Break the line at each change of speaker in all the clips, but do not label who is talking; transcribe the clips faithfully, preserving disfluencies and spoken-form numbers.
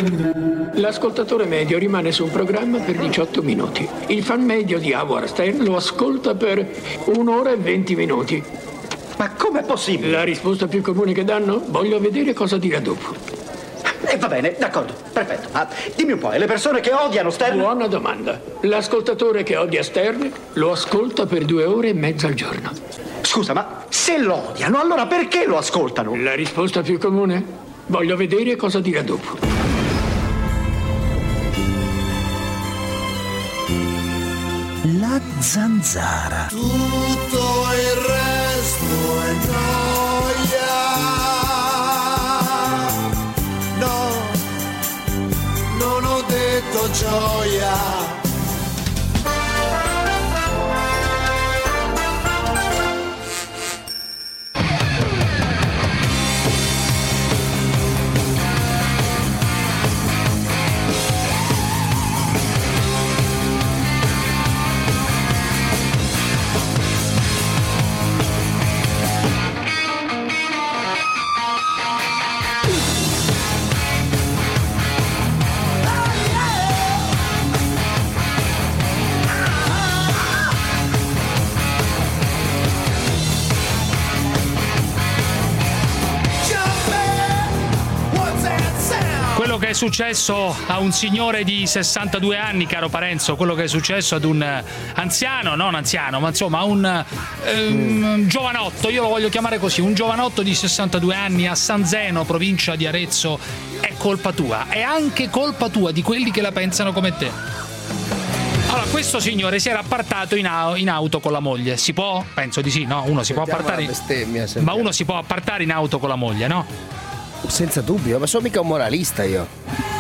L'ascoltatore medio rimane su un programma per diciotto minuti. Il fan medio di Howard Stern lo ascolta per un'ora e venti minuti.
Ma com'è possibile?
La risposta più comune che danno? Voglio vedere cosa dirà dopo.
E eh, va bene, d'accordo, perfetto. Ah, dimmi un po', e le persone che odiano Stern?
Buona domanda. L'ascoltatore che odia Stern lo ascolta per due ore e mezza al giorno.
Scusa, ma se lo odiano, allora perché lo ascoltano?
La risposta più comune? Voglio vedere cosa dirà dopo.
La zanzara.
Tutto il resto è noia. No, non ho detto gioia.
Quello che è successo a un signore di sessantadue anni, caro Parenzo, quello che è successo ad un anziano, non anziano, ma insomma un ehm, giovanotto, io lo voglio chiamare così, un giovanotto di sessantadue anni a San Zeno, provincia di Arezzo, è colpa tua, è anche colpa tua di quelli che la pensano come te. Allora, questo signore si era appartato in, au- in auto con la moglie. Si può? Penso di sì, no? Uno si può appartare. In...
bestemmia,
ma uno si può appartare in auto con la moglie, no?
Senza dubbio, ma sono mica un moralista io.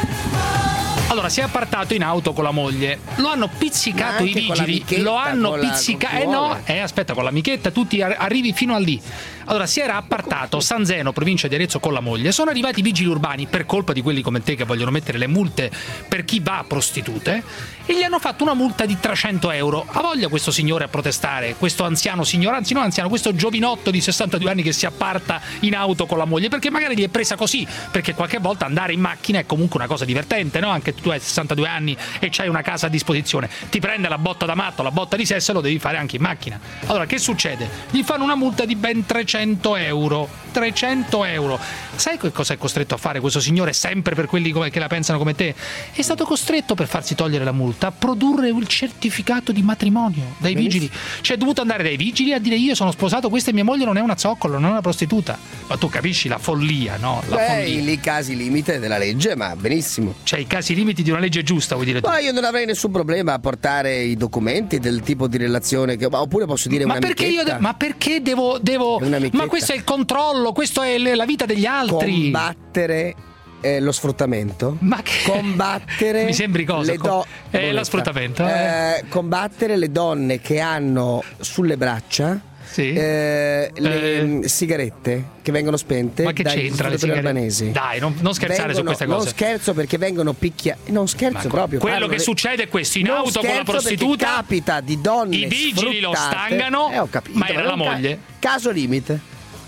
Allora, si è appartato in auto con la moglie, lo hanno pizzicato i vigili, lo hanno pizzicato. Eh no, eh, aspetta, con l'amichetta tu ti arrivi fino a lì. Allora, si era appartato San Zeno, provincia di Arezzo, con la moglie. Sono arrivati i vigili urbani per colpa di quelli come te che vogliono mettere le multe per chi va a prostitute e gli hanno fatto una multa di trecento euro. Ha voglia questo signore a protestare, questo anziano signore, anzi non anziano, questo giovinotto di sessantadue anni che si apparta in auto con la moglie, perché magari gli è presa così, perché qualche volta andare in macchina è comunque una cosa divertente, no? Anche tu hai sessantadue anni e c'hai una casa a disposizione, ti prende la botta da matto, la botta di sesso, lo devi fare anche in macchina. Allora, che succede? Gli fanno una multa di ben trecento euro. trecento euro. Sai che cosa è costretto a fare questo signore, sempre per quelli che la pensano come te? È stato costretto, per farsi togliere la multa, a produrre il certificato di matrimonio dai vigili. Cioè è dovuto andare dai vigili a dire: io sono sposato, questa è mia moglie, non è una zoccola, non è una prostituta. Ma tu capisci la follia, no? La
Beh,
follia.
lì casi limite della legge, ma benissimo.
Cioè i casi limiti di una legge giusta, vuoi dire tu?
Ma io non avrei nessun problema a portare i documenti del tipo di relazione che... oppure posso dire
ma
un'amichetta.
Perché io de- ma perché devo, devo... ma questo è il controllo, questo è le- la vita degli altri.
Combattere eh, lo sfruttamento.
Ma che...
combattere
mi sembri cosa?
le do-
eh, lo sfruttamento.
Eh, combattere le donne che hanno sulle braccia
sì.
eh, le
eh.
sigarette che vengono spente.
Ma che
dai
c'entra le sigarette?
albanesi.
Dai, non, non scherzare
vengono,
su queste cose.
Non scherzo perché vengono picchiati. Non scherzo
Ma
proprio.
quello
parlo
che
de...
succede è questo: in
non
auto con la prostituta
capita di donne
i vigili lo
sfruttate.
stangano,
eh, ho capito,
ma era la moglie.
Ca- caso limite.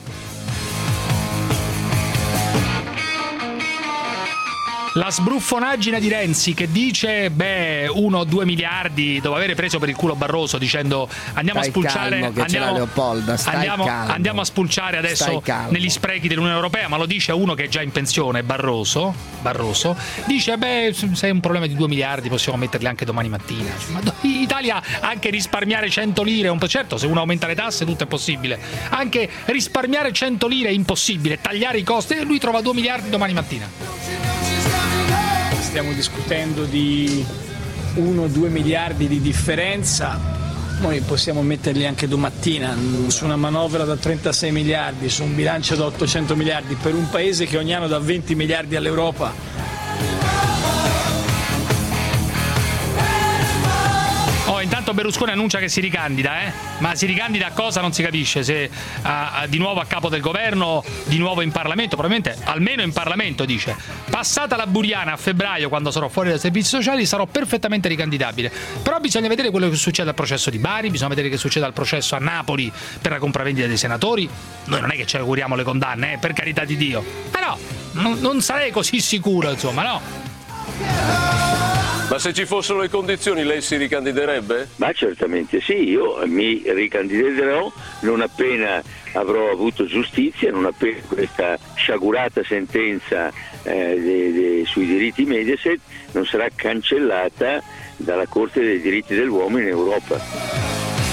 La sbruffonaggine di Renzi che dice beh uno o due miliardi dopo avere preso per il culo Barroso dicendo andiamo
stai
a spulciare
calmo, che
andiamo,
c'è la Leopolda, stai
andiamo,
calmo.
andiamo a spulciare adesso negli sprechi dell'Unione Europea, ma lo dice uno che è già in pensione, Barroso Barroso dice beh se è un problema di due miliardi possiamo metterli anche domani mattina. Ma in Italia anche risparmiare cento lire un po', certo, se uno aumenta le tasse tutto è possibile, anche risparmiare cento lire è impossibile, tagliare i costi e lui trova due miliardi domani mattina.
Stiamo discutendo di uno due miliardi di differenza, noi possiamo metterli anche domattina su una manovra da trentasei miliardi, su un bilancio da ottocento miliardi per un paese che ogni anno dà venti miliardi all'Europa.
Oh, intanto Berlusconi annuncia che si ricandida, eh? Ma si ricandida a cosa non si capisce, se a, a, di nuovo a capo del governo, di nuovo in Parlamento, probabilmente almeno in Parlamento dice. Passata la Buriana a febbraio, quando sarò fuori dai servizi sociali, sarò perfettamente ricandidabile. Però bisogna vedere quello che succede al processo di Bari, bisogna vedere che succede al processo a Napoli per la compravendita dei senatori. Noi non è che ci auguriamo le condanne, eh, per carità di Dio. Però non, non sarei così sicuro, insomma, no?
Ma se ci fossero le condizioni lei si ricandiderebbe?
Ma certamente sì, io mi ricandiderò non appena avrò avuto giustizia, non appena questa sciagurata sentenza eh, de, de, sui diritti Mediaset non sarà cancellata dalla Corte dei diritti dell'uomo in Europa.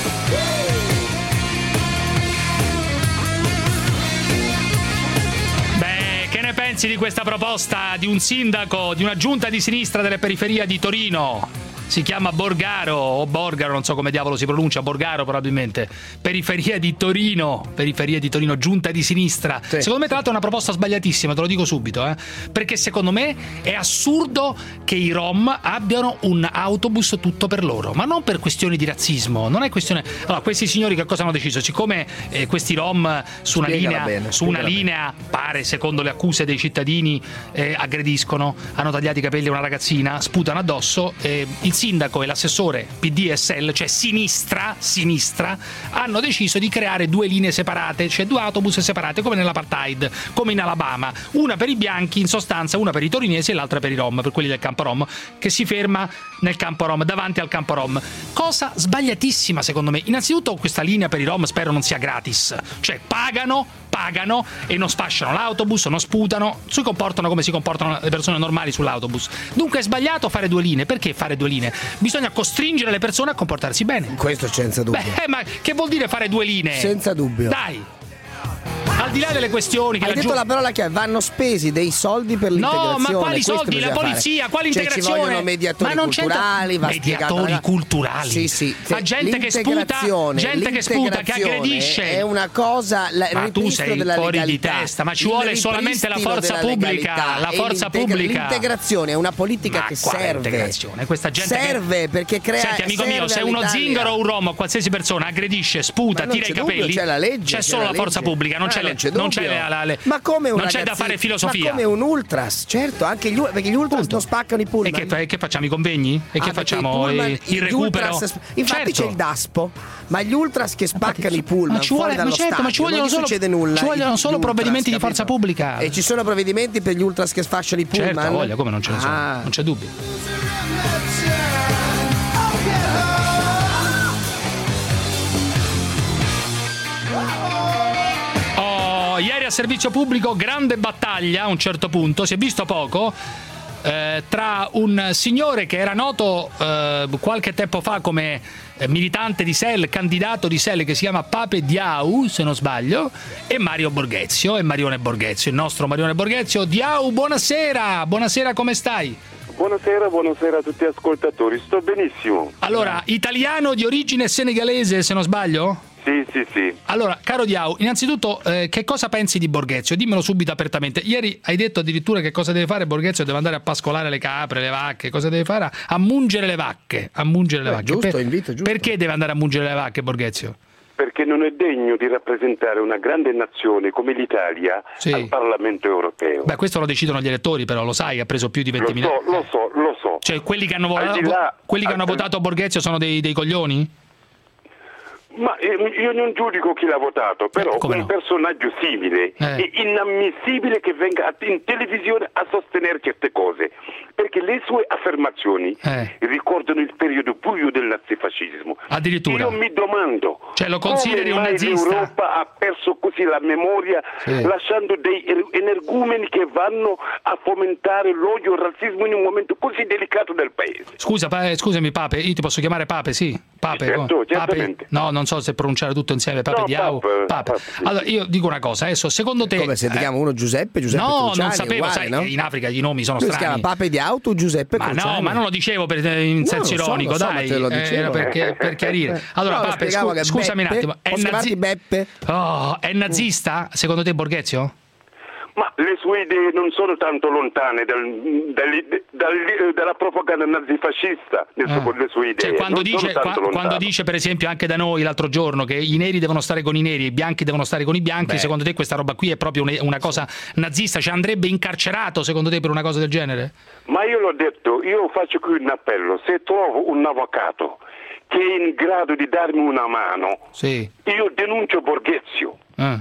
Pensi di questa proposta di un sindaco di una giunta di sinistra delle periferie di Torino? Si chiama Borgaro o Borgaro, non so come diavolo si pronuncia, Borgaro probabilmente. Periferia di Torino, periferia di Torino, giunta di sinistra. Sì. Secondo me tra l'altro è una proposta sbagliatissima, te lo dico subito, eh? Perché secondo me è assurdo che i Rom abbiano un autobus tutto per loro, ma non per questioni di razzismo, non è questione. Allora, questi signori che cosa hanno deciso? Siccome eh, questi Rom su una
spiegala
linea
bene,
su una linea pare, secondo le accuse dei cittadini, eh, aggrediscono, hanno tagliato i capelli a una ragazzina, sputano addosso, eh, il sindaco e l'assessore P D e S L, cioè sinistra, sinistra, hanno deciso di creare due linee separate, cioè due autobus separate, come nell'apartheid, come in Alabama, una per i bianchi in sostanza, una per i torinesi e l'altra per i Rom, per quelli del campo Rom, che si ferma nel campo Rom, davanti al campo Rom. Cosa sbagliatissima secondo me. Innanzitutto questa linea per i Rom spero non sia gratis, cioè pagano pagano e non sfasciano l'autobus, non sputano, si comportano come si comportano le persone normali sull'autobus. Dunque è sbagliato fare due linee. Perché fare due linee? Bisogna costringere le persone a comportarsi bene.
Questo senza dubbio.
Beh, ma che vuol dire fare due linee?
Senza dubbio.
Dai. Al di là delle questioni che
hai
la
detto
giu-
la parola chiave, vanno spesi dei soldi per l'integrazione.
No, ma quali
questo
soldi? La polizia,
fare.
quali
Cioè,
integrazione?
ci vogliono mediatori
ma non
culturali, va
mediatori
la...
culturali.
Sì, sì.
Ma gente che sputa, gente che sputa, che aggredisce.
È una cosa, la, il
ma tu sei
della
fuori
legalità,
di testa, ma ci vuole solamente la forza pubblica, la forza pubblica.
L'integrazione è una politica
ma
che
serve.
Integrazione?
Questa gente
serve
che...
perché crea.
Senti, amico mio, se uno zingaro o un rom o qualsiasi persona aggredisce, sputa, tira i capelli,
dubbio, c'è la legge,
c'è solo la forza pubblica, non c'è non c'è la
ma come un
non c'è da fare filosofia.
Ma come un ultras, certo, anche gli, perché gli ultras
Punto.
non spaccano i pullman.
E che, che facciamo, i convegni? E
ah,
che facciamo
pullman,
il, il recupero?
Ultras, infatti
certo.
c'è il DASPO, ma gli ultras che spaccano i pullman
ma ci vuole,
fuori dallo
ma certo,
stadio,
ma ci vogliono
non
solo,
succede nulla.
Ci vogliono solo provvedimenti
ultras,
di forza
capito?
pubblica.
E ci sono provvedimenti per gli ultras che sfasciano i pullman?
Certo, voglia, come non ce ne sono,
ah.
non c'è dubbio. Ieri a servizio pubblico grande battaglia a un certo punto, si è visto poco, eh, tra un signore che era noto eh, qualche tempo fa come eh, militante di S E L, candidato di S E L, che si chiama Pape Diau, se non sbaglio, e Mario Borghezio, e Marione Borghezio, il nostro Marione Borghezio. Diau, buonasera, buonasera, come stai?
Buonasera, buonasera a tutti gli ascoltatori, sto benissimo.
Allora, italiano di origine senegalese, se non sbaglio?
Sì, sì, sì.
Allora, caro Diau, innanzitutto eh, che cosa pensi di Borghezio? Dimmelo subito apertamente. Ieri hai detto addirittura che cosa deve fare Borghezio, deve andare a pascolare le capre, le vacche, cosa deve fare? A mungere le vacche, a mungere le
Beh,
vacche.
Giusto,
per,
invito, giusto.
Perché deve andare a mungere le vacche Borghezio?
Perché non è degno di rappresentare una grande nazione come l'Italia
sì.
al Parlamento europeo.
Beh, questo lo decidono gli elettori, però lo sai, ha preso più di ventimila.
Lo so, lo so, lo so.
Cioè, quelli che hanno votato,
là,
quelli che hanno votato Borghezio sono dei, dei coglioni?
Ma io non giudico chi l'ha votato, però
eh, un
no? personaggio simile
eh.
è inammissibile che venga in televisione a sostenere certe cose, perché le sue affermazioni
eh.
ricordano il periodo buio del nazifascismo.
Addirittura.
Io mi domando,
cioè, lo consideri
come
un
mai
nazista?
l'Europa ha perso così la memoria, sì. lasciando dei energumeni che vanno a fomentare l'odio e il razzismo in un momento così delicato del paese.
Scusa, pa- scusami Pape, io ti posso chiamare Pape, sì? Pape,
certo,
Pape? No, non so se pronunciare tutto insieme, Pape
no,
Diau.
Pape,
Pape.
Pape, sì.
Allora, io dico una cosa, adesso, secondo te...
Come se ti
eh,
chiama uno Giuseppe, Giuseppe
No,
Cruciani,
non sapevo,
uguale,
sai,
no?
in Africa i nomi sono
Lui
strani.
si chiama Pape Diau, tu Giuseppe
Ma
Cruciani.
no, ma non lo dicevo per, in
no,
senso
so,
ironico,
so,
dai,
te lo
era per, per chiarire. Allora,
no,
Pape, scu-
che
scusami
Beppe,
un attimo, è,
posso
nazi-
Beppe?
Oh, è nazista, secondo te, Borghezio?
Ma le sue idee non sono tanto lontane dal, dal, dal, dalla propaganda nazifascista, le sue,
ah.
le sue idee.
Cioè, quando,
non
dice,
sono tanto
qua, quando dice, per esempio, anche da noi l'altro giorno che i neri devono stare con i neri e i bianchi devono stare con i bianchi, Beh. secondo te questa roba qui è proprio una, una cosa nazista? Cioè, andrebbe incarcerato, secondo te, per una cosa del genere?
Ma io l'ho detto, io faccio qui un appello, se trovo un avvocato che è in grado di darmi una mano,
sì.
io denuncio Borghezio.
Ah.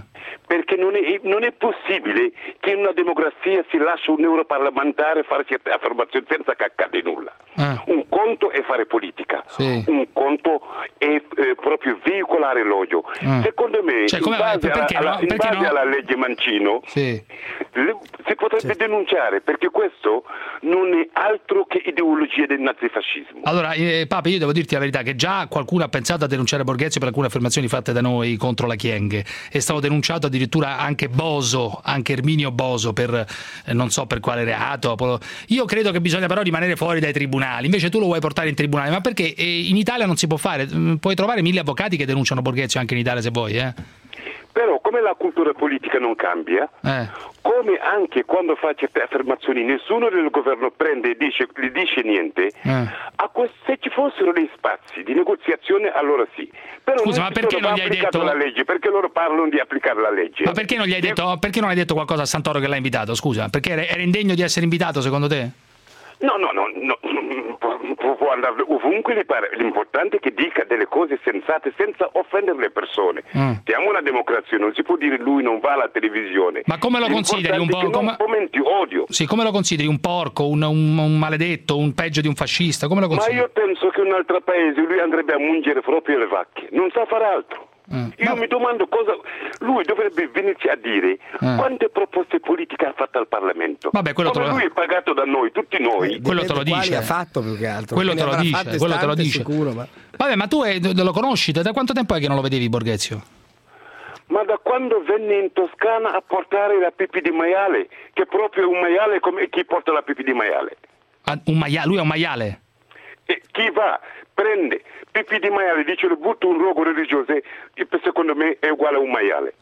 perché non è, non è possibile che in una democrazia si lascia un europarlamentare fare certe affermazioni senza che accade nulla.
Ah.
Un conto è fare politica,
sì.
un conto è eh, proprio veicolare l'odio.
Ah.
Secondo me,
cioè,
in
come,
base,
perché
alla,
no?
in
Perché
base
no?
alla legge Mancino,
sì.
le, si potrebbe sì. denunciare, perché questo non è altro che ideologia del nazifascismo.
Allora, eh, Pape, io devo dirti la verità che già qualcuno ha pensato a denunciare Borghezio per alcune affermazioni fatte da noi contro la Kyenge. È stato denunciato addirittura anche Boso, anche Erminio Boso, per eh, non so per quale reato. Io credo che bisogna però rimanere fuori dai tribunali, invece tu lo vuoi portare in tribunale, ma perché eh, in Italia non si può fare? Puoi trovare mille avvocati che denunciano Borghezio anche in Italia se vuoi, eh?
Però come la cultura politica non cambia,
eh.
come anche quando fa certe affermazioni nessuno del governo prende e dice, gli dice niente,
eh.
a quest- se ci fossero dei spazi di negoziazione allora sì. Però
Scusa,
non
ma perché non gli hai detto
la legge? Perché loro parlano di applicare la legge.
Ma perché non gli hai detto, perché non hai detto qualcosa a Santoro che l'ha invitato? Scusa, perché era, era indegno di essere invitato secondo te?
No, no, no, no. Può, può andare ovunque gli pare. L'importante è che dica delle cose sensate senza offendere le persone. Mm. Siamo una democrazia, non si può dire lui non va alla televisione.
Ma come lo consideri un po'? Come...
fomenti odio.
Sì, come lo consideri? Un porco, un, un, un maledetto, un peggio di un fascista? Come lo consideri?
Ma io penso che in un altro paese lui andrebbe a mungere proprio le vacche, non sa fare altro. Mm. Io no. mi domando cosa lui dovrebbe venirci a dire mm. quante proposte politiche ha fatto al Parlamento.
Vabbè, quello
come
lo...
lui è pagato da noi, tutti noi.
Eh,
quello te lo dice.
ha fatto più che altro.
Quello te lo dice, quello te lo dice.
Sicuro, ma...
Vabbè, ma tu è, lo conosci? Da quanto tempo è che non lo vedevi Borghezio?
Ma da quando venne in Toscana a portare la pipì di maiale, che proprio un maiale come chi porta la pipì di maiale.
Ah, un maiale, lui è un maiale?
E chi va, prende pipì di maiale, dice lo butto un rogo religioso, e secondo me è uguale a un maiale.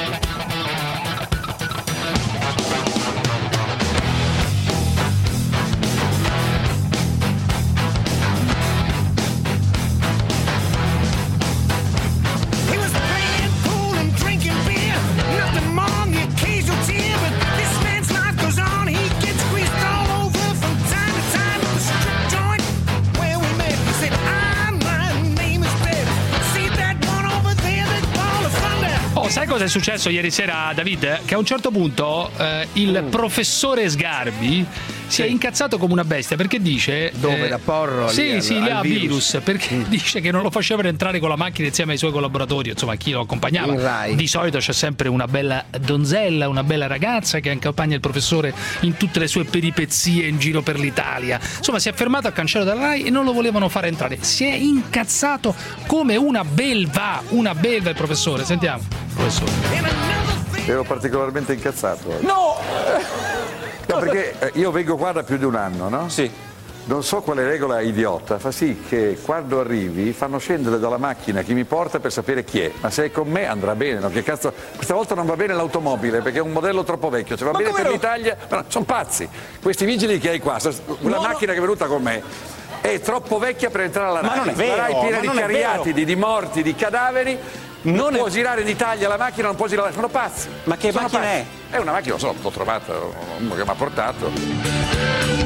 Sai cosa è successo ieri sera a David? Che a un certo punto eh, il professore Sgarbi si è incazzato come una bestia perché dice
dove
eh,
da porro
sì
lì,
sì
al,
lì
al
a
virus,
virus perché mm. dice che non lo facevano entrare con la macchina insieme ai suoi collaboratori, insomma chi lo accompagnava. Di solito c'è sempre una bella donzella, una bella ragazza che accompagna il professore in tutte le sue peripezie in giro per l'Italia. Insomma si è fermato al cancello della Rai e non lo volevano fare entrare, si è incazzato come una belva, una belva il professore. Sentiamo professore.
Ero particolarmente incazzato.
No!
No, perché io vengo qua da più di un anno, no?
Sì.
Non so quale regola idiota fa sì che quando arrivi fanno scendere dalla macchina chi mi porta per sapere chi è. Ma se è con me andrà bene, no? Che cazzo? Questa volta non va bene l'automobile perché è un modello troppo vecchio. Se va
Ma
bene per
no?
l'Italia, no, sono pazzi. Questi vigili che hai qua, una
no,
macchina
no.
che è venuta con me è troppo vecchia per entrare alla Rai.
Ma non è vero,
la Rai piena
ma
di
non è
carriati, di, di morti, di cadaveri. Non, non può
è...
girare in Italia la macchina, non può girare, sono pazzi.
Ma che
sono
macchina
pazzi.
è?
È una macchina, non so, l'ho trovata, uno che mi ha portato.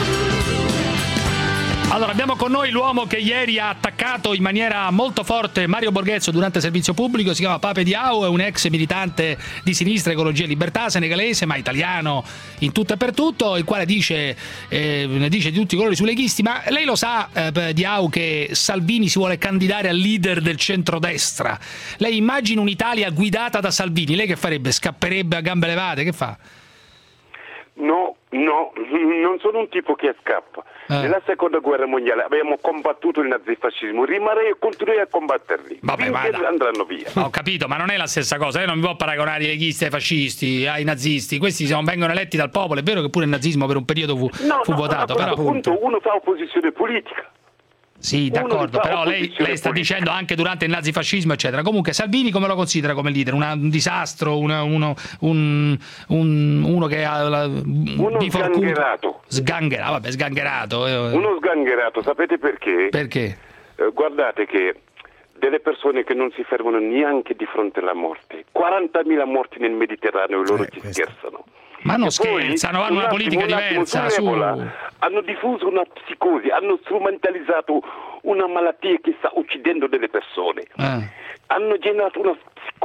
Allora abbiamo con noi l'uomo che ieri ha attaccato in maniera molto forte Mario Borghezio durante il servizio pubblico, si chiama Pape Diao, è un ex militante di sinistra, ecologia e libertà, senegalese ma italiano in tutto e per tutto, il quale dice, eh, ne dice di tutti i colori sui leghisti. Ma lei lo sa, eh, Diao, che Salvini si vuole candidare a leader del centrodestra? Lei immagina un'Italia guidata da Salvini, lei che farebbe? Scapperebbe a gambe levate? Che fa?
No, no, non sono un tipo che scappa. Eh. Nella seconda guerra mondiale abbiamo combattuto il nazifascismo, rimarrei e continuerei a combatterli.
Vabbè, ma
andranno via.
Ho capito, ma non è la stessa cosa. Lei non mi può paragonare i leghisti ai fascisti, ai nazisti. Questi non vengono eletti dal popolo. È vero che pure il nazismo per un periodo fu,
no,
fu
no,
votato.
No,
però
appunto uno fa opposizione politica.
Sì, d'accordo, però lei, lei sta dicendo anche durante il nazifascismo, eccetera. Comunque Salvini come lo considera come leader? Una, un disastro, una, uno, un, un, uno che ha la,
uno sgangherato.
Sgangherato, vabbè, sgangherato.
Uno sgangherato, sapete perché?
Perché?
Eh, guardate che delle persone che non si fermano neanche di fronte alla morte, quarantamila morti nel Mediterraneo e loro eh, ci questo. scherzano.
Ma non
e
scherzano, hanno una politica diversa.
Su... Hanno diffuso una psicosi, hanno strumentalizzato una malattia che sta uccidendo delle persone. Eh. Hanno generato una psicosi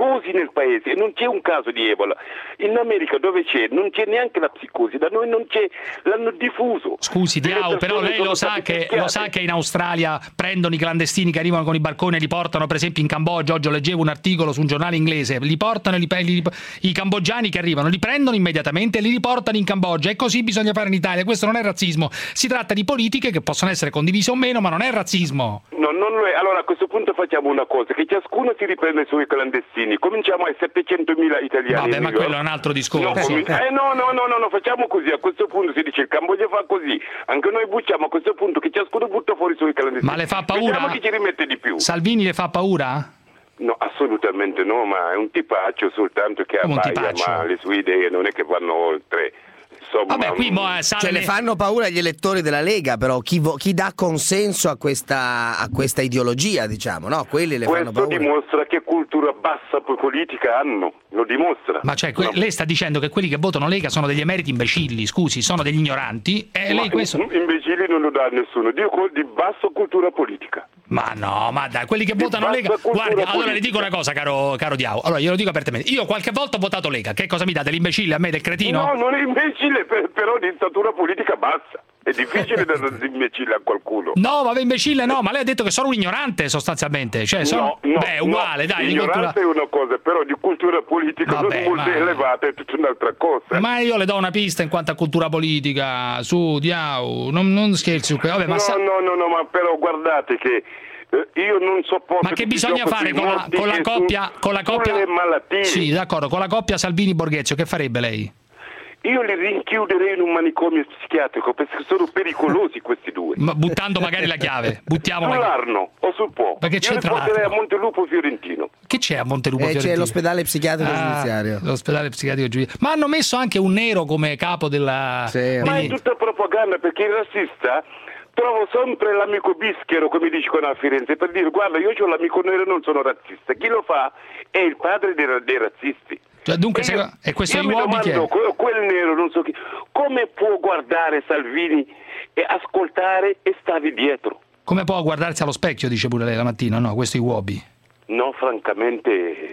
psicosi nel paese e non c'è un caso di Ebola. In America dove c'è non c'è neanche la psicosi, da noi non c'è, l'hanno diffuso.
Scusi Diao, però lei lo sa, che, lo sa che in Australia prendono i clandestini che arrivano con i barconi e li portano, per esempio in Cambogia. Oggi leggevo un articolo su un giornale inglese, li portano li, li, i cambogiani che arrivano, li prendono immediatamente e li riportano in Cambogia, e così bisogna fare in Italia. Questo non è razzismo, si tratta di politiche che possono essere condivise o meno, ma non è razzismo.
No, non lo è. Allora a questo punto facciamo una cosa, che ciascuno si riprende i suoi clandestini. Cominciamo ai settecentomila italiani.
Vabbè, ma quello è un altro discorso.
No, com- eh, no, no, no, no, no, facciamo così. A questo punto si dice il Cambogia fa così, anche noi bucciamo a questo punto, che ciascuno butta fuori i suoi clandestini.
Ma le fa paura?
Vediamo chi ci rimette di più.
Salvini le fa paura?
No, assolutamente no, ma è un tipaccio soltanto che
Come
abbaia, ma le sue idee non è che vanno oltre. Insomma,
Vabbè, qui mo, eh,
cioè, le fanno paura gli elettori della Lega, però chi, vo- chi dà consenso a questa, a questa ideologia, diciamo, no? Quelli le
questo
fanno paura.
dimostra che cultura bassa politica hanno, lo dimostra.
Ma cioè, que-
no.
lei sta dicendo che quelli che votano Lega sono degli emeriti imbecilli, scusi, sono degli ignoranti, e lei questo...
Imbecilli non lo dà a nessuno, dico di bassa cultura politica.
Ma no, ma dai, quelli che votano Lega... Guardi, allora le dico una cosa, caro, caro Diao, allora glielo dico apertamente, io qualche volta ho votato Lega, che cosa mi date, l'imbecille a me, del cretino?
No, non è imbecille, per, però di statura politica bassa. È difficile dare imbecille a qualcuno.
No, vabbè, imbecille no, ma lei ha detto che sono un ignorante sostanzialmente, cioè sono...
No, no,
Beh, uguale,
no.
dai.
Ignorante cultura... è una cosa, però di cultura politica
vabbè,
non molto
ma...
elevata è tutta un'altra cosa.
Ma io le do una pista in quanto a cultura politica, su, Diao, non, non scherzi su questo. Vabbè, ma
no,
sa...
no, no, no, ma però guardate che io non sopporto.
Ma che bisogna fare con la, con la coppia
su,
con la coppia
le malattie.
Sì, d'accordo, con la coppia Salvini-Borghezio che farebbe lei?
Io li rinchiuderei in un manicomio psichiatrico perché sono pericolosi questi due.
Ma buttando magari la chiave, buttiamo
sull'Arno o sul Po.
Ma che
io li porterei a Montelupo Fiorentino.
Che c'è a Montelupo
eh,
Fiorentino?
C'è l'ospedale psichiatrico
ah,
giudiziario.
L'ospedale psichiatrico giudiziario. Ma hanno messo anche un nero come capo della...
Sì,
ma è tutta propaganda, perché il razzista trovo sempre l'amico bischero, come dicono a Firenze, per dire guarda, io ho l'amico nero e non sono razzista. Chi lo fa è il padre dei, dei razzisti.
Cioè, dunque,
e io,
se, e questo
io mi
uomini
domando,
che...
quel nero, non so chi, come può guardare Salvini e ascoltare e stavi dietro?
Come può guardarsi allo specchio, dice pure lei la mattina, no? Questo è Iwobi.
No, francamente,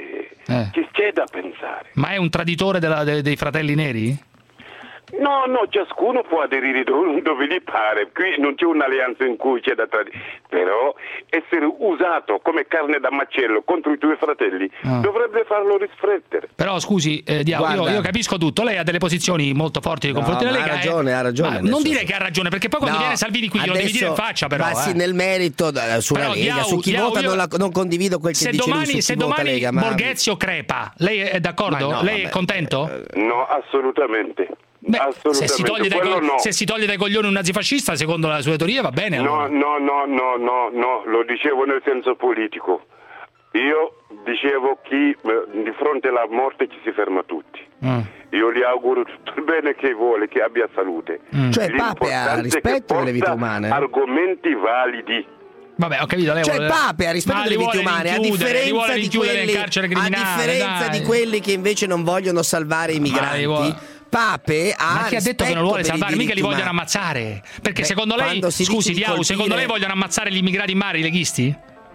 eh. ci c'è da pensare.
Ma è un traditore della, de, dei fratelli neri?
No, no, ciascuno può aderire dove, dove gli pare, qui non c'è un'alleanza in cui c'è da tradire, però essere usato come carne da macello contro i tuoi fratelli ah. dovrebbe farlo riflettere.
Però scusi, eh, Diao, io, io capisco tutto, lei ha delle posizioni molto forti nei confronti
no,
della Lega.
Ha ragione,
eh,
ha ragione.
Non dire che ha ragione, perché poi quando
no,
viene Salvini qui glielo devi dire in faccia, però.
Ma
eh.
sì, nel merito sulla
però,
Lega,
Diao,
su chi
Diao,
vota
io,
non, la, non condivido quel che
se
dice
domani,
lui su chi
se
vota
domani
Lega. Ma...
Borghezio crepa, lei è d'accordo?
No,
lei
vabbè.
è contento?
No, assolutamente.
Beh, se, si toglie dai,
no.
se si toglie dai coglioni un nazifascista, secondo la sua teoria va bene.
No,
allora.
no, no, no, no, no, lo dicevo nel senso politico. Io dicevo chi di fronte alla morte ci si ferma tutti. Mm. Io gli auguro tutto il bene che vuole, che abbia salute.
Mm. Cioè Pape ha rispetto delle vite umane.
Argomenti validi.
Vabbè, ho capito, lei
cioè
vuole...
Pape ha rispetto delle vite umane, a differenza, di quelli, a differenza di quelli che invece non vogliono salvare i migranti. Pape ha
Ma chi ha detto che non lo vuole salvare? Mica li vogliono
umani.
ammazzare. Perché
Beh,
secondo lei, scusi Diao,
colpire...
secondo lei vogliono ammazzare gli immigrati in mare, i leghisti?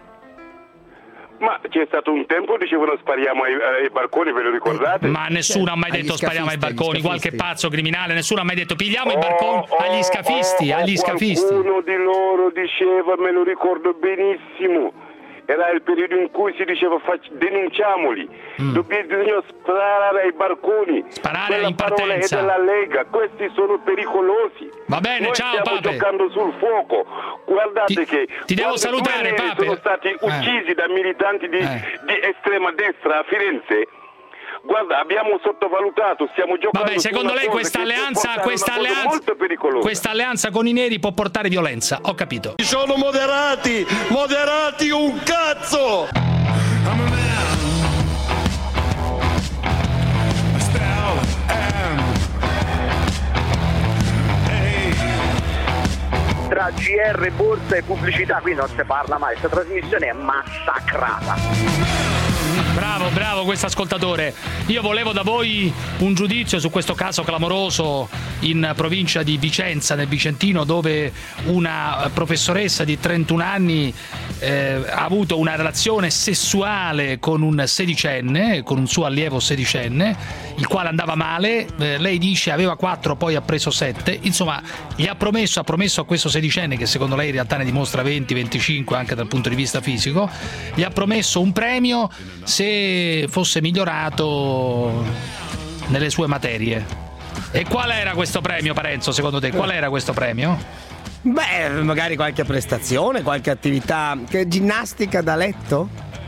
Ma c'è stato un tempo, dicevano spariamo ai, ai barconi, ve lo ricordate?
Ma nessuno ha mai detto spariamo ai barconi, qualche pazzo criminale, nessuno ha mai detto pigliamo oh, i barconi oh, agli scafisti, oh, agli scafisti.
Uno di loro diceva, me lo ricordo benissimo, era il periodo in cui si diceva fac- denunciamoli, mm. dobbiamo bisogna sparare ai barconi,
sparare
quella
in
parola
partenza
è della Lega, questi sono pericolosi.
Va bene,
noi
ciao
stiamo
Pape.
giocando sul fuoco, guardate
ti,
che
ti devo salutare Pape.
Sono stati uccisi eh. da militanti di,
eh.
di estrema destra a Firenze. Guarda, abbiamo sottovalutato, stiamo giocando.
Vabbè, secondo lei questa alleanza, questa alleanza,
molto pericolosa.
Questa alleanza con i neri può portare violenza, ho capito.
Ci sono moderati, moderati un cazzo!
Tra G R, borsa e pubblicità qui non si parla mai, questa trasmissione è massacrata.
Bravo, bravo questo ascoltatore. Io volevo da voi un giudizio su questo caso clamoroso in provincia di Vicenza, nel Vicentino, dove una professoressa di trentuno anni eh, ha avuto una relazione sessuale con un sedicenne, con un suo allievo sedicenne, il quale andava male. Eh, lei dice aveva quattro, poi ha preso sette. Insomma, gli ha promesso, ha promesso a questo sedicenne, che secondo lei in realtà ne dimostra venti venticinque anche dal punto di vista fisico, gli ha promesso un premio se fosse migliorato nelle sue materie. E qual era questo premio, Parenzo, secondo te? Qual era questo premio?
Beh, magari qualche prestazione, qualche attività. Che ginnastica da letto?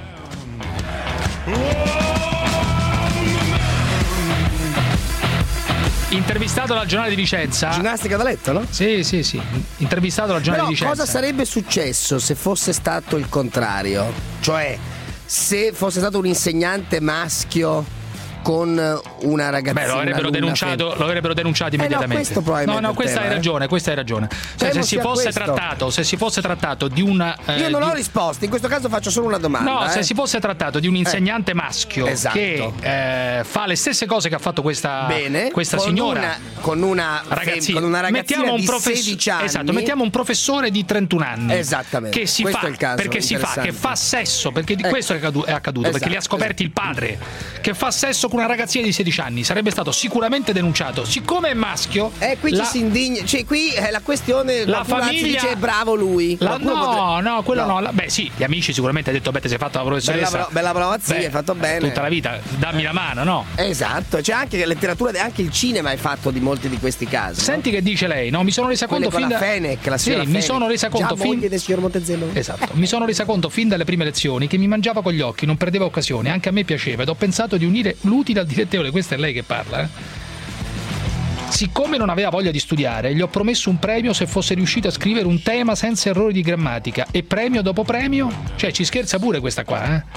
Intervistato dal Giornale di Vicenza.
Ginnastica da letto, no?
Sì, sì, sì. Intervistato dal Giornale
Però
di Vicenza.
cosa sarebbe successo se fosse stato il contrario? Cioè, se fosse stato un insegnante maschio con una ragazzina.
Beh, lo avrebbero denunciato, lo avrebbero denunciato immediatamente.
Eh no, questo probabilmente
no, no, questa hai ragione, questa hai ragione. Cioè, se si fosse
questo.
trattato, se si fosse trattato di una eh,
Io non
di...
ho risposte, in questo caso faccio solo una domanda.
No,
eh.
se si fosse trattato di un insegnante eh. maschio
esatto.
che eh, fa le stesse cose che ha fatto questa,
Bene,
questa
con
signora
una, con una
ragazzina,
con una ragazzina
mettiamo un
di
profes-
sedici anni.
Esatto, mettiamo un professore di trentuno anni.
Esattamente.
Che si
questo
fa
è il caso,
perché si fa che fa sesso, perché
ecco.
questo è accaduto, è accaduto
esatto,
perché li ha scoperti
esatto.
il padre, che fa sesso con una ragazzina di sedici anni, sarebbe stato sicuramente denunciato. Siccome è maschio,
eh, qui
la,
ci si indigna, cioè qui è la questione,
la famiglia
dice bravo lui.
La, no,
potrebbe...
no, quello no.
no.
La, beh, sì, gli amici sicuramente hanno detto beh, ti sei fatto la professoressa.
Bella, bella brava zia, hai fatto bene.
Tutta la vita, dammi la mano, no?
Esatto, c'è anche la letteratura, anche il cinema è fatto di molti di questi casi.
Senti
no?
che dice lei, no? Mi sono resa conto
Quelle
fin
con
da
la Fenech, la signora
sì,
Fenech.
mi sono resa conto
Già
fin
moglie del signor Montezemolo.
Esatto, mi sono resa conto fin dalle prime lezioni che mi mangiava con gli occhi, non perdeva occasione, anche a me piaceva ed ho pensato di unire l'utile al dilettevole. Questa è lei che parla, eh? Siccome non aveva voglia di studiare, gli ho promesso un premio se fosse riuscito a scrivere un tema senza errori di grammatica. E premio dopo premio? Cioè, ci scherza pure questa qua, eh?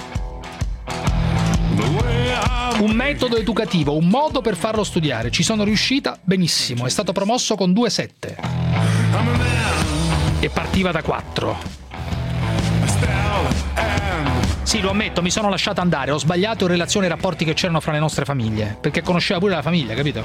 Un metodo educativo, un modo per farlo studiare. Ci sono riuscita benissimo. È stato promosso con due sette. E partiva da quattro. Sì, lo ammetto, mi sono lasciato andare. Ho sbagliato in relazione ai rapporti che c'erano fra le nostre famiglie. Perché conosceva pure la famiglia, capito?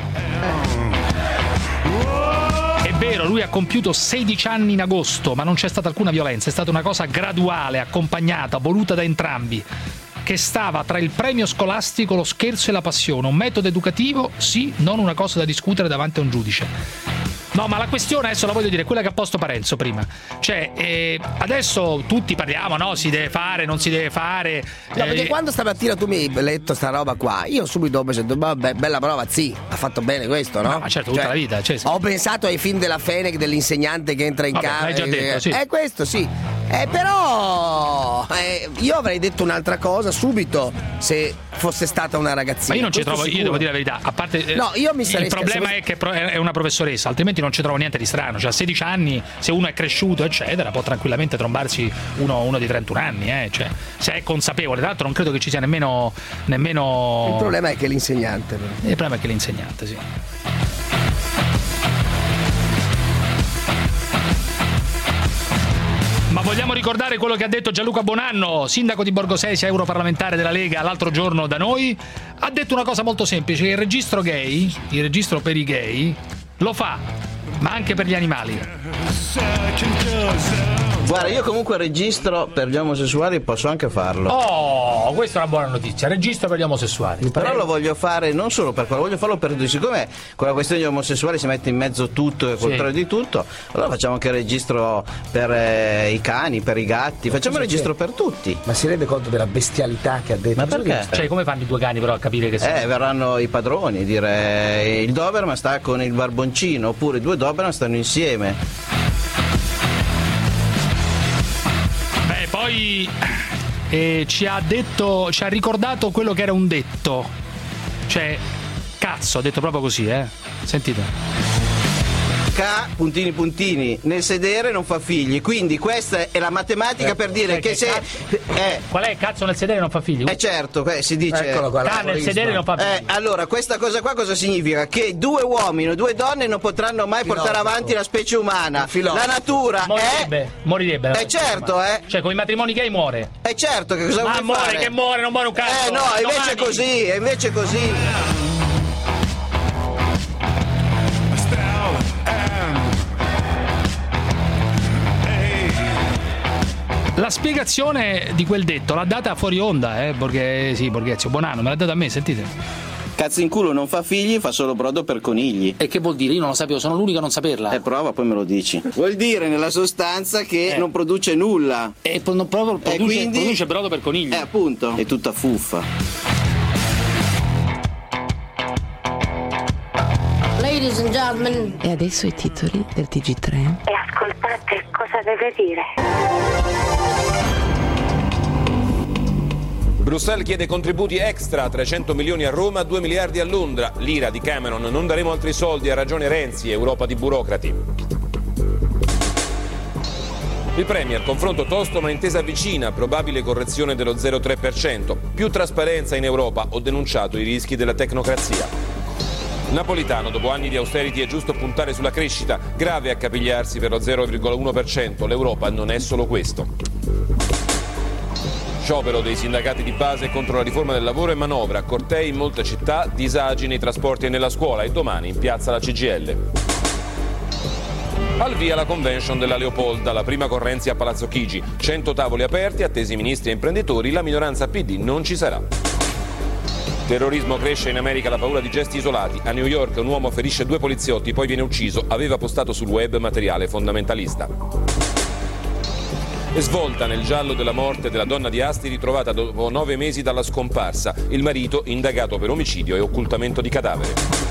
È vero, lui ha compiuto sedici anni in agosto, ma non c'è stata alcuna violenza. È stata una cosa graduale, accompagnata, voluta da entrambi, che stava tra il premio scolastico, lo scherzo e la passione. Un metodo educativo, sì, non una cosa da discutere davanti a un giudice. No, ma la questione adesso la voglio dire, quella che ha posto Parenzo prima. Cioè, eh, adesso tutti parliamo, no? Si deve fare, non si deve fare.
No,
eh,
perché quando stamattina tu mi hai letto sta roba qua, io subito ho pensato, vabbè, bella prova, sì, ha fatto bene questo, no?
No, ma certo, tutta
cioè,
la vita. Cioè, sì.
Ho pensato ai film della Fenech, dell'insegnante che entra in
Vabbè,
casa.
l'hai già detto, sì.
Eh, questo sì. Eh, però eh, io avrei detto un'altra cosa subito se fosse stata una ragazzina.
Ma io non ci
Questo
trovo,
sicuro.
io devo dire la verità, a parte
no, io mi sarei
il problema
scherzo.
è che pro- è una professoressa, altrimenti non ci trovo niente di strano. Cioè a sedici anni, se uno è cresciuto eccetera, può tranquillamente trombarsi uno, uno di trentuno anni, eh? Cioè, se è consapevole. Tra l'altro non credo che ci sia nemmeno nemmeno
Il problema è che l'insegnante però.
Il problema è che l'insegnante, sì. Ma vogliamo ricordare quello che ha detto Gianluca Bonanno, sindaco di Borgosesia, europarlamentare della Lega, l'altro giorno da noi? Ha detto una cosa molto semplice, che il registro gay, il registro per i gay, lo fa, ma anche per gli animali.
Guarda, io comunque registro per gli omosessuali, posso anche farlo.
Oh, questa è una buona notizia, registro per gli omosessuali.
Però lo voglio fare non solo per quello, voglio farlo per tutti. Siccome con la questione degli omosessuali si mette in mezzo tutto e il contrario di tutto, allora facciamo anche il registro per eh, i cani, per i gatti, facciamo il registro per tutti.
Ma si rende conto della bestialità che ha detto?
Ma perché?
Cioè, come fanno i due cani però a capire che sono?
Eh, verranno i padroni a dire il Doberman sta con il barboncino, oppure i due Doberman stanno insieme.
Beh, poi eh, ci ha detto, ci ha ricordato quello che era un detto. Cioè, cazzo, ha detto proprio così, eh. Sentite.
K puntini puntini nel sedere non fa figli, quindi questa è la matematica eh, per dire che, che se
eh, qual è cazzo nel sedere non fa figli?
Eh certo, eh, si dice
K nel sedere non fa figli.
Eh, allora questa cosa qua cosa significa? Che due uomini o due donne non potranno mai Filosofo. portare avanti la specie umana. La natura
morirebbe,
è
morirebbe.
Eh certo, eh.
Cioè con i matrimoni gay muore.
Eh certo, che cosa
Ma
vuoi
muore
fare?
che muore, non muore un cazzo.
Eh no, invece è così, è invece così.
La spiegazione di quel detto l'ha data fuori onda, eh, Borghe, sì, Borghezio, Bonanno, me l'ha data a me, sentite.
Cazzo in culo non fa figli, fa solo brodo per conigli.
E che vuol dire? Io non lo sapevo, sono l'unico a non saperla.
Eh, prova, poi me lo dici. Vuol dire nella sostanza che eh. non produce nulla.
E non proprio produce,
e quindi
produce brodo per conigli.
Eh, appunto. È tutta fuffa.
Ladies and gentlemen.
E adesso i titoli del T G tre.
E ascoltate cosa deve dire.
Bruxelles chiede contributi extra, trecento milioni a Roma, due miliardi a Londra. L'ira di Cameron, non daremo altri soldi, ha ragione Renzi, Europa di burocrati. Il Premier, confronto tosto ma intesa vicina, probabile correzione dello zero virgola tre per cento. Più trasparenza in Europa, ho denunciato i rischi della tecnocrazia. Napolitano, dopo anni di austerity è giusto puntare sulla crescita, grave accapigliarsi per lo zero virgola uno per cento, l'Europa non è solo questo. Sciopero dei sindacati di base contro la riforma del lavoro e manovra, cortei in molte città, disagi nei trasporti e nella scuola e domani in piazza la C G I L. Al via la convention della Leopolda, la prima Correnzi a Palazzo Chigi, cento tavoli aperti, attesi ministri e imprenditori, la minoranza P D non ci sarà. Terrorismo, cresce in America la paura di gesti isolati. A New York un uomo ferisce due poliziotti, poi viene ucciso, aveva postato sul web materiale fondamentalista. E svolta nel giallo della morte della donna di Asti ritrovata dopo nove mesi dalla scomparsa, il marito indagato per omicidio e occultamento di cadavere.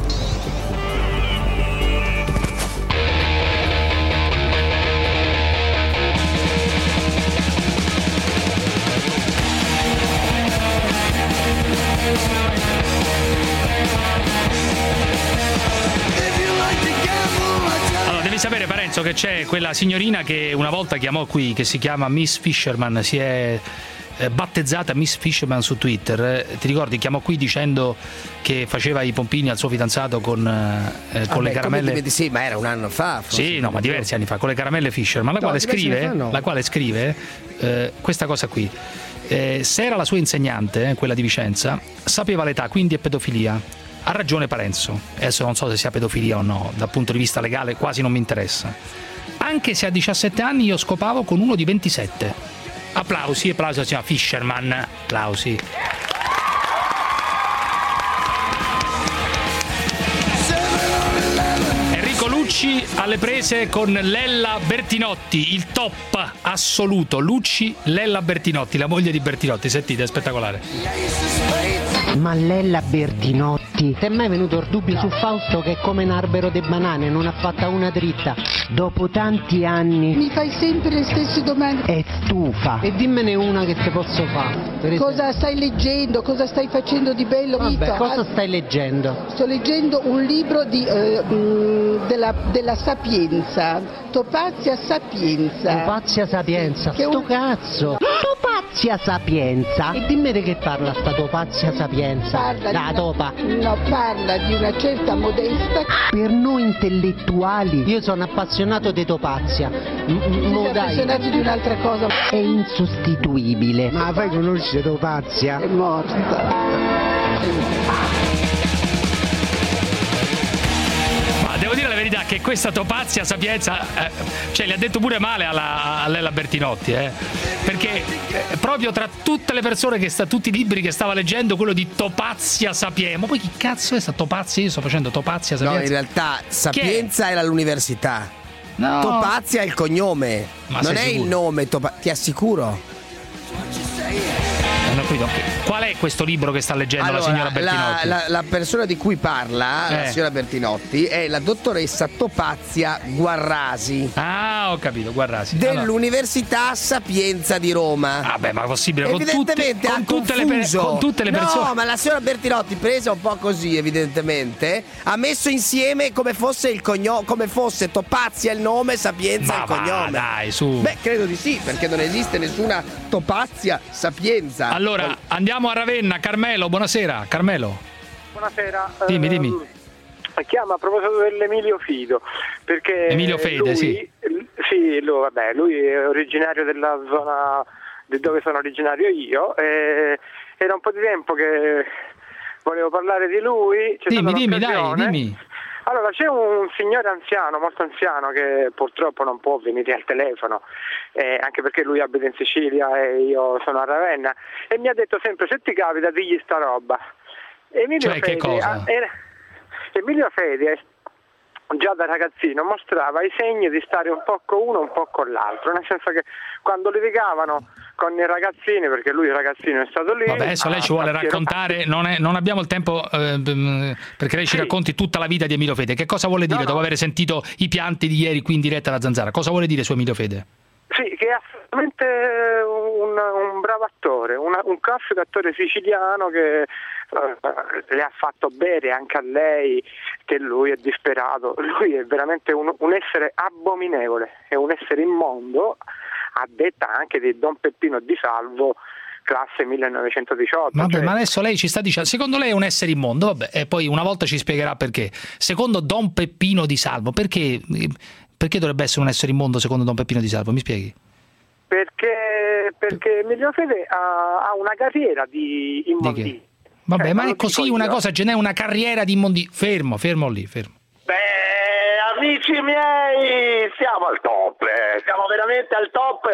Sapere Parenzo che c'è quella signorina che una volta chiamò qui, che si chiama Miss Fisherman, si è battezzata Miss Fisherman su Twitter. Ti ricordi? Chiamò qui dicendo che faceva i pompini al suo fidanzato con, eh, con ah, le beh, caramelle.
Sì, ma era un anno fa.
Sì, no, ma diversi anni fa, con le caramelle Fisherman, la no, quale scrive, fa, no. la quale scrive eh, questa cosa qui. Eh, se era la sua insegnante, eh, quella di Vicenza, sapeva l'età, quindi è pedofilia. Ha ragione Parenzo, adesso non so se sia pedofilia o no, dal punto di vista legale quasi non mi interessa. Anche se a diciassette anni io scopavo con uno di ventisette. Applausi, applausi alla signora Fisherman, applausi. Enrico Lucci alle prese con Lella Bertinotti, il top assoluto. Lucci, Lella Bertinotti, la moglie di Bertinotti, sentite, è spettacolare.
Ma Lella Bertinotti, ti è mai venuto il dubbio su Fausto che è come un albero di banane, non ha fatta una dritta? Dopo tanti anni
mi fai sempre le stesse domande.
È stufa. E dimmene una che te posso fare.
Cosa stai leggendo? Cosa stai facendo di bello?
Vabbè,
Vito?
cosa stai leggendo?
Sto leggendo un libro di, eh, della, della Sapienza, Topazia Sapienza.
Topazia Sapienza, che sto un... cazzo. Topazia Sapienza. E dimmi di che parla sta Topazia Sapienza.
Parla
la
di
topa.
Una, no, parla di una certa modesta.
Per noi intellettuali, io sono appassionato di Topazia.
Sei appassionato di un'altra cosa.
È insostituibile.
Ma fai conoscere Topazia? È morta.
Devo dire la verità che questa Topazia Sapienza eh, cioè, le ha detto pure male alla, a Lella Bertinotti, eh, perché eh, proprio tra tutte le persone che sta, tutti i libri che stava leggendo, quello di Topazia Sapienza, ma poi chi cazzo è sta Topazia? Io sto facendo Topazia Sapienza.
No, in realtà Sapienza era l'università. No. Topazia è il cognome, ma non è sicuro? Il nome, Topa- ti assicuro.
È una capito. Qual è questo libro che sta leggendo
allora,
la signora Bertinotti?
La, la, la persona di cui parla,
eh.
la signora Bertinotti, è la dottoressa Topazia Guarrasi.
Ah, ho capito, Guarrasi.
Dell'Università allora. Sapienza di Roma.
Ah, beh, ma è possibile?
Evidentemente
con, tutte,
ha
con, tutte le per, con tutte le persone.
No, ma la signora Bertinotti, presa un po' così, evidentemente, ha messo insieme come fosse il cognome, come fosse Topazia il nome, Sapienza
ma
il cognome.
Va, dai, su.
Beh, credo di sì, perché non esiste nessuna Topazia Sapienza.
Allora, Poi... andiamo a Ravenna. Carmelo, buonasera. Carmelo.
Buonasera.
Dimmi,
uh,
dimmi.
Chiama a proposito dell'Emilio Fido, perché
Emilio Fede,
lui,
sì.
Sì, lui, vabbè, lui è originario della zona di dove sono originario io, e era un po' di tempo che volevo parlare di lui. C'è
dimmi, dimmi, dai, dimmi.
Allora, c'è un signore anziano, molto anziano, che purtroppo non può venire al telefono, eh, anche perché lui abita in Sicilia e io sono a Ravenna, e mi ha detto sempre: se ti capita digli sta roba. Emilio
cioè,
Fede,
che cosa?
Era, Emilio Fede già da ragazzino mostrava i segni di stare un po' con uno un po' con l'altro, nel senso che quando litigavano con i ragazzini, perché lui il ragazzino è stato lì.
Vabbè, adesso lei ci vuole raccontare, non, è, non abbiamo il tempo eh, perché lei ci sì. racconti tutta la vita di Emilio Fede. Che cosa vuole dire no, dopo no. aver sentito i pianti di ieri qui in diretta alla Zanzara? Cosa vuole dire su Emilio Fede?
Sì, che è assolutamente un, un bravo attore, una, un classico attore siciliano che uh, le ha fatto bere anche a lei, che lui è disperato. Lui è veramente un, un essere abominevole, è un essere immondo, a detta anche di Don Peppino Di Salvo, classe millenovecentodiciotto.
Vabbè,
cioè...
ma adesso lei ci sta dicendo, secondo lei è un essere immondo, vabbè, e poi una volta ci spiegherà perché. Secondo Don Peppino Di Salvo, perché, perché dovrebbe essere un essere immondo secondo Don Peppino Di Salvo? Mi spieghi?
Perché, perché Emilio Fede ha, ha una carriera di immondizia.
Vabbè,
eh,
ma è così una cosa, ce n'è una carriera di immondizia. Fermo, fermo lì, fermo.
Beh, amici miei, siamo al top, eh. siamo veramente al top.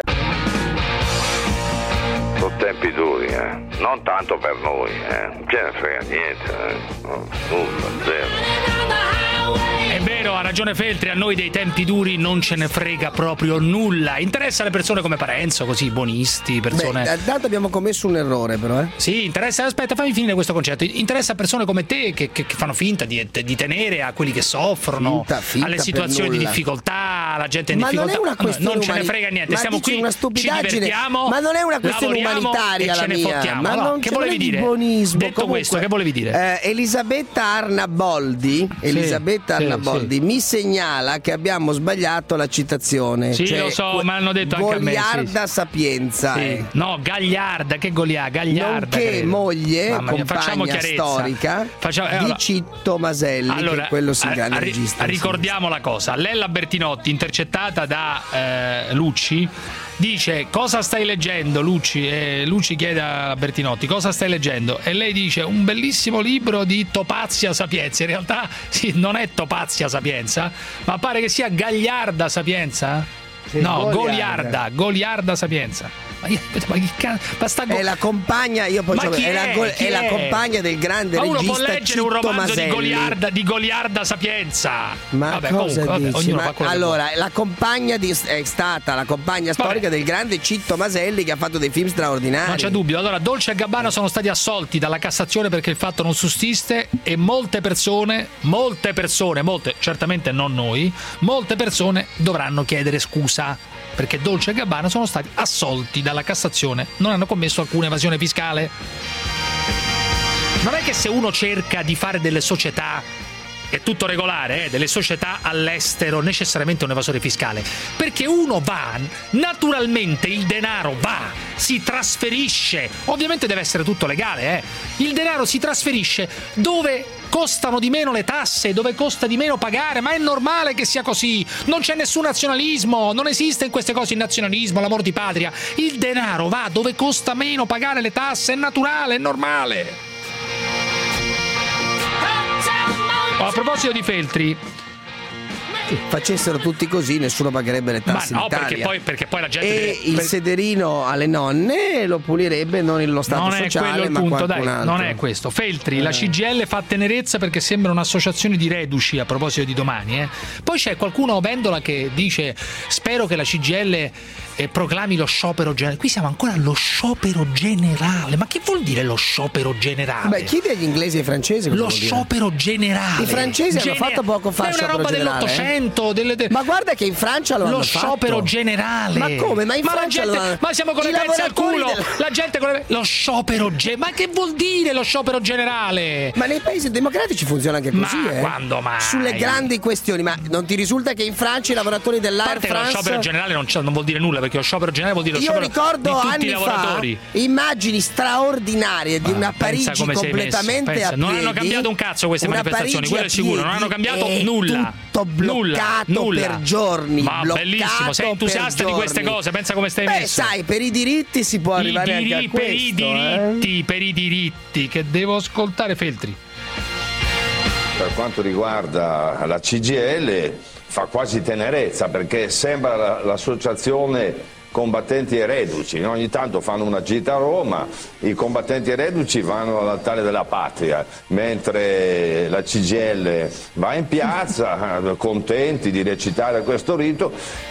Sono tempi duri, eh. Non tanto per noi, eh. Non ce ne frega niente, eh. No, nulla, zero.
È vero, ha ragione Feltri, a noi dei tempi duri non ce ne frega proprio nulla. Interessa le persone come Parenzo, così, buonisti, persone...
Beh, tanto abbiamo commesso un errore però, eh.
Sì, interessa, aspetta, fammi finire questo concetto. Interessa persone come te che, che, che fanno finta di, di tenere a quelli che soffrono,
finta, finta
alle situazioni di difficoltà, alla gente in ma difficoltà.
Non, è una questione
non ce
umani...
ne frega niente,
ma
stiamo qui,
una
ci divertiamo,
ma non è una questione umanitaria
e
la
ce ne
mia.
fottiamo.
Ma
no,
non
che
ce
volevi dire?
Buonismo.
Detto
Comunque,
questo, che volevi dire?
Eh, Elisabetta Arnaboldi, sì, Elisabetta
sì,
Arnaboldi
sì.
mi segnala che abbiamo sbagliato la citazione.
Sì,
cioè,
lo so, ma hanno detto anche a me.
Goliarda
sì.
Sapienza.
Sì.
Eh.
No, Gagliarda, che Goliarda, Gagliarda.
Nonché
credo.
moglie,
mia,
compagna storica
facciamo, eh,
di
allora,
Citto Maselli,
allora,
che quello si
a, a,
regista.
Ricordiamo la cosa, Lella Bertinotti, intercettata da eh, Lucci, dice: cosa stai leggendo, Lucci? E Lucci chiede a Bertinotti: cosa stai leggendo? E lei dice: un bellissimo libro di Topazia Sapienza. In realtà sì, non è Topazia Sapienza, ma pare che sia Gagliarda Sapienza. Sì, no, Goliarda, Goliarda, Goliarda Sapienza. Ma, io, ma, chi ca- ma sta go-
è la compagna, io poi
è,
è, la, go- è,
è
la compagna del grande
ma
regista
uno può leggere
Citto
un romanzo
Maselli.
di Goliarda, di Goliarda Sapienza.
Ma
vabbè,
cosa
comunque,
dici?
vabbè, ognuno
ma
fa quello
allora,
che
la compagna di, è stata la compagna
vabbè.
storica del grande Citto Maselli, che ha fatto dei film straordinari.
Non c'è dubbio. Allora, Dolce e Gabbana sono stati assolti dalla Cassazione perché il fatto non sussiste, e molte persone, molte persone, molte, certamente non noi, molte persone dovranno chiedere scusa, perché Dolce e Gabbana sono stati assolti dalla Cassazione, non hanno commesso alcuna evasione fiscale. Non è che se uno cerca di fare delle società, è tutto regolare, eh, delle società all'estero, necessariamente un evasore fiscale, perché uno va, naturalmente il denaro va, si trasferisce, ovviamente deve essere tutto legale, eh. Il denaro si trasferisce dove costano di meno le tasse, dove costa di meno pagare, ma è normale che sia così, non c'è nessun nazionalismo, non esiste in queste cose il nazionalismo, l'amor di patria, il denaro va dove costa meno pagare le tasse, è naturale, è normale. A proposito di Feltri,
facessero tutti così, nessuno pagherebbe le tasse
Ma no,
in Italia.
perché poi, perché poi la gente
e
deve...
il sederino alle nonne lo pulirebbe non lo Stato
non è
sociale,
quello il
ma
punto,
qualcun
dai,
altro.
non è questo. Feltri,
Eh.
la C G I L fa tenerezza perché sembra un'associazione di reduci, a proposito di domani. Eh. Poi c'è qualcuno, Vendola, che dice spero che la C G I L eh, proclami lo sciopero generale. Qui siamo ancora allo sciopero generale. Ma che vuol dire lo sciopero generale?
Beh, chiedi agli inglesi e ai francesi cosa
lo
vuol dire.
sciopero generale.
I francesi
Gener-
hanno fatto poco fa
Ma
il
è una
sciopero
roba
generale,
dell'Ottocento,
eh?
delle, de-
Ma guarda che in Francia lo,
lo
hanno
sciopero
fatto.
generale.
Ma come? Ma in
ma la
Francia
gente,
lo hanno-
ma siamo con le
i
pezze al
lavoratori
culo.
del-
La gente con le lo sciopero ge- ma che vuol dire lo sciopero generale?
Ma nei paesi democratici funziona anche così,
Ma
eh?
quando mai?
Sulle grandi questioni, ma non ti risulta che in Francia i lavoratori
A
dell'Air
parte che lo
France
sciopero generale non, c'è- non vuol dire nulla, perché lo sciopero generale vuol dire lo
Io
sciopero
ricordo
di tutti
anni
i lavoratori.
fa immagini straordinarie di una Parigi
Pensa come sei messo,
completamente
pensa.
a
Non
piedi.
hanno cambiato un cazzo queste
Una
manifestazioni,
Parigi
quello è
a
sicuro, non
piedi
hanno cambiato
e
nulla.
Tutto bloccato
nulla, nulla.
per giorni.
Ma
bloccato
bellissimo, sei entusiasta
per
di queste
giorni.
cose, pensa come stai
Beh,
messo.
sai, per i diritti si può
I
arrivare
diri-
anche a
per
questo,
i diritti,
eh?
per i diritti, che devo ascoltare Feltri.
Per quanto riguarda la C G I L fa quasi tenerezza perché sembra la- l'associazione combattenti e reduci, no? Ogni tanto fanno una gita a Roma, i combattenti e reduci vanno all'altare della patria, mentre la C G I L va in piazza eh, contenti di recitare questo rito.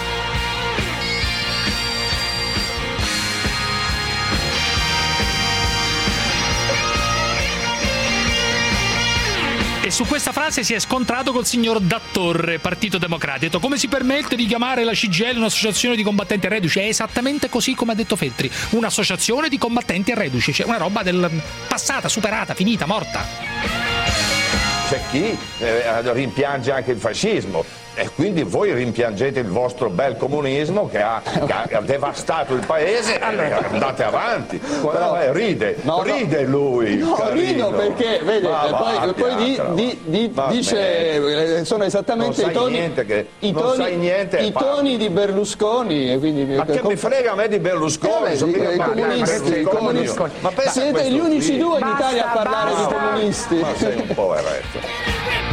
E su questa frase si è scontrato col signor Dattorre, Partito Democratico. Ha detto, come si permette di chiamare la C G I L un'associazione di combattenti e reduci? È esattamente così come ha detto Feltri, un'associazione di combattenti e reduci, cioè una roba del passata, superata, finita, morta.
C'è chi eh, rimpiange anche il fascismo e quindi voi rimpiangete il vostro bel comunismo che ha, che ha devastato il paese e andate avanti. Però, eh, ride,
no,
ride lui.
No,
carino.
rido perché vede,
Ma
poi,
va,
poi di,
teatro.
di, di,
Va
dice eh, sono esattamente
non
i
sai
toni,
niente che,
i
non
toni,
sai niente,
i toni di Berlusconi e quindi,
ma che mi frega a me di Berlusconi,
eh,
sono mica
i comunisti,
Berlusconi.
i comunisti.
Ma pensa a
Siete
questo
gli unici
qui.
due in
Basta,
Italia a parlare
basta.
di comunisti.
Ma sei un poveretto.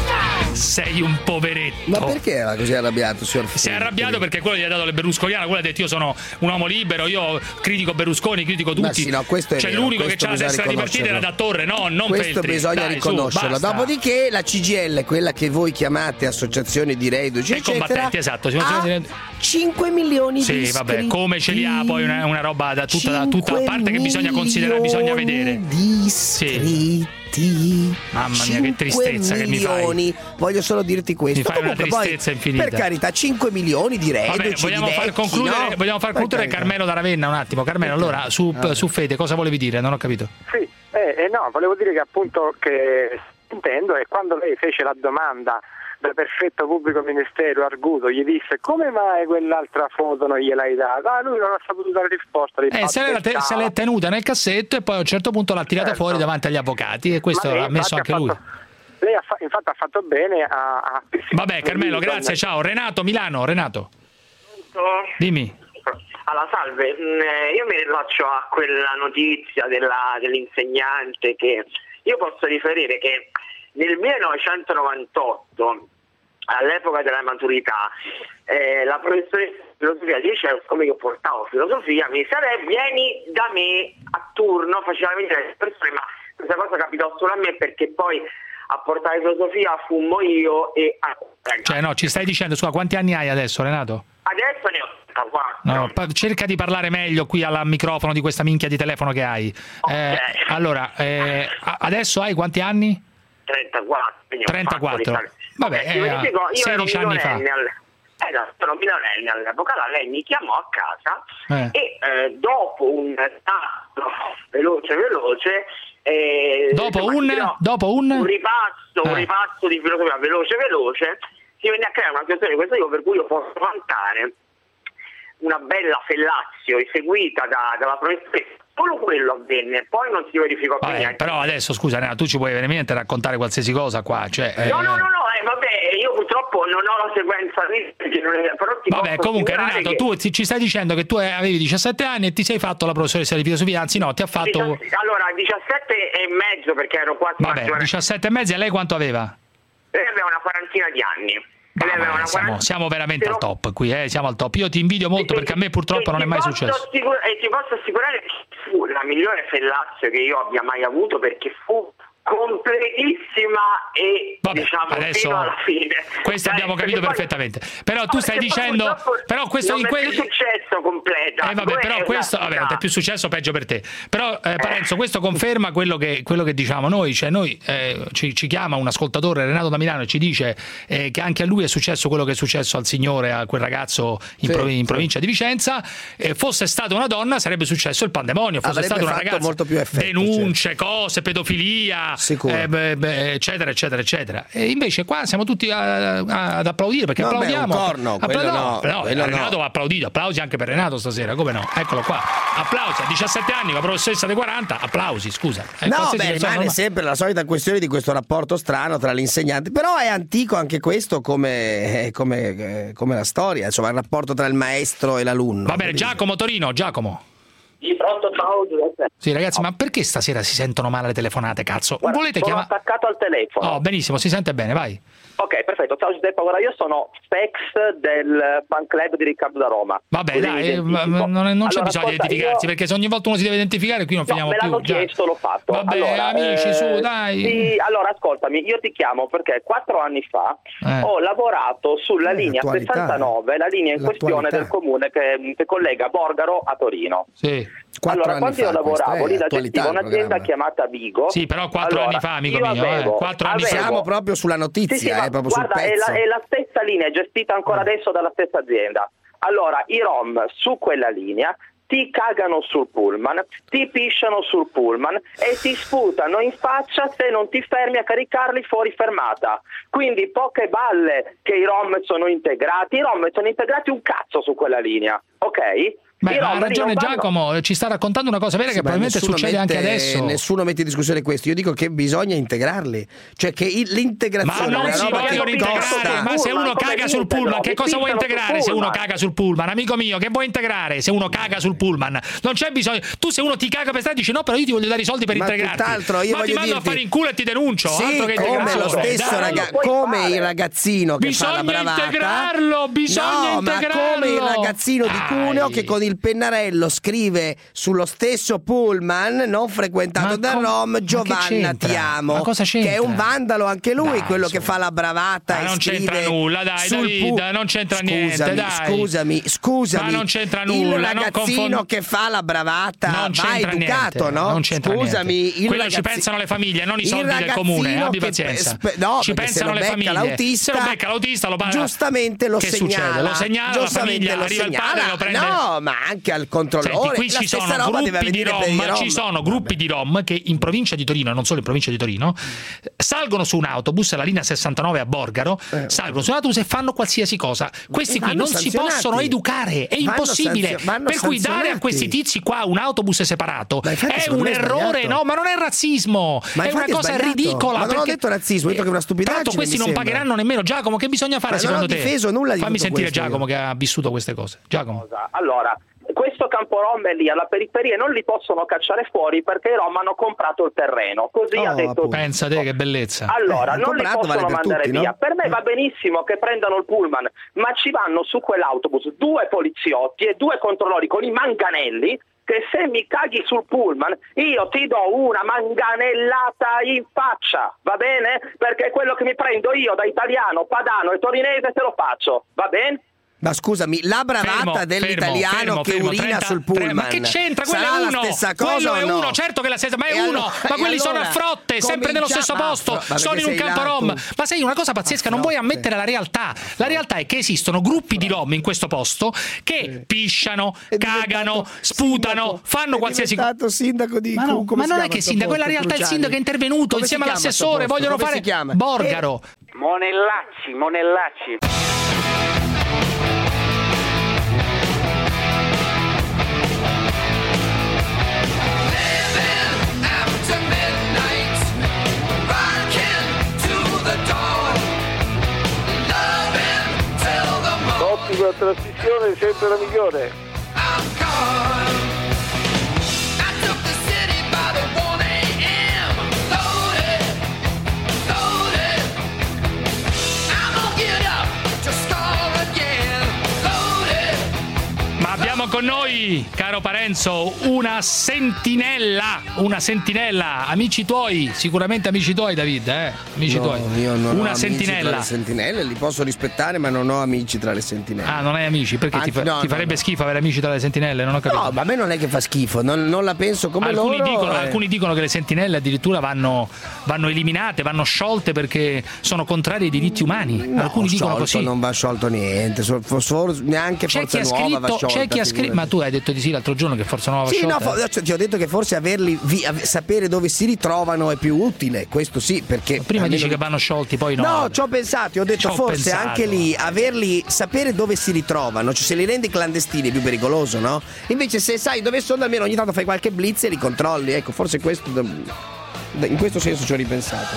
Sei un poveretto.
Ma perché era così arrabbiato, signor Feltri?
Si è arrabbiato perché quello gli ha dato le berlusconiane, quello ha detto io sono un uomo libero, io critico Berlusconi, critico tutti.
Ma sì, no, questo è
cioè
vero,
l'unico che
questo
c'ha la
bisogna
testa di partita era da Torre, no, non
Questo
Feltri.
bisogna
Dai,
riconoscerlo.
su, basta.
Dopodiché la C G I L, quella che voi chiamate associazioni di reduci,
E
eccetera,
combattenti, esatto.
ha cinque milioni
Sì,
di iscritti.
vabbè, come ce li ha poi una, una roba da tutta, da tutta a parte che bisogna considerare, bisogna vedere.
Di iscritti. Sì.
Mamma mia, che tristezza che mi fai.
milioni. Voglio solo dirti questo.
Mi fai una
Comunque,
tristezza
poi,
infinita.
per carità, cinque milioni di reduci.
Vabbè, vogliamo
di
far
vecchi,
concludere,
no?
vogliamo far
Per
concludere
carità.
Carmelo da Ravenna un attimo. Carmelo, allora su,
Ah.
su Fede cosa volevi dire? Non ho capito.
Sì, eh, eh, no, volevo dire che appunto che intendo è quando lei fece la domanda da perfetto pubblico ministero arguto, gli disse come mai quell'altra foto non gliel'hai data? Ah, lui non ha saputo dare risposta.
Eh, se, l'era te- se l'è tenuta nel cassetto e poi a un certo punto l'ha tirata
Certo.
fuori davanti agli avvocati e questo
Ma lei
l'ha messo anche
infatti
lui.
ha fatto- Lei ha fa- infatti ha fatto bene a... a
Vabbè Carmelo, grazie, ciao. Renato, Milano, Renato. Dimmi.
Allora, salve, Mm, eh, io mi rilaccio a quella notizia della- dell'insegnante che io posso riferire che nel millenovecentonovantotto, all'epoca della maturità, eh, la professoressa di filosofia al liceo, come io portavo filosofia, mi disse vieni da me a turno, faceva venire le persone, ma questa cosa capitò solo a me perché poi a portare filosofia fummo io e a...
Cioè no, ci stai dicendo, scusa, quanti anni hai adesso, Renato?
adesso ne ho trentaquattro.
No, pa- cerca di parlare meglio qui al microfono di questa minchia di telefono che hai. Eh, allora, eh, a- adesso hai quanti anni?
trentaquattro. quindi ho
trentaquattro.
fatto
Vabbè,
l'Italia.
eh,
Io dico, io ero
sedici anni fa.
minorenne al- eh, no, sono minorenne all'epoca, là, lei mi chiamò a casa
Eh.
e eh, dopo un tasto veloce veloce eh,
Dopo
insomma,
un,
dirò,
dopo un,
un ripasso, un
Eh.
ripasso di filosofia veloce veloce si venne a creare una situazione di questo tipo per cui io posso vantare una bella fellazio eseguita da, dalla professoressa. Solo quello avvenne, poi non si verificò più
Vabbè,
niente.
però adesso scusa, Renato, tu ci puoi veramente raccontare qualsiasi cosa qua, cioè, eh,
No, no, no, no, eh, vabbè, io purtroppo non ho la sequenza lì, perché non è- però ti
Vabbè,
posso
comunque
assicurare
Renato,
che-
tu ti- ci stai dicendo che tu avevi diciassette anni e ti sei fatto la professoressa di filosofia, anzi no, ti ha fatto...
diciassette allora, diciassette e mezzo perché ero quasi
Vabbè,
maggiore.
diciassette e mezzo e lei quanto aveva?
Lei aveva una quarantina di anni.
Ma, siamo, siamo veramente al top qui, eh? Siamo al top. Io ti invidio molto perché a me purtroppo non è mai successo.
Assicur- e ti posso assicurare che fu la migliore fellazio che io abbia mai avuto, perché fu completissima e
Vabbè,
diciamo
adesso
fino alla fine.
Questo
Dai,
abbiamo capito
poi,
perfettamente. Però tu stai dicendo però questo
non
in
è
que-
più successo completa.
Eh vabbè, però questo vabbè, non è più successo, peggio per te. Però eh, Parenzo, questo conferma quello che, quello che diciamo noi, cioè noi eh, ci, ci chiama un ascoltatore, Renato da Milano, e ci dice eh, che anche a lui è successo quello che è successo al signore, a quel ragazzo in, sì, prov- in provincia sì. di Vicenza. Eh, fosse stata una donna sarebbe successo il pandemonio, fosse
Avrebbe
stata una
fatto
ragazza
molto più effetto,
denunce, certo. cose, pedofilia, eh, beh, beh, eccetera eccetera eccetera. E invece qua siamo tutti a, a, ad applaudire perché
no,
applaudiamo.
Beh, un corno,
Appla-
no,
no, no,
quello
Renato
no.
ha applaudito, applausi anche per Renato stasera, come no? Eccolo qua. Applausi a diciassette anni, la professoressa dei quaranta, applausi, scusa.
Eh, no, beh, rimane norma- sempre la solita questione di questo rapporto strano tra l'insegnante, però è antico anche questo come, come, come la storia, insomma, il rapporto tra il maestro e l'alunno.
Va bene, Giacomo Torino, Giacomo.
Sì, pronto, ciao Giuseppe.
Sì, ragazzi, ma perché stasera si sentono male le telefonate, cazzo?
Guarda,
volete
sono
chiamare?
attaccato al telefono.
Oh, benissimo, si sente bene, vai.
Ok, perfetto. Ciao Giuseppe, ora io sono Spex del fan club di Riccardo da Roma.
Vabbè,
Così
dai, ma non, non
allora,
c'è bisogno
ascolta,
di identificarsi,
io...
perché se ogni volta uno si deve identificare qui non
no,
finiamo
me l'hanno
più.
chiesto, l'ho fatto.
Vabbè,
allora,
amici,
eh,
su, dai.
Sì, allora ascoltami, io ti chiamo perché quattro anni fa
eh.
ho lavorato sulla linea
L'attualità.
sessantanove, la linea in questione del comune che, che collega Borgaro a Torino.
Sì.
Allora, quando io lavoravo lì, la gestivo un'azienda chiamata Vigo.
Sì, però quattro
allora,
anni fa, amico
io
mio,
avevo,
eh. quattro anni
avevo,
fa.
Siamo proprio sulla notizia,
sì, sì,
eh, proprio
guarda,
sul pezzo.
È la, è la stessa linea, è gestita ancora adesso dalla stessa azienda. Allora, i Rom su quella linea ti cagano sul pullman, ti pisciano sul pullman e ti sputano in faccia se non ti fermi a caricarli fuori fermata. Quindi poche balle che i Rom sono integrati, i Rom sono integrati un cazzo su quella linea, ok?
Beh, ha ragione Giacomo, ci sta raccontando una cosa vera che
Sì,
probabilmente succede
mette,
anche adesso.
Nessuno mette in discussione questo. Io dico che bisogna integrarli, cioè che il, l'integrazione
ma non si vogliono integrare. Ma se uno caga sul pullman, che cosa vuoi integrare? Se uno caga sul pullman, amico mio, che vuoi integrare? Se uno caga sul pullman, non c'è bisogno. Tu, se uno ti caga per strada, dici no, però io ti voglio dare i soldi per
ma
integrarti.
Io
ma ti mando
dirti,
a fare in culo e ti denuncio.
sì,
altro che
come lo stesso raga- come
fare.
il ragazzino che
bisogna
fa la bravata.
integrarlo, bisogna
no,
integrarlo.
ma come il ragazzino di Cuneo
Ai.
che con il pennarello scrive sullo stesso pullman non frequentato
Ma
da
com-
Rom,
ma
Giovanna
che
ti amo,
ma cosa c'entra?
che è un vandalo anche lui,
Dai,
quello
su.
che fa la bravata
Ma
e
non
scrive
c'entra nulla, dai,
sul
Davide,
pu-
non c'entra
scusami,
niente, dai.
Scusami, scusami.
Ma non c'entra
il
nulla, non
ragazzino
confond-
che fa la bravata
non
va
c'entra
educato,
niente,
no?
non c'entra
Scusami,
niente.
il
Quello
ragazzi-
ci pensano le famiglie, non i
il
soldi del comune,
ragazzino
abbi
che-
pazienza.
spe- no,
ci
perché se
pensano
lo
le
becca
famiglie.
l'autista,
se lo becca l'autista lo paga.
giustamente lo
che
segnala.
succede? Lo segnala la
Giustamente
famiglia,
lo
arriva il
segnala.
padre e lo prende.
No, ma anche al controllore.
Senti, qui
la
ci
stessa
sono
roba deve
gruppi di
avvenire per i
Rom,
Rom.
ci sono gruppi di Rom che in provincia di Torino, non solo in provincia di Torino, salgono su un autobus, la linea sessantanove a Borgaro,
Eh.
salgono su un autobus e fanno qualsiasi cosa. Questi qui
Vanno
non si
sanzionati.
possono educare, è
Vanno
impossibile.
sanzio- vanno
per cui dare a
sanzionati.
questi tizi qua un autobus separato
Ma infatti
è
secondo
un
me è
errore,
sbagliato.
no, ma non è razzismo,
Ma
è una
infatti è
cosa
sbagliato.
ridicola.
Ma non ho
perché-
detto razzismo, ho detto che è una stupidaggine,
Tanto questi
mi
non
sembra.
pagheranno nemmeno. Giacomo, che bisogna fare
Ma non
secondo
ho
te?
difeso nulla di
Fammi
tutto
sentire
questo
Giacomo
io.
che ha vissuto queste cose. Giacomo.
Allora, questo campo Rom è lì alla periferia e non li possono cacciare fuori perché i Rom hanno comprato il terreno. Così
Oh,
ha detto.
appunto.
Pensa te che bellezza.
Allora,
Eh,
non li
comprato
possono
vale per
mandare
tutti,
via.
no?
Per me va benissimo che prendano il pullman, ma ci vanno su quell'autobus due poliziotti e due controllori con i manganelli che se mi caghi sul pullman io ti do una manganellata in faccia, va bene? Perché quello che mi prendo io da italiano, padano e torinese te lo faccio, va bene?
Ma scusami, la bravata
Fermo,
dell'italiano
fermo,
che
fermo,
urina
trenta,
sul pullman.
Ma che c'entra? Quello
sarà
è uno.
la stessa cosa
Quello
o
è
no?
uno, certo che è la stessa, ma è
E
uno.
allora-
ma
e
quelli sono a
allora
frotte, sempre nello
comincia-
stesso
ma-
posto.
ma perché
sono in un
sei
campo
là,
Rom.
tu?
Ma sai una cosa pazzesca? Non vuoi ammettere la realtà. La realtà è che esistono gruppi di Rom in questo posto che pisciano, cagano, sputano, fanno qualsiasi cosa.
È diventato sindaco di
Ma, no,
come
ma
si
non è
chiama
che
il
sindaco,
suo
quella
posto,
realtà è il
Cruciani?
sindaco è intervenuto
Come si
insieme
chiama
all'assessore,
sto posto?
vogliono
Come
fare
si chiama?
Borgaro.
Monellacci, Monellacci.
Ottima trasmissione, sempre la migliore.
con noi, caro Parenzo, una sentinella, una sentinella, amici tuoi, sicuramente amici tuoi, David, eh? Amici
no,
tuoi.
Io non
una
ho
sentinella.
Tra le sentinelle li posso rispettare, ma non ho amici tra le sentinelle.
Ah, non hai amici? Perché
Anzi,
ti, fa-
no,
ti
no,
farebbe
no.
schifo avere amici tra le sentinelle? Non ho capito.
No, ma a me non è che fa schifo, non, non la penso come
alcuni
loro.
Dicono,
eh.
Alcuni dicono che le sentinelle addirittura vanno, vanno eliminate, vanno sciolte perché sono contrarie ai diritti umani.
No,
alcuni dicono
sciolto,
così.
Non va sciolto niente, so- so- neanche
C'è
Forza
chi ha
Nuova va
scritto,
sciolta.
c'è chi ha scritto, ma tu hai detto di sì l'altro giorno che Forza Nuova va
Sì, no,
sciolta.
fo- cioè, ti ho detto che forse averli vi- av- sapere dove si ritrovano è più utile, questo sì, perché
Prima dici
almeno-
che vanno sciolti, poi no.
No, ci ho pensato, ho detto
Ci ho
forse
pensato.
anche lì averli, sapere dove si ritrovano, cioè se li rendi clandestini è più pericoloso, no? Invece se sai dove sono, almeno ogni tanto fai qualche blitz e li controlli, ecco, forse questo in questo senso ci ho ripensato.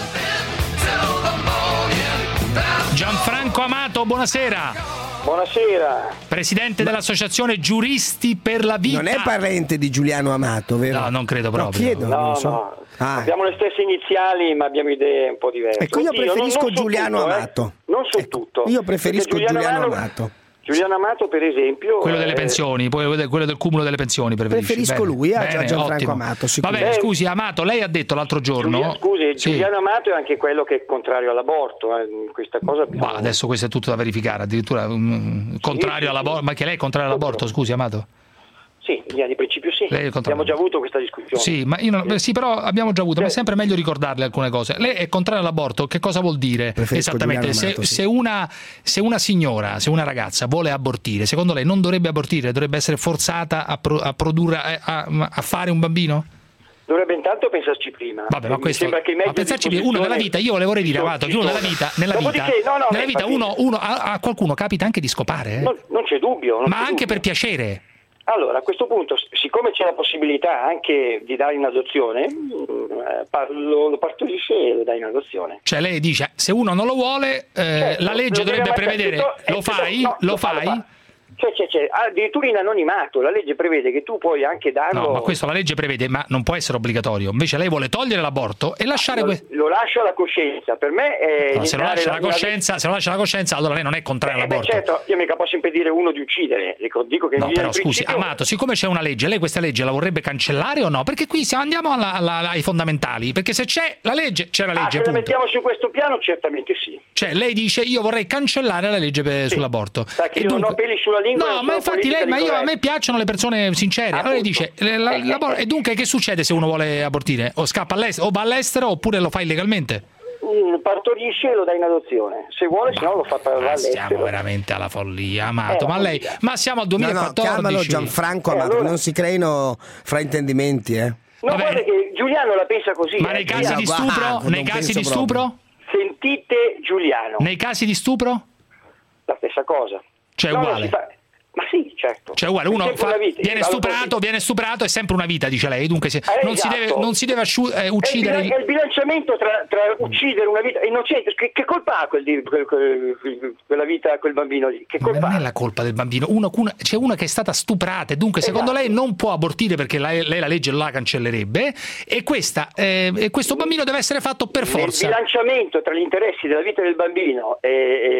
Gianfranco Amato, buonasera.
Buonasera.
Presidente dell'Associazione Giuristi per la Vita.
Non è parente di Giuliano Amato, vero?
No, non credo
No,
proprio.
chiedo, non
No,
lo so.
no.
Ah.
Abbiamo le stesse iniziali, ma abbiamo idee un po' diverse.
Ecco, io
Oddio,
preferisco
non- non su
Giuliano
tutto, eh.
Amato.
Non su tutto.
Io preferisco
Perché
Giuliano
Amato-
Amato.
Giuliano Amato, per esempio.
Quello delle
eh,
pensioni, poi quello del cumulo delle pensioni preferisci.
Preferisco
Bene,
lui, a
bene,
Gianfranco
ottimo.
Amato,
Va bene,
sicuro.
scusi Amato, lei ha detto l'altro giorno.
Giulia- scusi,
Sì.
Giuliano Amato è anche quello che è contrario all'aborto. eh, Questa cosa più.
Ma adesso questo è tutto da verificare, addirittura um, contrario
sì,
all'aborto,
sì.
ma che lei è contrario all'aborto, scusi Amato?
Sì, in linea di principio sì.
Lei è contrario.
Abbiamo già avuto questa discussione.
Sì, ma io non- beh, sì, però abbiamo già avuto, ma è sempre meglio ricordarle alcune cose. Lei è contrario all'aborto, che cosa vuol dire?
Preferisco
Esattamente,
Giuliano
se,
Amato, sì.
se, una, se una signora, se una ragazza vuole abortire, secondo lei non dovrebbe abortire, dovrebbe essere forzata a, pro- a produrre, a, a- a fare un bambino?
Dovrebbe intanto pensarci prima.
Vabbè, ma
Mi
questo,
sembra che i mezzi
a pensarci
a
prima, uno nella
disposizione-
vita, io le vorrei dire,
ci
Amato, che
sono-
uno nella vita, nella vita,
Dopodiché, no, no,
nella
ma
vita
infatti-
uno, uno- a, a qualcuno capita anche di scopare, eh?
Non, non c'è dubbio. non
ma
c'è
anche
dubbio.
per piacere.
Allora, a questo punto, s- siccome c'è la possibilità anche di dare in adozione, mh, parlo, lo partorisce e lo dai in adozione.
Cioè lei dice, se uno non lo vuole, eh,
Certo,
la legge
lo deve
dovrebbe
mettere
prevedere,
tutto-
lo
eh,
fai?
no,
Lo
lo fa, lo
fai?
fa. Cioè, c'è, c'è, addirittura in anonimato, la legge prevede che tu puoi anche darlo.
No, ma questo la legge prevede, ma non può essere obbligatorio. Invece lei vuole togliere l'aborto e lasciare
lo,
questo.
lo lascio alla coscienza. Per me è
No, se lo
iniziare
lascia
la-
la coscienza, se lo lascia la coscienza, allora lei non è contrario
Eh, beh,
all'aborto.
certo, io mica posso impedire uno di uccidere. Dico, dico che
No,
in
però
linea di
scusi,
principio-
Amato, siccome c'è una legge, lei questa legge la vorrebbe cancellare o no? Perché qui siamo, andiamo alla- alla- ai fondamentali, perché se c'è la legge, c'è la
Ah,
legge,
se la
punto.
mettiamo su questo piano, certamente sì.
Cioè, lei dice io vorrei cancellare la legge per- sull'aborto.
Sa che
E
io non
dunque-
ho peli sulla lingua.
No,
non
ma
sono
infatti lei,
politica
ma
di
io, a me
corretto.
piacciono le persone sincere. Allora lei
Appunto.
dice, eh, la- l'abor- e dunque che succede se uno vuole abortire? O scappa all'estero, o va all'estero oppure lo fa illegalmente?
Mm, partorisce e lo dà in adozione. Se vuole, se no lo fa per
Ma siamo
all'estero.
veramente alla follia, Amato.
Eh,
ma
la
lei,
follia.
ma siamo al
No, no,
duemilaquattordici.
chiamalo Gianfranco
Eh,
Amato,
allora-
che non si creino fraintendimenti, eh.
No,
Vabbè.
guarda che Giuliano la pensa così.
Ma
eh.
nei casi di
Giuliano-
stupro?
guarda,
nei
non
casi
penso
di stupro?
Sentite Giuliano,
Nei casi di stupro?
la stessa cosa.
Cioè
No, no,
uguale.
si fa- Ma sì, certo.
Cioè, uguale, uno
È sempre
fa-
una vita.
viene
Io vado
stuprato,
così.
viene stuprato, è sempre una vita, dice lei. Dunque, se-
Eh,
non, si
esatto.
deve, non si deve asciu- eh, uccidere.
È il, bila- è il bilanciamento tra, tra uccidere una vita innocente. Che, che colpa ha quel, di- quel- quel- quella vita, quel bambino lì? Che
Ma
colpa
non è
ha?
la colpa del bambino. Uno- una- c'è una che è stata stuprata, e dunque, secondo
Esatto.
lei, non può abortire perché la- lei la legge la cancellerebbe. E, questa, eh, e questo bambino deve essere fatto per
Nel
forza.
bilanciamento tra gli interessi della vita del bambino e,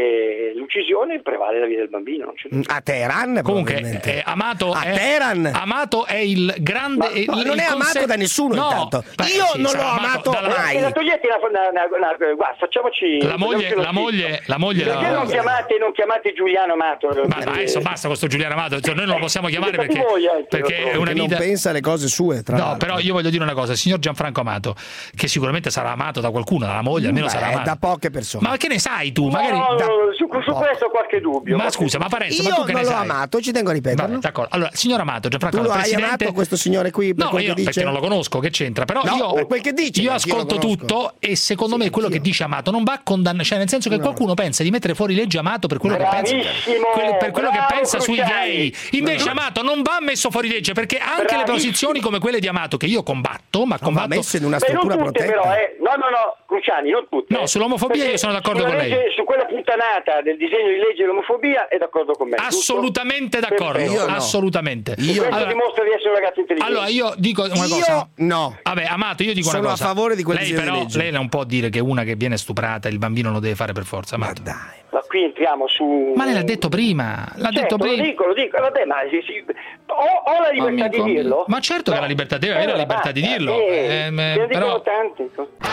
e l'uccisione prevale la vita del bambino. Non c'è dubbio.
A Teheran,
Comunque,
probabilmente.
eh, Amato,
A
è,
Teheran.
Amato è il grande.
Ma-
il-
no, non
il
è amato
conse-
da nessuno,
No,
intanto.
beh,
Io
sì,
non
sarà
l'ho amato
dalla-
mai.
E la togliete una, una, una, una- guarda, facciamoci
La moglie,
facciamoci
la
lo
moglie,
schizzo.
la moglie.
Perché
la-
non chiamate, non chiamate Giuliano Amato?
Ma dai, adesso basta con sto Giuliano Amato, cioè, noi non lo possiamo chiamare
Fate
perché,
voi anche,
perché
lo so.
è una
Che non
vita.
pensa alle cose sue, tra
No,
l'altro.
però io voglio dire una cosa, il signor Gianfranco Amato, che sicuramente sarà amato da qualcuno, dalla moglie, almeno
Beh,
sarà amato.
da poche persone.
Ma che ne sai tu? Magari.
No,
da-
su, su questo ho qualche dubbio.
Ma
qualche
scusa, ma
dubbio.
Parenzo,
Io
ma tu che
non
ne
l'ho
sai?
amato, ci tengo a ripeterlo.
Vabbè, d'accordo. Allora, signor Amato, Gianfranco
Tu lo
Amato,
hai
presidente.
amato questo signore qui per
No,
quel
io
che dice?
perché non lo conosco, che c'entra? Però
No,
io,
per quel che dice,
io
perché io lo
ascolto
conosco.
tutto e secondo me quello che
anch'io.
dice Amato non va a condannare, cioè nel senso che qualcuno pensa di mettere fuori legge Amato per quello che pensa,
Bravissimo,
quello- per quello che
bravo
pensa sui
Cruciani.
gay. Invece Amato non va messo fuori legge perché anche le
Bravissimo.
posizioni come quelle di Amato che io combatto, ma
Non va
combatto
messo in una
Beh, non
struttura
tutte
protetta.
però, eh. No, no, no, Cruciani, non tutte.
No, sull'omofobia
Perché
io sono d'accordo
sulla
con
legge,
lei.
Su quella puttanata del disegno di legge dell'omofobia è d'accordo con me.
Assolutamente
giusto?
d'accordo,
Perfetto.
no.
assolutamente.
Io
Questo
allora,
dimostra di essere un ragazzo intelligente.
allora io dico una
Io
cosa.
no.
Vabbè, Amato, io dico
Sono
una cosa.
a favore di quel
Lei
disegno di
però,
legge.
lei non può dire che una che viene stuprata il bambino lo deve fare per forza, Amato.
Ma dai.
Ma qui entriamo su...
Ma lei l'ha detto prima, l'ha
Certo,
detto prima.
lo dico, lo dico, vabbè, ma sì, sì, ho, ho la libertà
Amico,
di dirlo.
ma certo che ha la libertà, deve avere la libertà di dirlo.
Eh,
Ehm,
me ne
però
dicono tanti.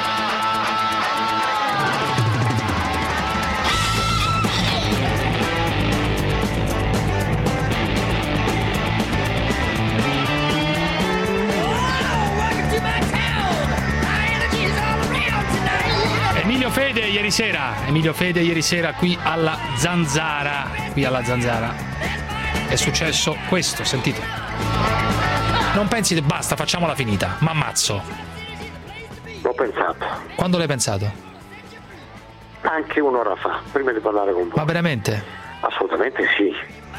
Emilio Fede ieri sera, Emilio Fede ieri sera qui alla Zanzara, qui alla Zanzara è successo questo, sentite. Non pensi che basta, facciamola finita, ma ammazzo.
L'ho pensato,
Quando l'hai pensato?
anche un'ora fa, prima di parlare con voi.
Ma veramente?
Assolutamente sì.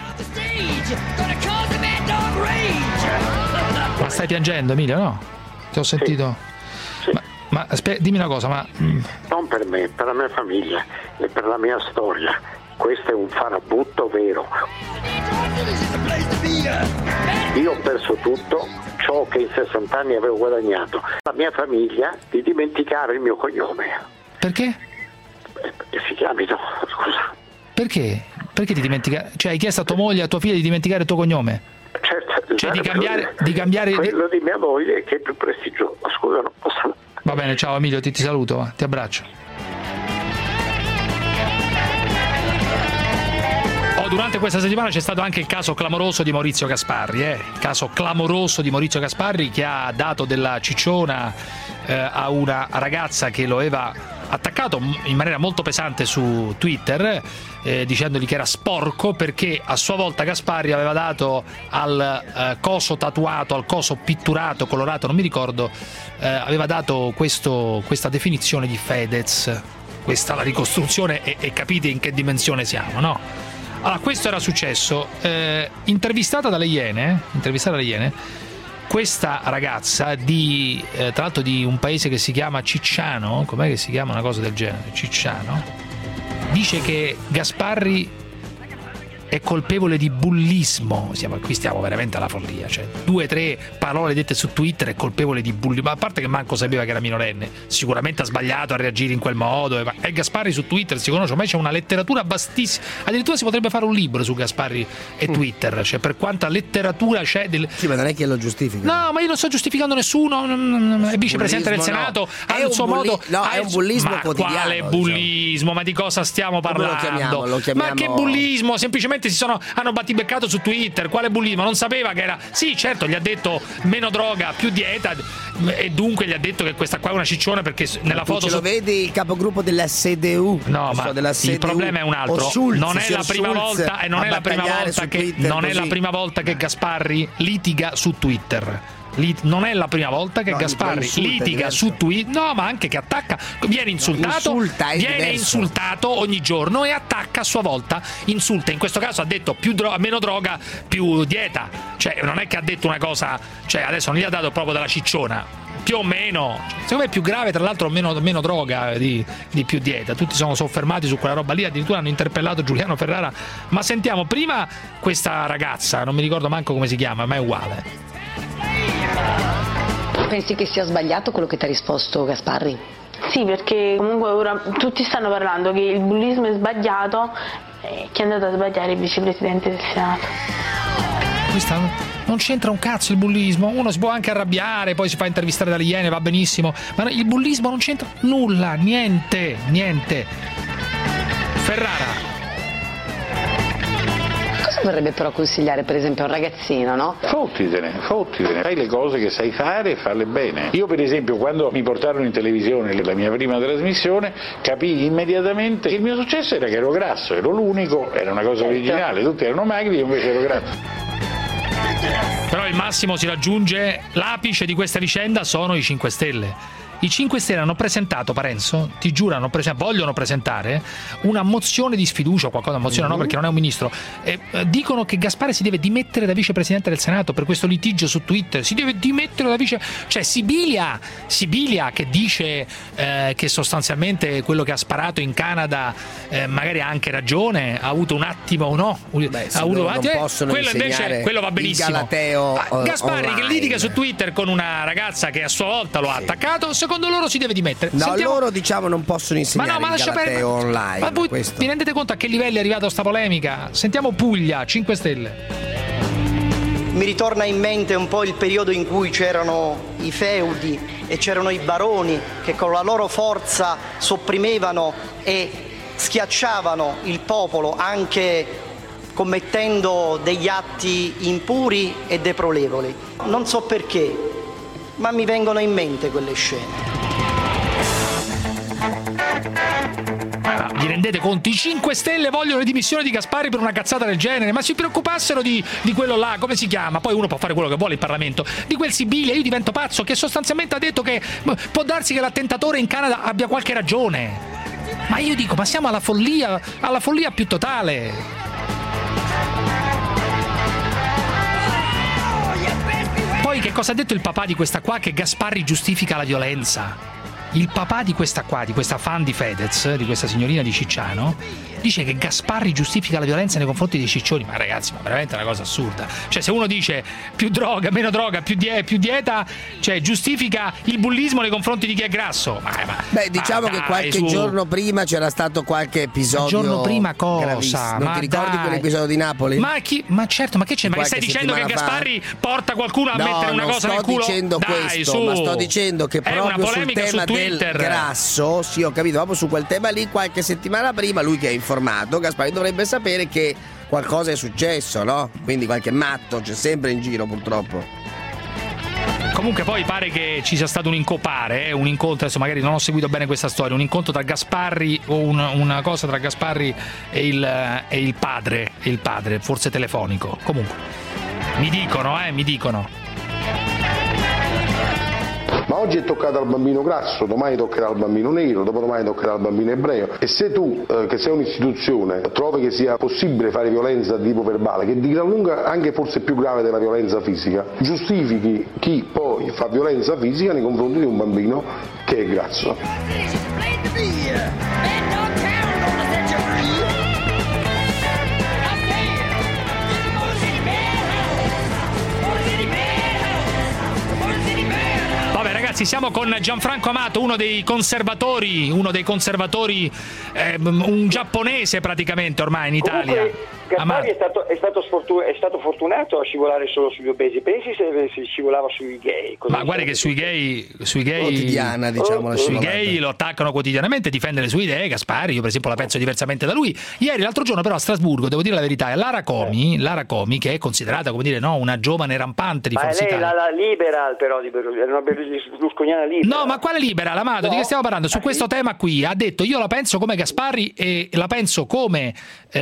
Ma stai piangendo, Emilio, no? Ti ho sentito.
Sì.
Ma, ma aspe- dimmi una cosa, ma mm,
Non per me, per la mia famiglia e per la mia storia. Questo è un farabutto vero. Io ho perso tutto ciò che in sessanta anni avevo guadagnato. La mia famiglia di dimenticare il mio cognome.
perché?
Che si chiami, no, scusa.
Perché? Perché ti dimentica? Cioè hai chiesto a tua moglie, a tua figlia di dimenticare il tuo cognome?
Certo,
Cioè di cambiare, di cambiare
quello di mia moglie che è più prestigioso. Scusa, non posso.
Va bene, ciao Emilio, ti, ti saluto, va, ti abbraccio. Oh, durante questa settimana c'è stato anche il caso clamoroso di Maurizio Gasparri, eh? il caso clamoroso di Maurizio Gasparri che ha dato della cicciona eh, a una ragazza che lo aveva attaccato in maniera molto pesante su Twitter, eh, dicendogli che era sporco perché a sua volta Gasparri aveva dato al eh, coso tatuato, al coso pitturato, colorato, non mi ricordo, eh, aveva dato questo, questa definizione di Fedez. Questa è la ricostruzione e, e capite in che dimensione siamo, no? Allora, questo era successo. Eh, intervistata dalle Iene, intervistata dalle Iene, questa ragazza di, eh, tra l'altro di un paese che si chiama Cicciano, com'è che si chiama una cosa del genere? Cicciano, dice che Gasparri è colpevole di bullismo. Siamo, qui stiamo veramente alla follia, cioè due o tre parole dette su Twitter è colpevole di bullismo, ma a parte che manco sapeva che era minorenne, sicuramente ha sbagliato a reagire in quel modo, e, e Gasparri su Twitter si conosce, ormai c'è una letteratura vastissima, addirittura si potrebbe fare un libro su Gasparri e mm. Twitter, cioè per quanta letteratura c'è del...
Sì, ma non è che lo giustifica.
No, ma io non sto giustificando nessuno, è vicepresidente del Senato,
no.
ha
È
il
un
suo
bulli-
modo...
no, è un bullismo
ma
quotidiano,
quale
diciamo.
bullismo? Ma di cosa stiamo parlando?
Lo chiamiamo, lo chiamiamo...
Ma che bullismo? Semplicemente si sono hanno battibeccato su Twitter. Quale bullismo? Non sapeva che era... Sì, certo, gli ha detto meno droga, più dieta, e dunque gli ha detto che questa qua è una cicciona perché nella
tu
foto...
ce lo
su...
vedi il capogruppo della C D U?
No, ma
della C D U,
il problema è un altro.
Schulz,
non è la prima
Schulz,
volta e non
a
è la prima
battagliare
volta
su
che
Twitter
non è la
così.
prima volta che Gasparri litiga su Twitter. Lit- non è la prima volta che
No,
Gasparri
insulta, è
litiga
diverso.
su Twitter, no, ma anche che attacca, viene insultato,
No, insulta, è
viene
diverso.
insultato ogni giorno e attacca a sua volta, insulta. In questo caso ha detto più dro- meno droga, più dieta. Cioè, non è che ha detto una cosa, cioè adesso non gli ha dato proprio della cicciona. Più o meno, secondo me è più grave, tra l'altro meno, meno droga di, di più dieta. Tutti sono soffermati su quella roba lì, addirittura hanno interpellato Giuliano Ferrara. Ma sentiamo prima questa ragazza, non mi ricordo manco come si chiama, ma è uguale.
Pensi che sia sbagliato quello che ti ha risposto Gasparri?
Sì, perché comunque ora tutti stanno parlando che il bullismo è sbagliato e chi è andato a sbagliare è il vicepresidente del Senato.
Questa non c'entra un cazzo il bullismo, uno si può anche arrabbiare, poi si fa intervistare dalle Iene, va benissimo, ma il bullismo non c'entra nulla, niente, niente. Ferrara.
Cosa vorrebbe però consigliare per esempio a un ragazzino, no?
Fottitene, fottitene, fai le cose che sai fare e farle bene. Io per esempio quando mi portarono in televisione la mia prima trasmissione capii immediatamente che il mio successo era che ero grasso, ero l'unico, era una cosa originale, tutti erano magri, io invece ero grasso.
Però il massimo si raggiunge, l'apice di questa vicenda sono i cinque Stelle. I cinque Stelle hanno presentato, Parenzo, ti giuro, hanno presen- vogliono presentare una mozione di sfiducia o qualcosa, mozione mm-hmm. no perché non è un ministro, eh, eh, dicono che Gasparri si deve dimettere da vicepresidente del Senato per questo litigio su Twitter, si deve dimettere da vice, cioè Sibilia, Sibilia che dice eh, che sostanzialmente quello che ha sparato in Canada eh, magari ha anche ragione, ha avuto un attimo o no,
Beh,
ha avuto
non
eh,
possono
quello invece quello va benissimo.
Galateo,
ah, Gasparri
online.
che litiga su Twitter con una ragazza che a sua volta lo ha sì. attaccato, secondo loro si deve dimettere.
No,
Sentiamo...
loro diciamo non possono insegnare ma no, ma il Galateo per... online.
Ma voi
questo.
vi rendete conto a che livelli è arrivata sta polemica? Sentiamo Puglia, cinque Stelle.
Mi ritorna in mente un po' il periodo in cui c'erano i feudi e c'erano i baroni che con la loro forza sopprimevano e schiacciavano il popolo anche commettendo degli atti impuri e deplorevoli. Non so perché, ma mi vengono in mente quelle scene.
Vi rendete conto? I cinque Stelle vogliono le dimissioni di Gasparri per una cazzata del genere, ma si preoccupassero di, di quello là, come si chiama? Poi uno può fare quello che vuole in Parlamento, di quel Sibilia, io divento pazzo, che sostanzialmente ha detto che può darsi che l'attentatore in Canada abbia qualche ragione. Ma io dico, ma siamo alla follia, alla follia più totale. Poi che cosa ha detto il papà di questa qua? Che Gasparri giustifica la violenza. Il papà di questa qua, di questa fan di Fedez, di questa signorina di Cicciano, dice che Gasparri giustifica la violenza nei confronti dei ciccioni. Ma ragazzi, ma veramente è una cosa assurda. Cioè, se uno dice più droga, meno droga, più, die- più dieta, cioè giustifica il bullismo nei confronti di chi è grasso. Ma, ma,
Beh, diciamo
ma
che
dai,
qualche
su.
giorno prima c'era stato qualche episodio.
Il giorno prima cosa?
Gravissimo. Non
ma
ti ricordi
dai.
quell'episodio di Napoli?
Ma chi? Ma certo, ma che c'è? Ma che stai dicendo che Gasparri fa? porta qualcuno a
no,
mettere una cosa nel culo?
No, sto dicendo
dai,
questo,
su.
ma sto dicendo che
è
proprio sul tema
su
del grasso, sì, ho capito, proprio su quel tema lì qualche settimana prima lui che è informato, Gasparri dovrebbe sapere che qualcosa è successo, no? Quindi qualche matto c'è sempre in giro, purtroppo.
Comunque poi pare che ci sia stato un incopare, eh, un incontro, adesso magari non ho seguito bene questa storia, un incontro tra Gasparri o una, una cosa tra Gasparri e il, e il padre, e il padre, forse telefonico. Comunque, mi dicono, eh, mi dicono.
Ma oggi è toccato al bambino grasso, domani toccherà al bambino nero, dopodomani toccherà al bambino ebreo. E se tu, eh, che sei un'istituzione, trovi che sia possibile fare violenza di tipo verbale, che di gran lunga anche forse più grave della violenza fisica, giustifichi chi poi fa violenza fisica nei confronti di un bambino che è grasso.
Ragazzi, siamo con Gianfranco Amato, uno dei conservatori, uno dei conservatori, eh, un giapponese praticamente ormai in Italia.
Comunque, Gasparri è stato, è, stato sfortun- è stato fortunato a scivolare solo sugli obesi, pensi se, se scivolava sui gay.
Ma guarda che sui gay, sui gay,
quotidiana, diciamo,
oh, sui gay lo attaccano quotidianamente, difende le sue idee. Gasparri, io per esempio la penso diversamente da lui. Ieri, l'altro giorno però a Strasburgo, devo dire la verità, Lara Comi, Lara Comi che è considerata, come dire, no, una giovane rampante di
Ma
Forza
lei
Italia.
la, la liberal però di Berlusconi, era una berlusconiana libera.
No, ma quale libera, L'Amato, no. Di che stiamo parlando? Su ah, questo sì? tema qui ha detto io la penso come Gasparri e la penso come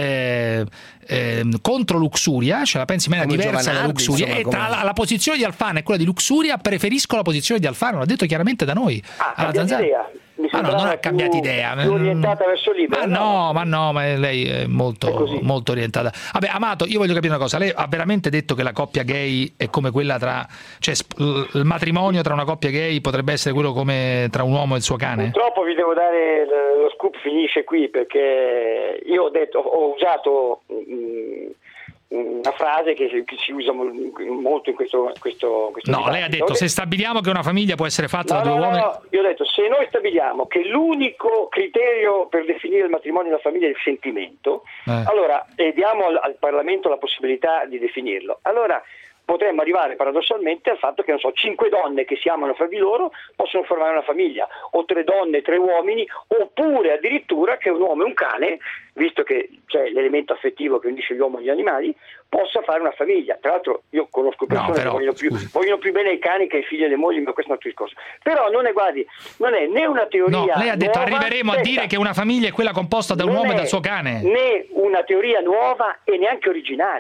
eh, eh, contro Luxuria, cioè la penso in maniera come diversa da Luxuria, insomma, e tra come... la, la posizione di Alfano e quella di Luxuria preferisco la posizione di Alfano, l'ha detto chiaramente da noi.
Ah, cambiato idea.
Ma no, non ha cambiato
più,
idea.
Più orientata verso libera.
Ma
no,
no, ma no, ma lei è molto, è molto orientata. Vabbè, Amato, io voglio capire una cosa. Lei ha veramente detto che la coppia gay è come quella tra, cioè il matrimonio tra una coppia gay potrebbe essere quello come tra un uomo e il suo cane?
Purtroppo vi devo dare lo scoop, finisce qui, perché io ho detto, ho usato mh, una frase che si, che si usa molto in questo, questo, questo
no,
dibattito.
Lei ha detto se stabiliamo che una famiglia può essere fatta
no,
da due
no,
uomini.
No, io ho detto se noi stabiliamo che l'unico criterio per definire il matrimonio e la famiglia è il sentimento, eh. allora e diamo al, al Parlamento la possibilità di definirlo, allora potremmo arrivare paradossalmente al fatto che, non so, cinque donne che si amano fra di loro possono formare una famiglia, o tre donne e tre uomini, oppure addirittura che un uomo e un cane, visto che c'è l'elemento affettivo che unisce l'uomo agli animali, possa fare una famiglia. Tra l'altro io conosco persone no, però, che vogliono più, vogliono più bene i cani che i figli e le mogli, ma questo è un altro discorso. Però non è, guardi, non è né una teoria
no, lei ha detto
nuova,
arriveremo
aspetta,
a dire che una famiglia è quella composta da un uomo e dal suo cane.
Né una teoria nuova e neanche originale.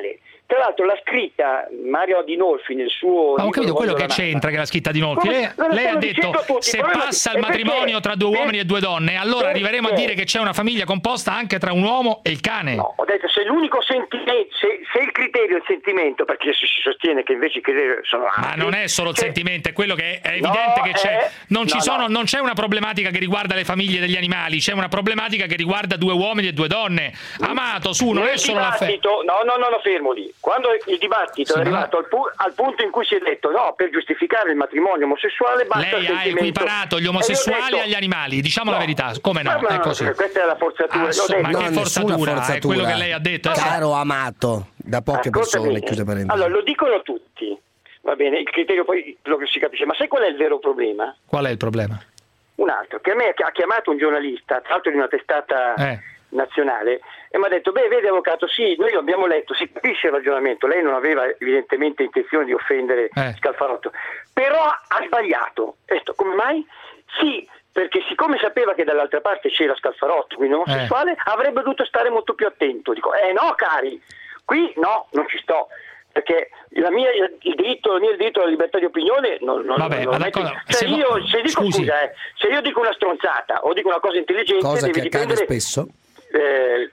Tra l'altro l'ha scritta Mario Adinolfi nel suo...
Ma ho capito quello che
Nata.
c'entra che l'ha scritta Adinolfi. Lei, lei ha detto se passa il matrimonio tra due uomini e due donne, allora arriveremo a dire che c'è una famiglia composta anche tra un uomo e il cane.
No, ho detto se l'unico sentimento, se, se il criterio è il sentimento, perché si sostiene che invece i criteri sono altri.
Ma non è solo il
cioè,
sentimento, è quello che è evidente
no,
che c'è.
È,
non, ci
no,
sono,
no.
non c'è una problematica che riguarda le famiglie degli animali, c'è una problematica che riguarda due uomini e due donne. Amato, su, non
Nel
è solo la fe...
No, no, no, no, fermo lì. Quando il dibattito sì, è arrivato al, pu- al punto in cui si è detto no, per giustificare il matrimonio omosessuale basta
lei
il
ha equiparato gli omosessuali
detto,
agli animali, diciamo
no,
la verità, come no?
Ma
è così.
Questa è la forzatura.
Asso, ma
no,
che forzatura?
forzatura?
È quello che lei ha detto.
Caro Amato, da poche persone, chiuse parentesi.
Allora, lo dicono tutti, va bene, il criterio poi lo si capisce, ma sai qual è il vero problema?
Qual è il problema?
Un altro, che a me ha chiamato un giornalista, tra l'altro di una testata eh. nazionale, e mi ha detto, beh, vedi avvocato, sì, noi abbiamo letto, si capisce il ragionamento, lei non aveva evidentemente intenzione di offendere eh. Scalfarotto, però ha sbagliato. E detto, come mai? Sì, perché siccome sapeva che dall'altra parte c'era Scalfarotto, quindi omosessuale, eh. avrebbe dovuto stare molto più attento. Dico, eh no cari, qui no, non ci sto. Perché la mia, il diritto, il mio diritto alla libertà di opinione non, non,
Vabbè,
non
ma
metti...
cioè
se, io, se, dico,
scusi.
Scusa, eh, se io dico una stronzata o dico una cosa intelligente,
cosa
devi
che accade
dipendere...
spesso.
Eh,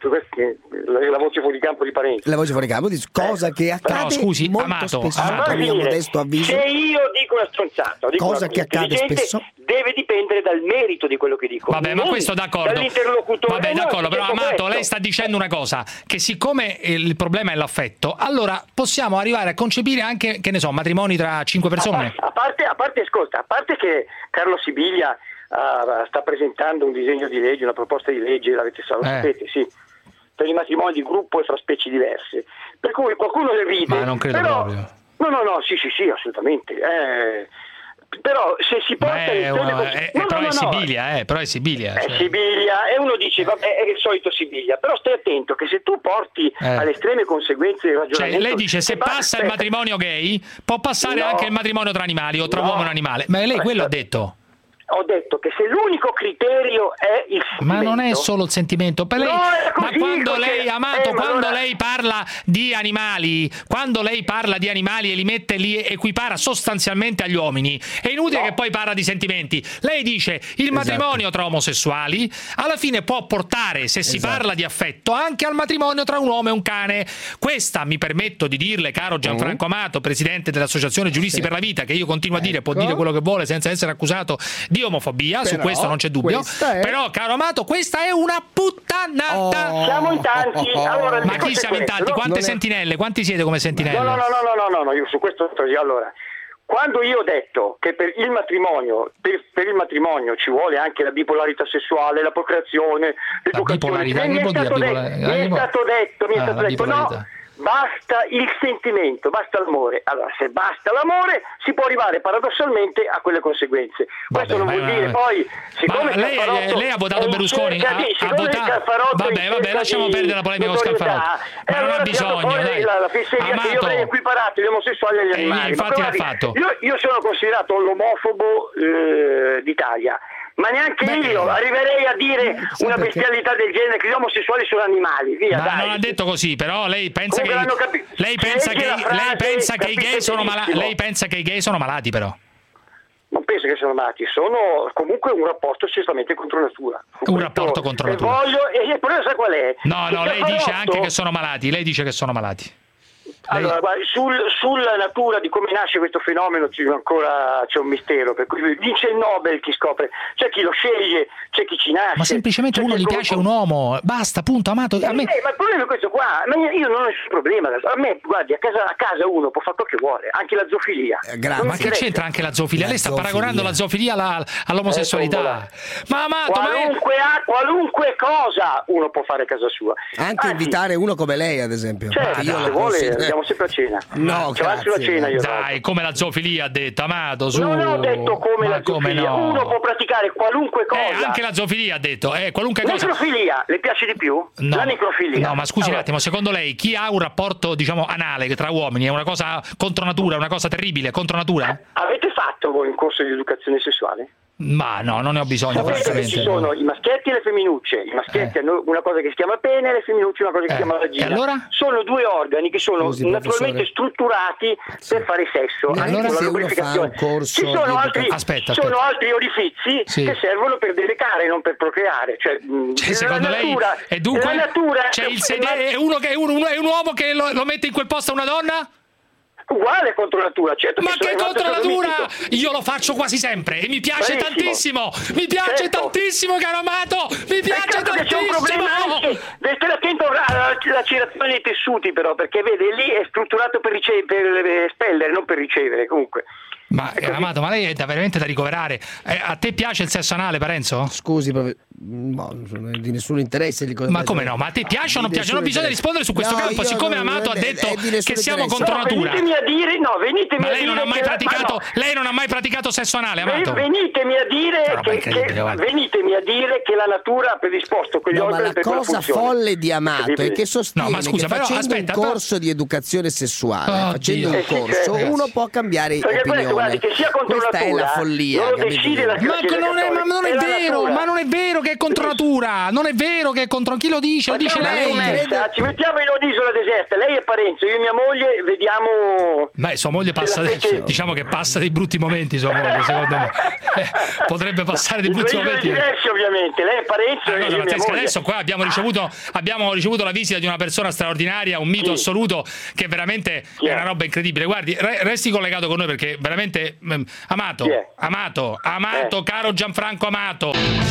la voce fuori campo di Parenti.
La voce fuori campo dice cosa che accade
no, scusi,
molto
Amato,
spesso.
Amato.
A mio modesto avviso.
Se io dico una stronzata, dico
cosa
una
che accade spesso,
deve dipendere dal merito di quello che dico.
Vabbè, ma questo d'accordo. Vabbè, d'accordo, però Amato,
questo.
lei sta dicendo una cosa, che siccome il problema è l'affetto, allora possiamo arrivare a concepire anche, che ne so, matrimoni tra cinque persone.
A parte, a parte, ascolta, a parte che Carlo Sibiglia uh, sta presentando un disegno di legge, una proposta di legge, l'avete lo
eh.
sapete, sì, per i matrimoni di gruppo e fra specie diverse. Per cui qualcuno le ride.
Ma non credo
però,
proprio.
No, no, no, sì, sì, sì, assolutamente. Eh, però se si porta
è una,
con...
è,
no,
però,
no,
è
no,
Sibilia, eh, però è Sibilia,
è
cioè.
Sibilia, e uno dice vabbè è il solito Sibilia, però stai attento che se tu porti
eh.
alle estreme conseguenze del ragionamento,
cioè lei dice se passa
aspetta.
il matrimonio gay può passare
no,
anche il matrimonio tra animali o tra
no,
uomo e un animale, ma lei quello ha detto.
Ho detto che se l'unico criterio è il sentimento,
ma non è solo il sentimento per lei,
no, così,
ma quando
così,
lei Amato
eh,
quando
allora...
lei parla di animali quando lei parla di animali e li mette lì equipara sostanzialmente agli uomini, è inutile no. che poi parla di sentimenti. Lei dice il matrimonio esatto. tra omosessuali alla fine può portare, se si esatto. parla di affetto, anche al matrimonio tra un uomo e un cane. Questa, mi permetto di dirle, caro Gianfranco Amato, presidente dell'Associazione Giuristi sì. per la Vita, che io continuo a dire
ecco.
può dire quello che vuole senza essere accusato di omofobia, però, su questo non c'è dubbio, è... però caro Amato questa è una puttanata.
Oh, siamo in tanti. Allora,
ma chi siamo in tanti? Quante sentinelle? È... Quanti siete come sentinelle?
No, no, no, no, no, no, no, io su questo allora quando io ho detto che per il matrimonio per, per il matrimonio ci vuole anche la bipolarità sessuale, la procreazione, l'educazione, mi è, mi è stato detto, mi è stato detto, mi è stato detto no, basta il sentimento, basta l'amore. Allora, se basta l'amore, si può arrivare paradossalmente a quelle conseguenze.
Vabbè,
questo non vuol dire
vabbè.
poi, siccome
ma lei, lei ha votato Berlusconi, ha,
di,
ha votato. Vabbè, vabbè, lasciamo perdere la polemica con Scalfarotto. Ma allora non ha bisogno, dai.
La, la fesseria Amato, che io avrei equiparato gli omosessuali agli animali.
Infatti
ma
l'ha fatto.
Io, io sono considerato l'omofobo eh, d'Italia. Ma neanche Beh, io arriverei a dire una bestialità del genere, che gli omosessuali sono animali, via,
ma
dai.
non ha detto così, però lei pensa
Comunque
che
capi-
lei pensa che
frase,
lei pensa che i gay sono malati, lei pensa che i gay sono malati però.
Non penso che siano malati, sono comunque un rapporto certamente contro natura.
Un rapporto contro natura.
E voglio e il problema sa qual è?
No, no,
il
lei dice anche che sono malati, lei dice che sono malati.
Allora, guarda, sul, sulla natura di come nasce questo fenomeno c'è ancora c'è un mistero, per cui vince il Nobel chi scopre, c'è chi lo sceglie, c'è chi ci nasce.
Ma semplicemente uno gli piace un uomo, basta, punto, Amato. A me...
eh, ma il problema è questo qua, ma io non ho nessun problema, a me guardi, a casa, a casa uno può fare quello che vuole, anche la zoofilia.
Eh, ma che c'entra anche la zoofilia? La Lei sta zoofilia. paragonando la zoofilia alla, all'omosessualità. Eh, ma Amato,
qualunque,
ma è...
qualunque cosa uno può fare a casa sua.
Anche Anzi, invitare uno come lei, ad esempio.
Certo,
io
se vuole andiamo sempre a cena.
No,
grazie. Una cena io
Dai, come la zoofilia ha detto Amato, su.
Non ho detto come
ma
la zoofilia.
Come no?
Uno può praticare qualunque cosa.
Eh, anche la zoofilia ha detto, eh, qualunque cosa.
Necrofilia, le piace di più?
No.
La necrofilia.
No, ma scusi
allora.
un attimo, secondo lei chi ha un rapporto, diciamo, anale tra uomini è una cosa contro natura, una cosa terribile, contro natura?
Avete fatto voi un corso di educazione sessuale?
Ma no, non ne ho bisogno,
Sapete,
francamente.
ci sono i maschietti e le femminucce. I maschietti eh. hanno una cosa che si chiama pene, le femminucce una cosa che eh. si chiama vagina.
Allora?
Sono due organi che sono
Scusi,
naturalmente
professore.
strutturati sì. per fare sesso.
Allora,
la
se uno fa un corso
ci sono,
di
altri,
aspetta,
ci sono
aspetta.
altri orifizi
sì.
che servono per defecare, non per procreare. Cioè,
cioè secondo
natura,
lei è dunque
la natura
c'è il
è,
sedere, è uno che è, uno, è un uomo che lo, lo mette in quel posto a una donna?
Uguale contro natura, certo.
Ma che contro natura?
Mitico.
Io lo faccio quasi sempre e mi piace
Benissimo.
tantissimo. Mi piace
certo.
tantissimo, caro Amato. Mi piace
certo
tantissimo.
C'è un problema anche, deve stare attento alla lacerazione dei tessuti, però, perché vede lì è strutturato per, rice- per espellere, non per ricevere. Comunque.
Ma eh, Amato, ma lei è da, veramente da ricoverare. Eh, a te piace il sesso anale, Parenzo?
Scusi, prof... no, non è di nessun interesse. Di cosa
ma come no? Ma a te piace o non piace? Non ho bisogno di rispondere su questo no, campo. Siccome non, Amato non, ha detto che siamo
interesse.
contro
no,
natura.
Venitemi a dire, no, venitemi
ma
a
lei
dire
non ha mai
che,
praticato,
no.
lei non ha mai praticato sesso anale, Amato?
Venitemi a dire
no,
che, che venitemi a dire che la natura ha predisposto quegli
no,
organi
ma
per quella
funzione. La cosa folle di Amato è che sostiene no, ma scusa, che però, facendo aspetta, un corso però... di educazione sessuale, oh, facendo Dio. un corso, eh, uno può cambiare
perché
opinione.
Questo, guardi, che sia contro
Questa
natura,
è la follia.
Non lo decide la
ma, non è, ma non è, è vero, ma non è vero che è contro natura. Non è vero che è contro chi lo dice, lo dice lei.
Promessa, ci mettiamo in un'isola deserta, lei è Parenzo, io e mia moglie vediamo.
Beh, sua moglie passa dei, diciamo che passa dei brutti momenti, sua moglie, secondo me. Eh, potrebbe passare dei brutti momenti.
Diversi, ovviamente, lei è Parenzo
ah,
e
no,
io mia moglie.
Adesso qua abbiamo ricevuto, abbiamo ricevuto la visita di una persona straordinaria, un mito sì. assoluto che veramente sì. è una roba incredibile. Guardi, resti collegato con noi perché veramente Amato, Amato, Amato, eh. caro Gianfranco Amato.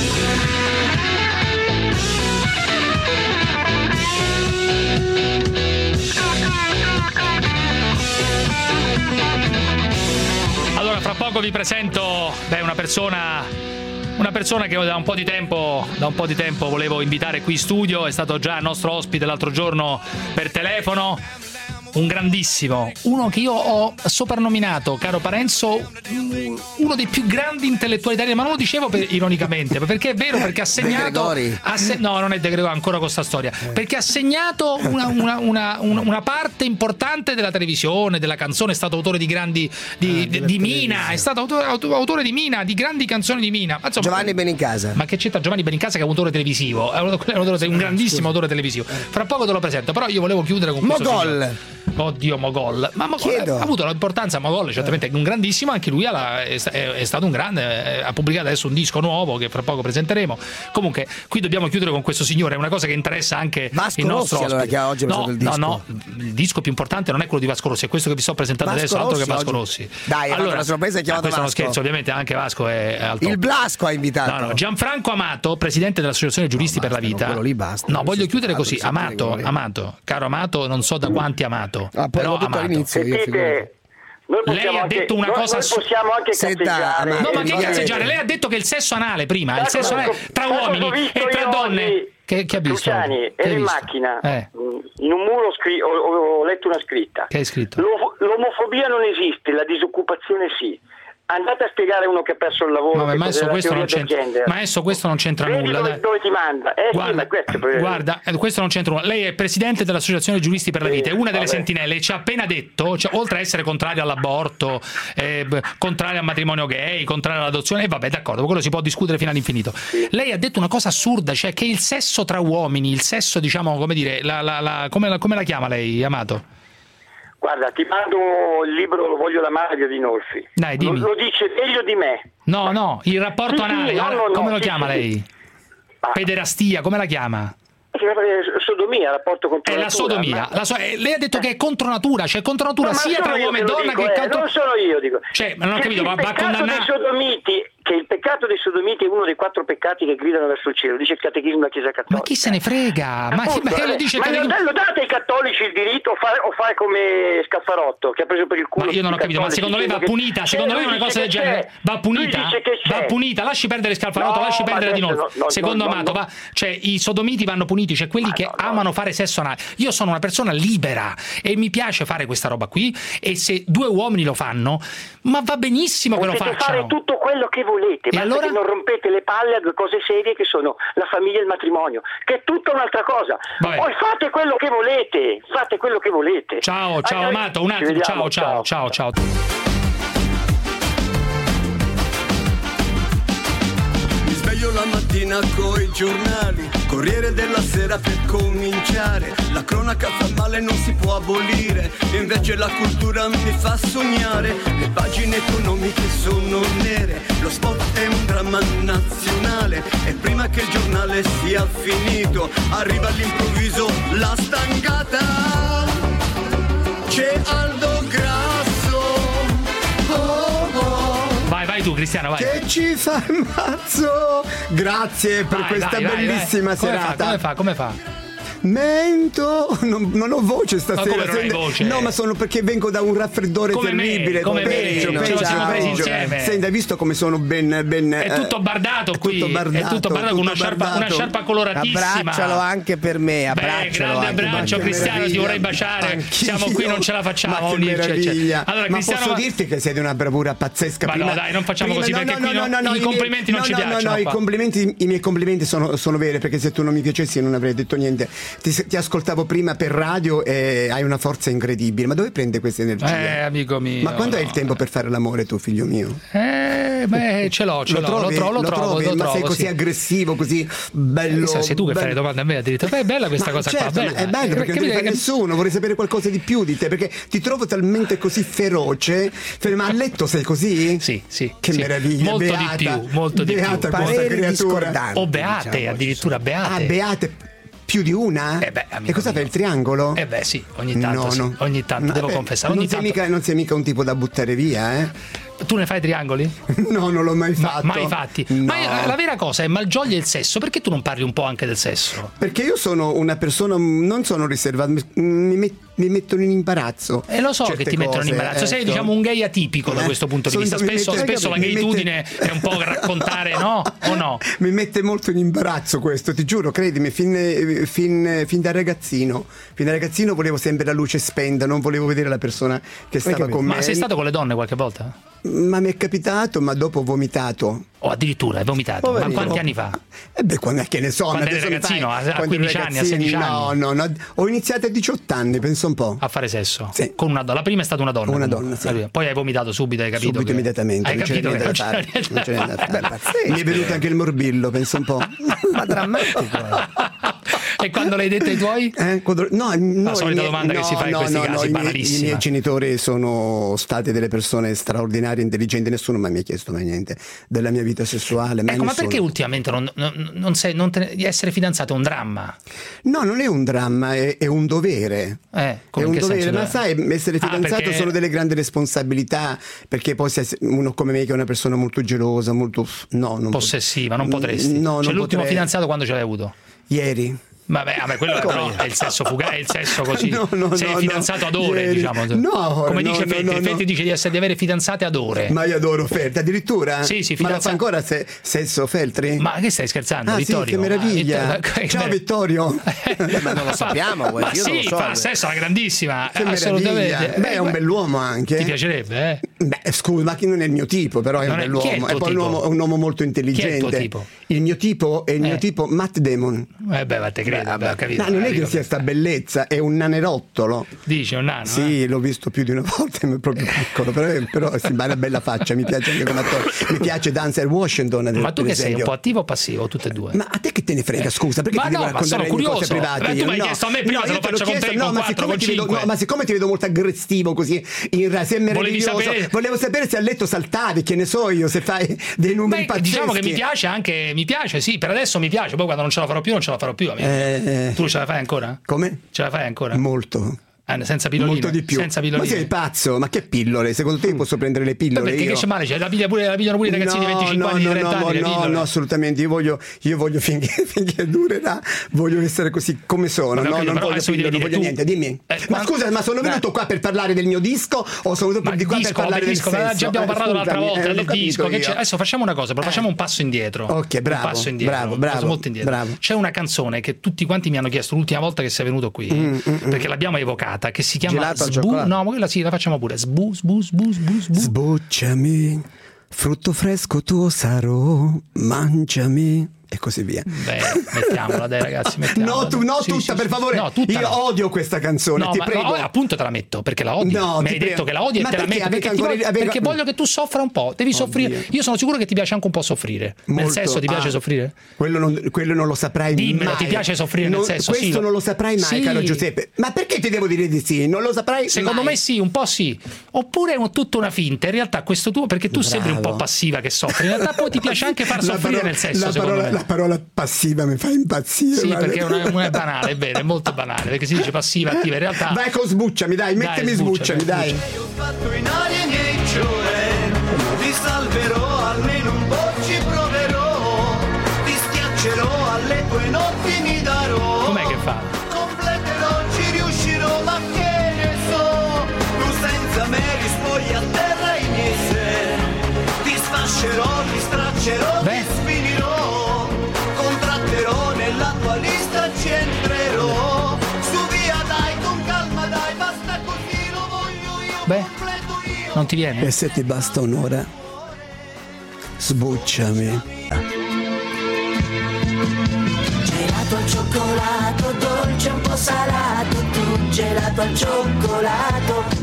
Allora, fra poco vi presento beh, una persona una persona che da un po' di tempo da un po' di tempo volevo invitare qui in studio, è stato già nostro ospite l'altro giorno per telefono. Un grandissimo, uno che io ho soprannominato, caro Parenzo, uno dei più grandi intellettuali italiani, ma non lo dicevo per, ironicamente, perché è vero, perché ha segnato ha se, no, non è De Gregori ancora con sta storia, perché ha segnato una, una, una, una, una parte importante della televisione, della canzone, è stato autore di grandi di, ah, di, di Mina, è stato autore, autore di Mina, di grandi canzoni di Mina. Ma insomma,
Giovanni Benincasa.
Ma che c'entra Giovanni Benincasa che è un autore televisivo, è un grandissimo autore televisivo. Fra poco te lo presento, però io volevo chiudere con questo
Mogol.
Oddio, Mogol. Ma Mogol ha avuto l'importanza. Mogol, certamente, è un grandissimo. Anche lui ha, è, è stato un grande. Ha pubblicato adesso un disco nuovo che fra poco presenteremo. Comunque, qui dobbiamo chiudere con questo signore. È una cosa che interessa anche
Vasco
il nostro
Rossi, allora, che ha oggi
no,
il disco.
no, no. Il disco più importante non è quello di Vasco Rossi, è questo che vi sto presentando
Vasco
adesso. Altro
Rossi,
che Vasco
oggi.
Rossi.
Dai, allora, la sorpresa è chiamata
questo
Vasco.
è uno scherzo, ovviamente. Anche Vasco è al top.
Il Blasco ha invitato.
No, no, Gianfranco Amato, presidente dell'Associazione Giuristi
no,
per la Vita.
Quello lì basta.
No, voglio chiudere così. Amato, Amato, caro Amato, non so da quanti Amato.
Ah,
però
Amato.
Sentite, noi
lei ha
anche,
detto una
noi,
cosa
noi possiamo anche cazzeggiare.
No, ma che cazzeggiare? Lei ha detto che il sesso anale prima, il sesso anale tra uomini e tra donne. Che, che ha visto?
Luciani, ero in macchina,
eh.
in un muro scri- ho, ho letto una scritta.
Che hai scritto?
L'om- l'omofobia non esiste, la disoccupazione sì. Andate a spiegare a uno che ha perso il lavoro.
No, ma adesso questo non c'entra, ma adesso questo non c'entra
Vedi
nulla.
Dove, dove ti manda? Eh,
guarda,
sì, ma questo,
guarda, questo non c'entra nulla. Lei è presidente dell'Associazione Giuristi per la Vita, è una delle vabbè. sentinelle. Ci ha appena detto, cioè, oltre a essere contrario all'aborto, eh, contrario al matrimonio gay, contrario all'adozione, e vabbè, d'accordo, quello si può discutere fino all'infinito. Sì. Lei ha detto una cosa assurda, cioè che il sesso tra uomini, il sesso, diciamo, come dire, la, la, la, come, la, come la chiama lei, Amato?
Guarda, ti mando il libro Lo voglio la Mario di Nolfi.
Dai, dimmi.
Lo, lo dice meglio di me.
No, no, il rapporto
sì,
anale,
sì, no, no,
come
no,
lo
sì,
chiama
sì,
lei?
Sì.
Pederastia, come la chiama?
Sodomia, rapporto contro
è
natura.
la sodomia.
Ma...
La so... Lei ha detto che è contro natura, cioè contro natura
ma
sia tra uomo e donna
dico,
che
eh,
contro...
non sono io, dico.
Cioè, ma non ho
che
capito,
il
ma va condannato
dei sodomiti, che il peccato dei sodomiti è uno dei quattro peccati che gridano verso il cielo, dice il catechismo della Chiesa Cattolica.
Ma chi se ne frega? Ma,
Appunto,
ma,
eh,
lo, dice
ma
catechismo...
lo date ai cattolici il diritto o fare, o fare come Scaffarotto che ha preso per il culo?
Ma io non ho capito, ma secondo lei va punita? Che... Secondo lei una cosa del genere va punita? Va punita? Lasci perdere Scalfarotto, no, lasci perdere di noi. No, no, secondo no, Amato, no, no. Va... cioè i sodomiti vanno puniti, cioè quelli ma che no, amano no. fare sesso anale. Io sono una persona libera e mi piace fare questa roba qui, e se due uomini lo fanno, ma va benissimo che lo facciano.
Potete fare tutto quello che volete,
e
basta
allora?
Che non rompete le palle a due cose serie che sono la famiglia e il matrimonio, che è tutta un'altra cosa. Vabbè. Poi fate quello che volete, fate quello che volete.
Ciao, ciao Anche... Amato, un attimo, ciao, ciao, ciao, ciao. ciao.
sveglio la mattina coi giornali, Corriere della Sera per cominciare. La cronaca fa male, non si può abolire, invece la cultura mi fa sognare. Le pagine economiche sono nere, lo sport è un dramma nazionale, e prima che il giornale sia finito arriva all'improvviso la stangata. C'è Aldo Grasso, oh oh,
Vai, vai tu Cristiano, vai.
Che ci fa il mazzo. Grazie per
vai,
questa
vai,
bellissima
vai, vai.
serata.
Come fa, come fa? Come fa?
Mento, non, non ho voce stasera.
Ma come non hai voce?
No, ma sono perché vengo da un raffreddore
come
terribile.
Me, come
peggio,
me,
peggio,
ce lo siamo presi
peggio.
insieme.
Senti, hai visto come sono ben, ben
È tutto bardato
è
qui.
Tutto bardato,
è tutto bardato con una sciarpa,
bardato.
una sciarpa coloratissima.
Abbraccialo anche per me. Abbraccialo.
Beh, grande
anche
abbraccio, Cristiano. Ti vorrei baciare.
Anch'io.
Siamo qui, non ce la facciamo.
Ma che meraviglia.
Allora,
ma
Cristiano...
posso dirti che sei di una bravura pazzesca.
Ma
prima,
no, dai, non facciamo
prima,
così
no,
perché
no,
qui
no, no, no,
i complimenti non
no,
ci
no,
piacciono.
No, no,
qua.
i complimenti, i miei complimenti sono, sono veri, perché se tu non mi piacessi non avrei detto niente. Ti, ti ascoltavo prima per radio e hai una forza incredibile. Ma dove prende questa energia?
Eh, amico mio.
Ma quando hai il tempo per fare l'amore tu, figlio mio?
Eh, beh, ce l'ho, ce
lo
l'ho,
trovi,
lo trovo, lo,
lo
trovo,
trovi,
lo
ma
trovo,
sei così
sì.
aggressivo, così bello.
Eh, sei tu che
bello.
fai le domande a me addirittura. Beh, è bella questa
Ma
cosa
certo,
qua, bella.
È bello perché non ti fai nessuno, vorrei sapere qualcosa di più di te, perché ti trovo talmente così feroce. Ma a letto sei così?
Sì, sì.
Che
sì.
meraviglia.
Molto
beata,
di più, molto di
beata
più.
questa creatura.
O beate,
diciamo,
addirittura beate.
Ah, beate. Più di una?
Eh beh,
e cosa
mio.
fai, il triangolo?
Eh beh sì, ogni tanto,
no,
sì.
no.
ogni tanto
no,
devo
beh,
confessare. Ogni
non, sei
tanto...
mica, non sei mica un tipo da buttare via, eh?
Tu ne fai triangoli?
No, non l'ho mai fatto.
Ma, mai fatti?
No.
Ma la, la vera cosa è Malgioglio e il sesso. Perché tu non parli un po' anche del sesso?
Perché io sono una persona, non sono riservata, mi, mi, mi mettono in imbarazzo.
E lo so che ti mettono in imbarazzo. Sei,
ecco.
diciamo, un gay atipico da questo punto di
Sono-
vista.
mi
Spesso,
mette-
spesso la
mi mette-
gayitudine è un po' raccontare, no? O no?
Mi mette molto in imbarazzo questo, ti giuro, credimi, fin, fin, fin da ragazzino. Fin da ragazzino volevo sempre la luce spenta, non volevo vedere la persona che stava con me.
Ma sei stato con le donne qualche volta?
Ma mi è capitato, ma dopo ho vomitato.
O addirittura hai vomitato?
Poverino.
Ma quanti anni fa?
Eh beh, quando che ne so.
Quando eri
adesso mi
ragazzino,
fai-
a- a
quando ero
quindici anni, a
ragazzino,
sedici
no,
anni?
No, no, ho iniziato a diciotto anni, penso un po'.
A fare sesso?
Sì.
Con una donna. La prima è stata una donna.
Una
comunque.
donna, sì.
Poi hai vomitato subito, hai capito?
Subito,
che...
immediatamente,
Hai
non c'era
capito
niente
che
da
non
fare.
c'era niente
Non c'era niente da fare. Mi è venuto anche il morbillo, penso un po'.
Ma drammatico.
E quando l'hai detto ai tuoi?
Eh, quando- no, no,
La solita
i miei-
domanda che
no,
si fa in
no,
questi
no,
casi,
no, i miei-
banalissima.
I miei genitori sono stati delle persone straordinarie, intelligenti, nessuno mai mi ha chiesto mai niente della mia vita sessuale. Mai
Ecco, ma
nessuno.
perché ultimamente non, non, non sei, non te, di essere fidanzato è un dramma?
No, non è un dramma, è, è un dovere.
Eh,
È
come in
un
che
dovere,
senso?
ma sai, essere
Ah,
fidanzato
perché-
sono delle grandi responsabilità, perché poi se uno come me che è una persona molto gelosa, molto no, non
Possessiva, non potresti.
No,
Cioè,
non
l'ultimo
potrei.
fidanzato quando ce l'hai avuto?
Ieri.
Vabbè, vabbè, quello però è il sesso fugace, è il sesso così.
No, no,
sei
no,
fidanzato
no.
ad ore,
Ieri.
diciamo.
No,
come
no,
dice
no,
Fetti,
no,
Fetti
no.
dice di, essere, di avere fidanzate ad ore.
Ma io adoro Feltri, addirittura?
Sì, sì,
Ma la
fidanza-
fa ancora se, sesso Feltri?
Ma che stai scherzando,
Ah, sì,
Vittorio?
che meraviglia.
Ah, Vittorio-
Ciao Vittorio.
Ma non lo sappiamo,
Ma
io non
sì,
lo so.
fa sesso alla grandissima,
Che
assolutamente.
meraviglia. Beh, è un
Eh,
bell'uomo anche.
Ti piacerebbe, eh?
Beh, scusa, ma chi non è il mio tipo, però è
Non
un
è-
bell'uomo.
chi è il
E
tuo
poi un
tipo?
uomo, un uomo molto intelligente.
Chi è il tuo tipo?
Il mio tipo è il mio
Eh.
tipo Matt Damon.
Eh beh, ma te credo,
Beh,
beh, ho capito.
no, non è che
Capito.
sia sta bellezza, è un nanerottolo.
Dici, un nano,
Sì,
eh?
l'ho visto più di una volta, è proprio piccolo, però, però si fa una bella faccia, mi piace anche come attore. Mi piace Denzel Washington.
Ma tu
per
che sei, un
esempio.
po' attivo o passivo? Tutte e due?
Ma a te che te ne frega, scusa, perché
Ma
ti devo
no, ma
raccontare
sono
le mie cose
curioso.
private?
Beh, tu
Io?
mi hai
No.
chiesto a me prima
No,
se
io
lo
te l'ho
faccio con
chiesto,
te,
no,
con
ma
quattro,
siccome
con
ti vedo,
cinque.
no, ma siccome ti vedo molto aggressivo così, in ra- sei
Volevi
meraviglioso,
sapere-
volevo sapere se a letto saltavi, che ne so io, se fai dei numeri
Beh,
pazzeschi.
diciamo che mi piace anche, mi piace, sì, per adesso mi piace, poi quando non ce la farò più non ce la farò più, amico.
Eh,
Tu ce la fai ancora?
Come?
Ce la fai ancora?
Molto.
Eh, senza pilloline?
Molto di più.
Senza
Ma
pilloline?
sei pazzo? Ma che pillole? Secondo te io posso prendere le
Beh,
pillole?
perché
io?
che c'è male? Cioè, la piglia pure, la pigliano pure i ragazzini di
No,
venticinque
no,
anni,
no,
trenta
no,
anni, le
no,
pillole.
no, assolutamente. Io voglio, io voglio finché, finché durerà, voglio essere così come sono.
Vabbè,
No,
ok,
non
però
voglio,
adesso mi
pillole,
devi
non
dire
voglio
tu.
niente, dimmi.
Eh,
ma
ma-
scusa, ma sono venuto
Beh.
qua per parlare del mio disco o sono venuto
Ma
di qua
disco,
per parlare
vabbè,
del
disco,
sesso?
già abbiamo
Eh,
parlato l'altra
scusami,
volta
eh,
del
l'ho capito
disco. Che
io.
c'è? Adesso facciamo una cosa, però facciamo un passo indietro.
Ok, bravo,
Un passo indietro.
bravo,
un
bravo,
passo molto indietro.
bravo.
C'è una canzone che tutti quanti mi hanno chiesto l'ultima volta che sei venuto qui,
Mm, mm,
perché l'abbiamo evocata, che si chiama
Gelato al
Sbu.
cioccolato.
No, ma quella sì, la facciamo pure. Sbu, sbu, sbu, sbu, sbu.
Sbucciami, frutto fresco tuo sarò, mangiami. e così via.
Beh, mettiamola dai ragazzi, mettiamola.
No, tu, no
sì,
tutta
sì,
per
sì.
favore.
No, tutta
io
no.
odio questa canzone,
no,
ti
ma,
prego.
no, appunto te la metto perché la odi.
No,
mi
ti
hai
prego.
detto che la odi e
Ma
te la
perché?
metto perché,
Avete
ti
ancora-
voglio,
avete-
perché voglio che tu soffra un po', devi
Oddio.
soffrire. Io sono sicuro che ti piace anche un po' soffrire. Nel
Molto.
sesso ti piace
Ah,
soffrire?
Quello non, quello non lo saprai
Dimmelo,
mai.
ti piace soffrire
Non-
nel sesso?
Questo
sì.
non lo saprai mai,
Sì.
caro Giuseppe. Ma perché ti devo dire di sì? Non lo saprai
Secondo
mai.
me sì, un po' sì. Oppure è un- tutta una finta. In realtà questo tuo, perché tu
Bravo.
sembri un po' passiva che soffri. In realtà poi ti piace anche far
La
soffrire
parola-
nel sesso,
la
secondo
parola,
me.
la parola passiva mi fa impazzire.
Sì,
guarda.
perché è, una, una è banale, è vero, è molto banale, perché si dice passiva, attiva, in realtà...
Vai con sbucciami, dai,
Dai,
mettimi
sbuccia,
sbucciami,
dai,
dai.
Fatto in aria i miei gioie, ti salverò, almeno un po' ci proverò, ti schiaccerò, alle tue notti mi darò.
Com'è che fa?
Completerò, ci riuscirò, ma che ne so, tu senza me rispogli a terra i miei se, ti sfascerò, ti straccerò,
Beh.
ti sfinirò, contratterò, nella tua lista ci entrerò, su via dai, con calma dai, basta così, lo voglio io.
Beh, non ti viene?
E se ti basta un'ora, sbucciami.
Gelato al cioccolato, dolce un po' salato, tu gelato al cioccolato.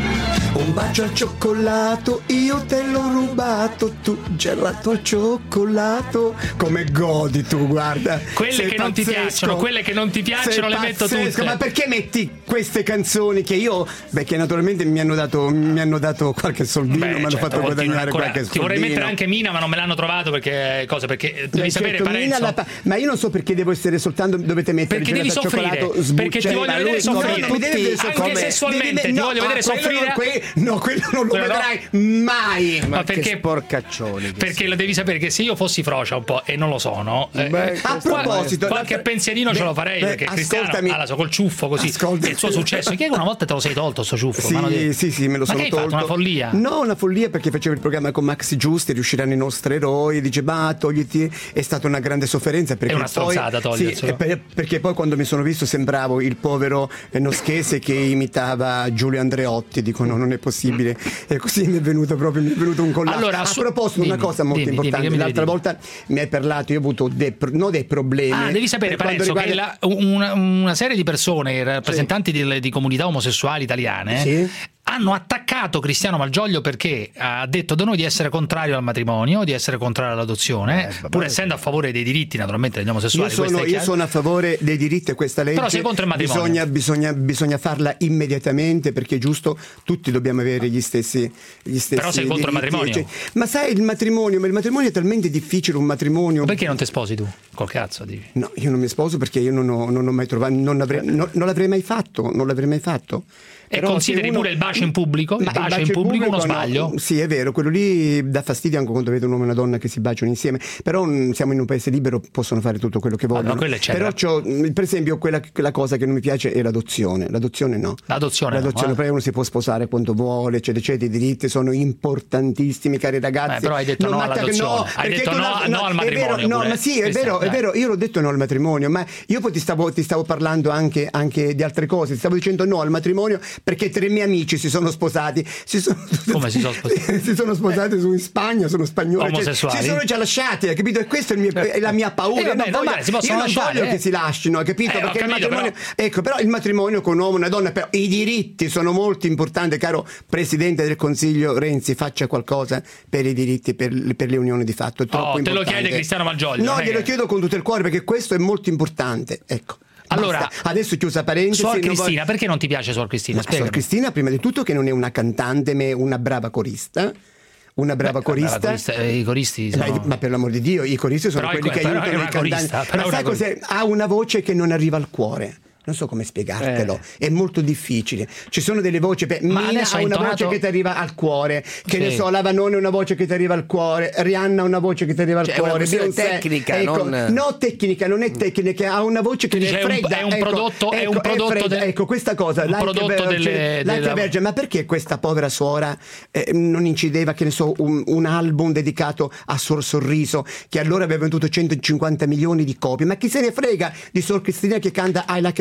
Un bacio al cioccolato, io te l'ho rubato, tu gelato al cioccolato. Come godi tu, guarda.
Quelle
Sei
che non ti
pazzesco.
piacciono, quelle che non ti piacciono
Sei
le metto
pazzesco.
tutte.
Ma perché metti queste canzoni che io, beh, che naturalmente mi hanno dato, mi hanno dato qualche soldino,
Beh,
mi hanno
certo,
fatto
continua
guadagnare
ancora.
qualche
Ti
soldino.
vorrei mettere anche Mina, ma non me l'hanno trovato perché cosa? Perché devi
Beh,
sapere,
certo, Mina
Parenzo.
la pa- ma io non so perché devo essere soltanto, dovete mettere
Perché
il
devi
gelato al
soffrire,
cioccolato, sbuccia-
perché ti voglio
Ma
vedere
lui-
soffrire.
no, non mi deve vedere
Anche
soffrire.
sessualmente,
Devi-
ti
no,
voglio vedere
ah, quello
soffrire.
non- que- no, quello non lo
Quello no.
vedrai mai.
Ma perché
sporcaccioni. che
Perché lo devi sapere che se io fossi frocia un po' e non lo sono, eh,
Beh,
a
qua-
proposito,
qualche
la-
pensierino
beh,
ce lo farei
beh,
perché Cristiano
ascoltami.
ha la sua col ciuffo così.
Ascolta-
È il suo successo. Che una volta te lo sei tolto sto ciuffo?
Sì,
ma non devi-
sì, sì, me lo
ma
sono
che hai
tolto.
fatto? Una follia?
No, una follia perché facevo il programma con Maxi Giusti, riusciranno i nostri eroi, dice ma togliti, è stata una grande sofferenza perché
È una
poi,
stronzata
sì,
toglierselo.
e per- perché poi quando mi sono visto sembravo il povero noschese che imitava Giulio Andreotti, dico no, non è possibile, e così mi è venuto proprio mi è venuto un collasso.
Allora,
a
su-
proposito,
dimmi,
una cosa molto
dimmi, dimmi,
importante,
che mi
l'altra
devi
volta mi hai parlato, io ho avuto dei, pro- no dei problemi.
Ah, devi sapere,
per quanto
Parenzo,
riguarda-
che la- una, una serie di persone, rappresentanti di, di comunità omosessuali italiane,
Sì.
hanno attaccato Cristiano Malgioglio perché ha detto da noi di essere contrario al matrimonio, di essere contrario all'adozione,
Eh,
pur essendo a favore dei diritti naturalmente degli
Io
omosessuali. questo
sono,
è
io
chiaro.
sono a favore dei diritti e questa legge
Però sei contro il matrimonio.
bisogna, bisogna, bisogna farla immediatamente perché è giusto, tutti dobbiamo avere gli stessi, gli stessi
Però sei contro il
diritti,
matrimonio.
cioè, ma sai il matrimonio, ma il matrimonio è talmente difficile, un matrimonio.
Ma perché non ti sposi tu? Col cazzo dici?
No, io non mi sposo perché io non ho, non ho mai trovato, non, avrei, non, non l'avrei mai fatto, non l'avrei mai fatto.
E
Però
consideri
se uno-
pure il bacio in pubblico? Il
Ma
bacio in pubblico uno
no.
sbaglio?
Sì, è vero, quello lì dà fastidio anche quando vedo un uomo e una donna che si baciano insieme. Però mh, siamo in un paese libero, possono fare tutto quello che vogliono.
no, quello è certo.
Però c'ho, mh, per esempio, quella, quella cosa che non mi piace è l'adozione. L'adozione no.
L'adozione no,
L'adozione,
eh.
perché uno si può sposare quanto vuole, eccetera, eccetera. I diritti sono importantissimi, cari ragazzi.
Eh, però hai detto
Non
no
mi attacca-
all'adozione.
no,
Hai
perché
detto
tu
no-
la-
no al
è
matrimonio
vero, no,
pure.
ma sì, è
Cristiano,
vero, è
dai.
vero. Io l'ho detto no al matrimonio, ma io poi ti stavo, ti stavo parlando anche, anche di altre cose. Ti stavo dicendo no al matrimonio perché tre miei amici si sono sposati. Si sono,
Come si sono sposati?
si sono sposati su in Spagna, sono spagnoli. cioè,
Omosessuali?
si sono già lasciati, hai capito? E questa è, il mio- è la mia paura.
Eh, vabbè,
Io non
vabbè,
voglio,
si possono
io non
lasciare,
voglio
eh.
che si lasciano, hai capito?
Eh, ho
perché
capito,
il matrimonio, ecco, però il matrimonio con un uomo e una donna, però, i diritti sono molto importanti, caro Presidente del Consiglio Renzi, faccia qualcosa per i diritti, per, per le unioni di fatto. È troppo
Oh, te lo
importante.
chiede Cristiano Malgioglio,
No,
non è
glielo
che-
chiedo con tutto il cuore perché questo è molto importante. Ecco.
Allora,
Basta. Adesso chiusa parentesi.
Suor
non
Cristina,
voglio-
perché non ti piace Suor Cristina?
Ma Suor
Spiegami.
Cristina, prima di tutto, che non è una cantante, ma è una brava corista. Una brava
Beh,
corista.
brava corista, eh, i coristi sono-
Ma, ma per l'amor di Dio, i coristi sono
Però è
quelli
que-
che
però è
aiutano
una
i cantanti.
corista, però
Ma
è
sai
una
cos'è? Ha una voce che non arriva al cuore. Non so come spiegartelo, è molto difficile. Ci sono delle voci, per,
Ma
Mina
adesso
ha
ha
una
intonato-
voce che ti arriva al cuore, che
Sì.
ne so, la Vanone ha una voce che ti arriva al cuore, Rihanna ha una voce che ti arriva al
Cioè, è una
cuore,
questione
Beyoncé,
tecnica,
ecco,
non-
no tecnica, non è tecnica, ha una voce che
Tu dici,
è
è un-
fredda.
è un
ecco,
prodotto- è
ecco,
un prodotto
fredda,
del-
ecco questa cosa,
un
like a
prodotto
Virgin,
delle-
like a
della-
Virgin. Ma perché questa povera suora eh, non incideva, che ne so, un, un album dedicato a Suor Sorriso, che allora aveva venduto centocinquanta milioni di copie? Ma chi se ne frega di Suor Cristina che canta I Like a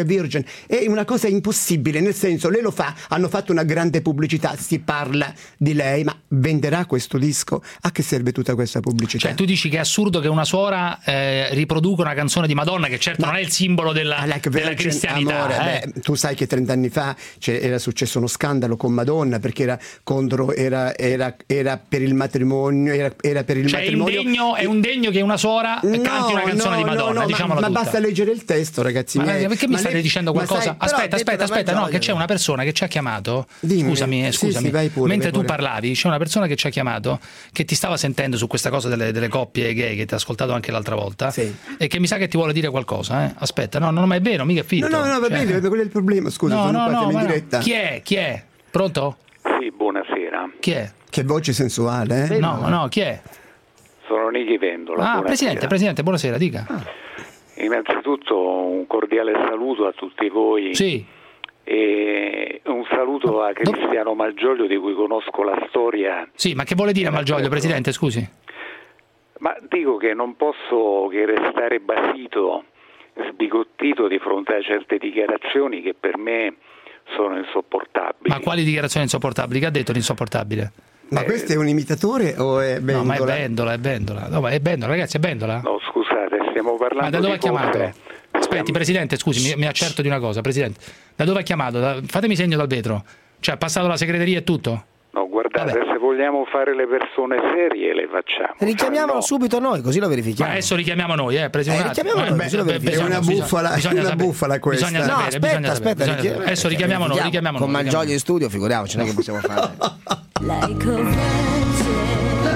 Virgin. È una cosa impossibile, nel senso, lei lo fa, hanno fatto una grande pubblicità, si parla di lei, ma venderà questo disco? A che serve tutta questa pubblicità?
Cioè tu dici che è assurdo che una suora eh, riproduca una canzone di Madonna, che certo ma, non è il simbolo della, like della cristianità. Amore,
eh. Beh, tu sai che trent'anni fa era successo uno scandalo con Madonna perché era contro, era, era, era per il matrimonio, era, era per il
cioè
matrimonio.
Indegno, è un degno che una suora
no,
canti una canzone
no,
di Madonna,
no, no,
diciamola
ma,
tutta.
ma basta leggere il testo, ragazzi
ma
miei.
Perché mi
ma
state
lei,
dicendo qualcosa?
Sai,
aspetta, aspetta, aspetta, no, che c'è una persona che ci ha chiamato. Dimmi. Scusami, scusami. Sì, sì, pure, mentre tu parlavi, c'è una persona che ci ha chiamato che ti stava sentendo su questa cosa delle, delle coppie gay, che ti ha ascoltato anche l'altra volta, sì. E che mi sa che ti vuole dire qualcosa, eh? Aspetta, no, no, ma è vero, mica è finto.
No, no, no, va
cioè,
bene, quello è il problema, scusa,
no,
sono
no, no,
in diretta.
No. Chi è? Chi è? Pronto?
Sì, buonasera.
Chi è?
Che voce sensuale, eh?
No, no, chi è?
Sono Nichi Vendola.
Ah,
buonasera.
Presidente, Presidente, buonasera, dica.
Ah. Innanzitutto un cordiale saluto a tutti voi.
Sì.
E un saluto a Cristiano Malgioglio, di cui conosco la storia.
Sì, ma che vuole dire Malgioglio, Presidente, scusi?
Ma dico che non posso che restare basito, sbigottito di fronte a certe dichiarazioni che per me sono insopportabili.
Ma quali dichiarazioni insopportabili? Che ha detto l'insopportabile?
Ma eh, questo è un imitatore o è Vendola?
No, ma è Vendola, è Vendola. No, ma è Vendola, ragazzi, è Vendola?
No, scusate, stiamo parlando
ma da dove
di
ha chiamato?
cose...
Aspetti, Presidente, scusi, mi, mi accerto di una cosa, Presidente. Da dove ha chiamato? Da, fatemi segno dal vetro. Cioè, ha passato la segreteria e tutto?
No, guardate, vabbè, se vogliamo fare le persone serie le facciamo.
Richiamiamolo
no.
subito noi, così lo verifichiamo.
Ma adesso richiamiamo noi, eh, Presidente.
Eh, richiamiamo noi, così lo verifichiamo.
È una bufala,
bisogna,
una
sapere,
bufala questa.
Bisogna sapere,
no, aspetta,
bisogna
aspetta,
sapere, bisogna sapere. Adesso richiamiamo noi, richiamiamo
Con
noi.
Malgioglio in studio, figuriamoci, non è che possiamo fare.
Like a virgin,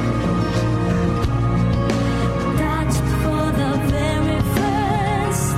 touched for the very first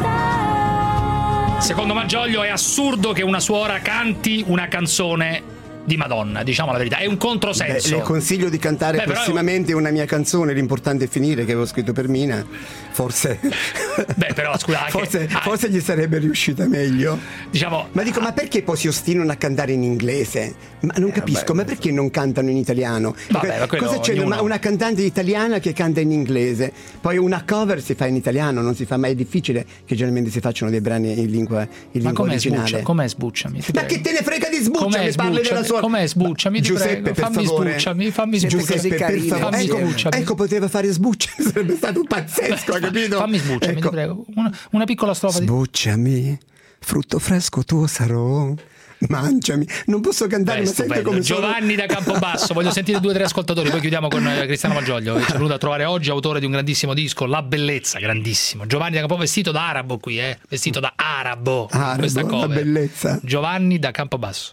time.
Secondo Malgioglio è assurdo che una suora canti una canzone di Madonna, diciamo la verità, è un controsenso.
Beh, le consiglio di cantare Beh, prossimamente però... una mia canzone, l'importante è finire, che avevo scritto per Mina. Forse
Beh, però scusa, anche,
forse,
anche...
forse gli sarebbe riuscita meglio.
Diciamo,
ma dico, ma perché poi si ostinano a cantare in inglese? Ma non capisco, eh, ma perché non cantano in italiano?
Vabbè, ma
cosa c'è?
Ognuno...
Una cantante italiana che canta in inglese, poi una cover si fa in italiano, non si fa mai, è difficile che generalmente si facciano dei brani in lingua, in
ma
lingua
com'è
originale.
Sbuccia? Com'è Sbucciami?
Ma che te ne frega di Sbucciami? Parli della sua...
Com'è Sbucciami?
Giuseppe, per
fammi
favore.
Sbucciami, fammi
Giuseppe, per favore. Ecco,
Sbucciami.
ecco, poteva fare Sbucciami, sarebbe stato pazzesco, capito?
Fammi Sbucciami, ecco. Ti prego. Una, una piccola strofa di...
Sbucciami, frutto fresco tuo sarò. Mangiami, non posso cantare,
Beh,
ma senti come
Giovanni
sono...
da Campobasso, voglio sentire due o tre ascoltatori, poi chiudiamo con Cristiano Malgioglio, che ci è venuto a trovare oggi, autore di un grandissimo disco, La Bellezza, grandissimo. Giovanni da Campobasso, vestito da arabo qui, eh, vestito da arabo,
arabo
questa cover.
La Bellezza.
Giovanni da Campobasso.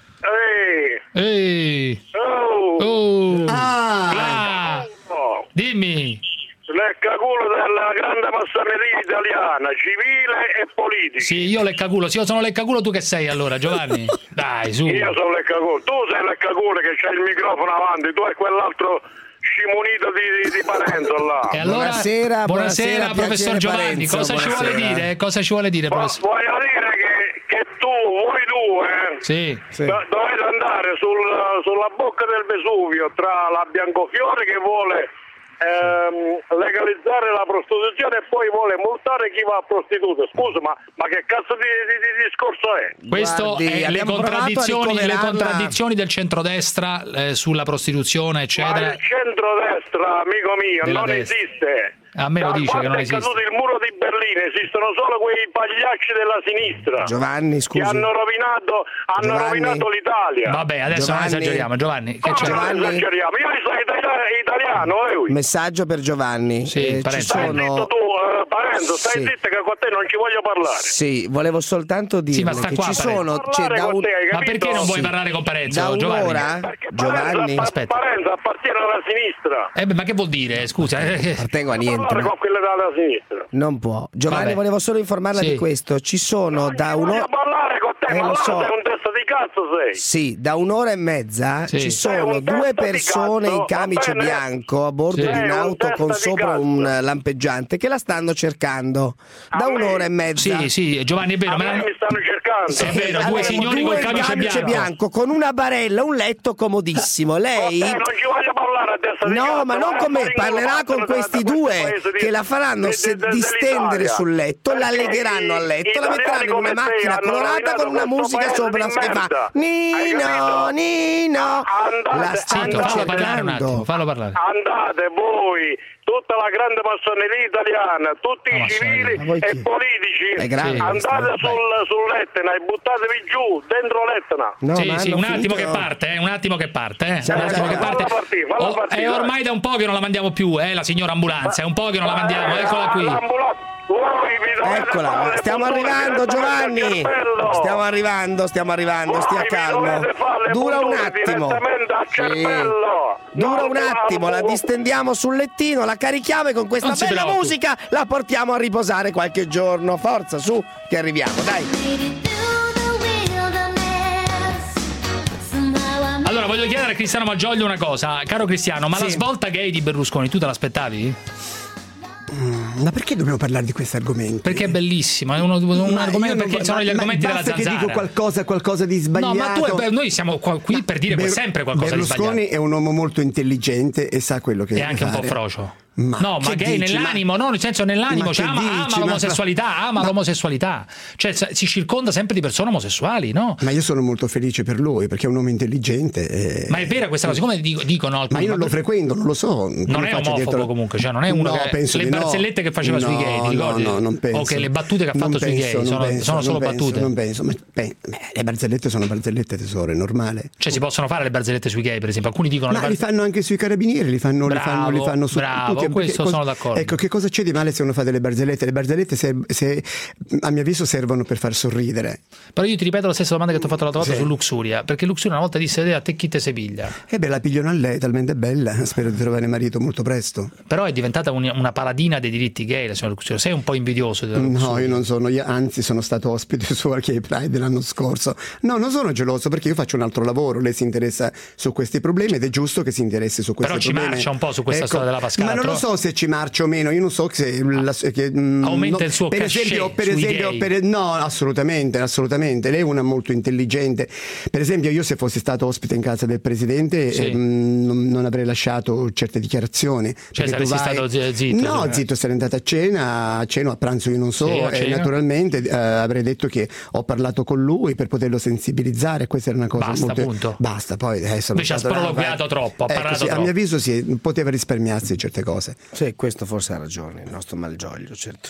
Ehi!
Ehi!
Oh!
Oh!
Ah!
Ah! Dimmi!
Leccaculo della grande massoneria italiana, civile e politica.
Sì, io leccaculo, sì, io sono leccaculo, tu che sei allora, Giovanni? Dai, su.
Io sono leccaculo, tu sei leccaculo che c'hai il microfono avanti, tu hai quell'altro scimunito di, di, di Parenzo là.
E allora,
buonasera,
buonasera,
buonasera
professor Giovanni,
Parenzo,
cosa
buonasera.
ci vuole dire? Cosa ci vuole dire, professor?
Voglio dire che, che tu, voi due,
sì, sì.
Do, dovete andare sul, sulla bocca del Vesuvio tra la Biancofiore che vuole Ehm, legalizzare la prostituzione e poi vuole multare chi va a prostitute. Scusa, ma, ma che cazzo di, di, di discorso è?
Questo
Guardi,
è le contraddizioni, le contraddizioni del centrodestra eh, sulla prostituzione, eccetera.
Ma il centrodestra, amico mio,
Della
non
destra.
esiste.
A me lo
Da
dice che non
quando
esiste.
è caduto il muro di Berlino esistono solo quei pagliacci della sinistra.
Giovanni, scusi.
Che hanno rovinato, hanno
Giovanni.
rovinato l'Italia.
Vabbè, adesso non
Giovanni.
esageriamo, Giovanni. Che
No,
c'è?
non
Giovanni.
esageriamo. Io sono italiano, italiano eh.
Messaggio per Giovanni.
Sì,
Eh, ci
Parenzo.
Stai
sono...
zitto tu, eh, Parenzo, stai
Sì.
zitto che con te non ci voglio parlare.
Sì, volevo soltanto dire
Sì, ma sta
che
qua,
ci
Parenzo.
sono c'è
Parlare
da
con
un...
te, hai
Ma
capito?
perché non vuoi
Sì.
parlare con Parenzo,
da
Giovanni?
un'ora
Perché
Giovanni
Parenzo,
aspetta.
Parenzo appartiene alla sinistra.
Eh, beh, ma che vuol dire? Scusa, eh,
appartengo a niente,
Parlare
no?
con quella dalla sinistra.
Non può. Giovanni,
Vabbè.
volevo solo informarla
Sì.
di questo. Ci sono da
Voglio
un'ora...
parlare con te,
Eh,
ma
lo
là
so.
sei un testa di cazzo sei.
Sì, da un'ora e mezza
Sì.
ci
Sei
sono
un
due
testa di
persone
cazzo,
in camice
va bene?
bianco a bordo
Sì.
di
Sei un
un'auto con
testa di
sopra
cazzo.
un lampeggiante che la stanno cercando da
A me?
un'ora e mezza.
sì, sì, Giovanni, è vero,
A
ma
me
non-
mi stanno cercando.
Sì, è vero, due
Abbiamo
signori
due
col camice
in
bianco.
bianco con una barella, un letto comodissimo. Lei
Eh, non ci voglio parlare
a destra di
No,
cazzo,
ma non
vai
con me,
a fare
parlerà
in
con
culo,
questi
da
due
questo paese
che
di-
la faranno
di-
se
di-
distendere
dell'Italia.
sul letto, la
Perché
legheranno
i-
a letto, la
italiani
metteranno in
come
una
te
macchina
hanno
colorata
rovinato
con una
questo
musica
paese
sopra
di
che fa
merda.
Nino, Nino.
Andate,
La stanno
Zitto, fallo parlare un attimo,
cercando.
fallo parlare.
Andate voi, tutta la grande massoneria italiana, tutti i civili
Ma voi
e
chi?
politici,
È grande questa,
andate
eh?
sul, sull'Etna e buttatevi giù, dentro l'Etna.
No,
sì,
ma
sì,
hanno
un attimo
finito-
che parte, eh, un attimo che parte, eh.
Siamo
un attimo
già-
che parte.
Falla partire, falla
Oh,
partire,
è ormai da un po' che non la mandiamo più, eh, la signora ambulanza, è un po' che non la mandiamo, eccola qui.
Eccola, stiamo arrivando Giovanni. Stiamo arrivando, stiamo arrivando, stia calmo. Dura un attimo. Sì. Dura un attimo, la distendiamo sul lettino, la carichiamo e con questa
Non si
bella
preoccupi.
musica la portiamo a riposare qualche giorno. Forza, su, che arriviamo, dai.
Allora voglio chiedere a Cristiano Malgioglio una cosa, caro Cristiano, ma la
Sì.
svolta gay di Berlusconi tu te l'aspettavi?
Ma perché dobbiamo parlare di questi argomenti?
Perché è bellissimo, è uno, un
Ma
argomento
io non-
perché sono
ma-
gli
ma
argomenti della
basta che
zanzara.
dico qualcosa, qualcosa di
No,
sbagliato.
ma tu beh, noi siamo qua- qui per dire
Ber-
sempre qualcosa di
Berlusconi
sbagliato.
è un uomo molto intelligente e sa quello che
È
deve
anche un po'
fare.
frocio.
Ma
no, ma
che
gay
dici?
nell'animo, no, nel senso nell'animo,
Ma
cioè,
che
ama,
dici?
ama
Ma-
l'omosessualità, ama
ma-
l'omosessualità. Cioè s- si circonda sempre di persone omosessuali, no?
Ma io sono molto felice per lui perché è un uomo intelligente. e-
Ma è vera questa cosa? Come dico- dicono alcuni?
Ma io non lo
per-
frequento, non lo so.
Non
come
è
faccio a
omofobo
dirtelo?
comunque, cioè non è uno
No,
che
penso
le
di no.
barzellette che faceva sui
No,
gay, ti ricordi?
No, no, non penso.
O che le battute che ha fatto
Non
sui
penso,
gay
non
sono,
penso,
sono solo
non penso,
battute.
Non penso, ma beh, beh, le barzellette sono barzellette, tesoro, è normale.
Cioè si possono fare le barzellette sui gay, per esempio. Alcuni dicono
Ma
le
li
barz-
fanno anche sui carabinieri, li fanno, li fanno, li
Bravo,
fanno su
bravo,
tutti.
questo
Perché
sono
cosa-
d'accordo.
Ecco, che cosa c'è di male se uno fa delle barzellette? Le barzellette, se, se- a mio avviso, servono per far sorridere.
Però io ti ripeto la stessa domanda che ti ho fatto l'altra volta
Sì.
su Luxuria, perché Luxuria una volta disse a te chi te se piglia.
E beh, la pigliano a lei, talmente bella. Spero di trovare marito molto presto.
Però è diventata un- una paladina dei diritti gay la signora Luxuria. Sei un po' invidioso della Luxuria.
No, io non sono, io, anzi sono stato ospite su Gay Pride l'anno scorso. No, non sono geloso perché io faccio un altro lavoro, lei si interessa su questi problemi ed è giusto che si interessi su questi
Però ci
problemi.
marcia un po' su questa storia della Pascale,
Ma non lo
però-
so se ci marcia o meno, io non so se... la- che, mm,
Aumenta
no,
il suo
per
cachet
esempio, per
sui
esempio
gay.
per- no, assolutamente, assolutamente. Lei è una molto intelligente. Per esempio, io se fossi stato ospite in casa del presidente
Sì.
eh, mm, non, non avrei lasciato certe dichiarazioni.
Cioè,
Perché tu
saresti stato zi- zitto,
No,
cioè.
zitto, sarei andato a cena, a cena, a pranzo io non so,
Sì, a
e
cena.
naturalmente eh, avrei detto che ho parlato con lui per poterlo sensibilizzare. Questa era una cosa
Basta,
molto.
punto.
Basta, poi adesso
Invece ha sproloquiato troppo, ha parlato
sì, A
troppo.
mio avviso sì, poteva risparmiarsi di certe cose.
Sì, questo forse ha ragione, il nostro Malgioglio, certo.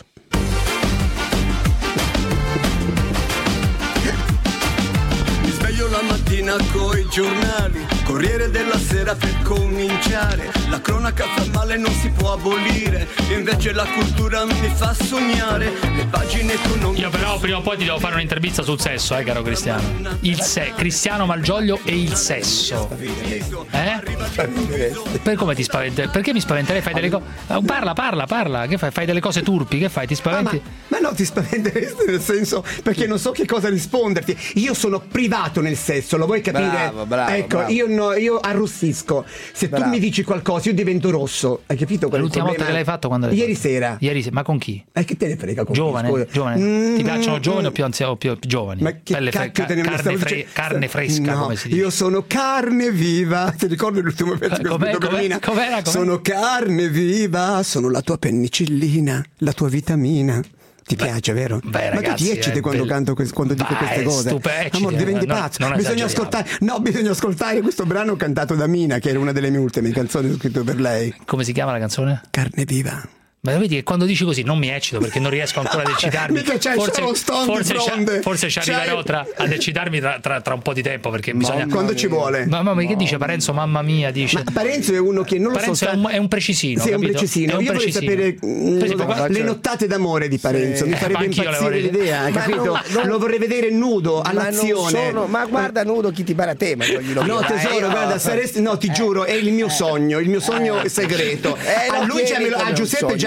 Mi sveglio la mattina coi giornali, Corriere della Sera per cominciare. La cronaca fa male, non si può abolire, invece la cultura mi fa sognare. Le pagine economiche.
Io però prima o poi ti devo fare un'intervista sul sesso, eh, caro Cristiano. Il se- Cristiano Malgioglio e il sesso. Eh? Per come ti spaventi? Perché mi spaventerei? Fai delle cose. Parla, parla, parla. Che fai? Fai delle cose turpi? Che fai? Ti spaventi?
Ma no, ti spaventeresti nel senso perché non so che cosa risponderti. Io sono privato nel sesso, lo vuoi capire?
Bravo, bravo,
ecco,
bravo.
io no, io arrossisco. Se
Bravo.
tu mi dici qualcosa, io divento rosso. Hai capito? qual è il
L'ultima volta
problema?
che l'hai fatto quando l'hai
Ieri
fatto?
sera.
Ieri sera. Ma con chi?
E che te ne frega con chi,
Giovane,
scusa?
giovane.
Mm,
Ti piacciono
mm,
giovani
mm.
o più anziani o più, più giovani?
Ma che
Pelle fre-
cacchio te ne
carne,
stavo
fre-
dicendo?
carne fresca,
No,
come si dice?
io sono carne viva. Ti ricordi l'ultimo pezzo che ho
Com'è,
scritto per
com'è,
Mina?
com'era, com'è?
Sono carne viva, sono la tua penicillina, la tua vitamina. Ti piace, vero?
beh,
Ma
ragazzi,
tu ti ecciti
è
quando
bello.
canto que- quando dico
Vai,
queste cose.
stupendo,
Amore, diventi
no,
pazzo.
non
Bisogna
esageriamo.
ascoltare. No, bisogna ascoltare questo brano cantato da Mina, che era una delle mie ultime canzoni che ho scritto per lei.
Come si chiama la canzone?
Carne viva.
Ma vedi che quando dici così non mi eccito perché non riesco ancora ad eccitarmi.
Mica c'hai
forse
solo Stone
forse,
di
ci-
fronte.
forse ci
C'hai-
arriverò tra- ad eccitarmi tra, tra- tra un po' di tempo perché bisogna.
Quando ci vuole?
Ma, ma, ma che dice Parenzo? Mamma mia, dice.
Ma Parenzo è uno che non lo
Parenzo
so.
è un, è un precisino.
Sì, è un
capito?
precisino.
È un
Io vorrei
precisino.
sapere mm,
Per esempio, qua-
le nottate d'amore di Parenzo.
Sì.
Mi farebbe
Ma anch'io le
impazzire
vorrei-
l'idea, hai
Ma
capito?
non- non-
Lo vorrei vedere nudo,
Ma non
all'azione.
sono- ma guarda nudo chi ti pare a te, ma voglio
No,
dire.
tesoro,
Eh, io-
guarda, saresti, no, ti giuro, è il mio sogno, il mio sogno
Eh.
segreto.
Eh,
a
non
lui
chiedi
Gianni-
come
a
un
Giuseppe
sogno.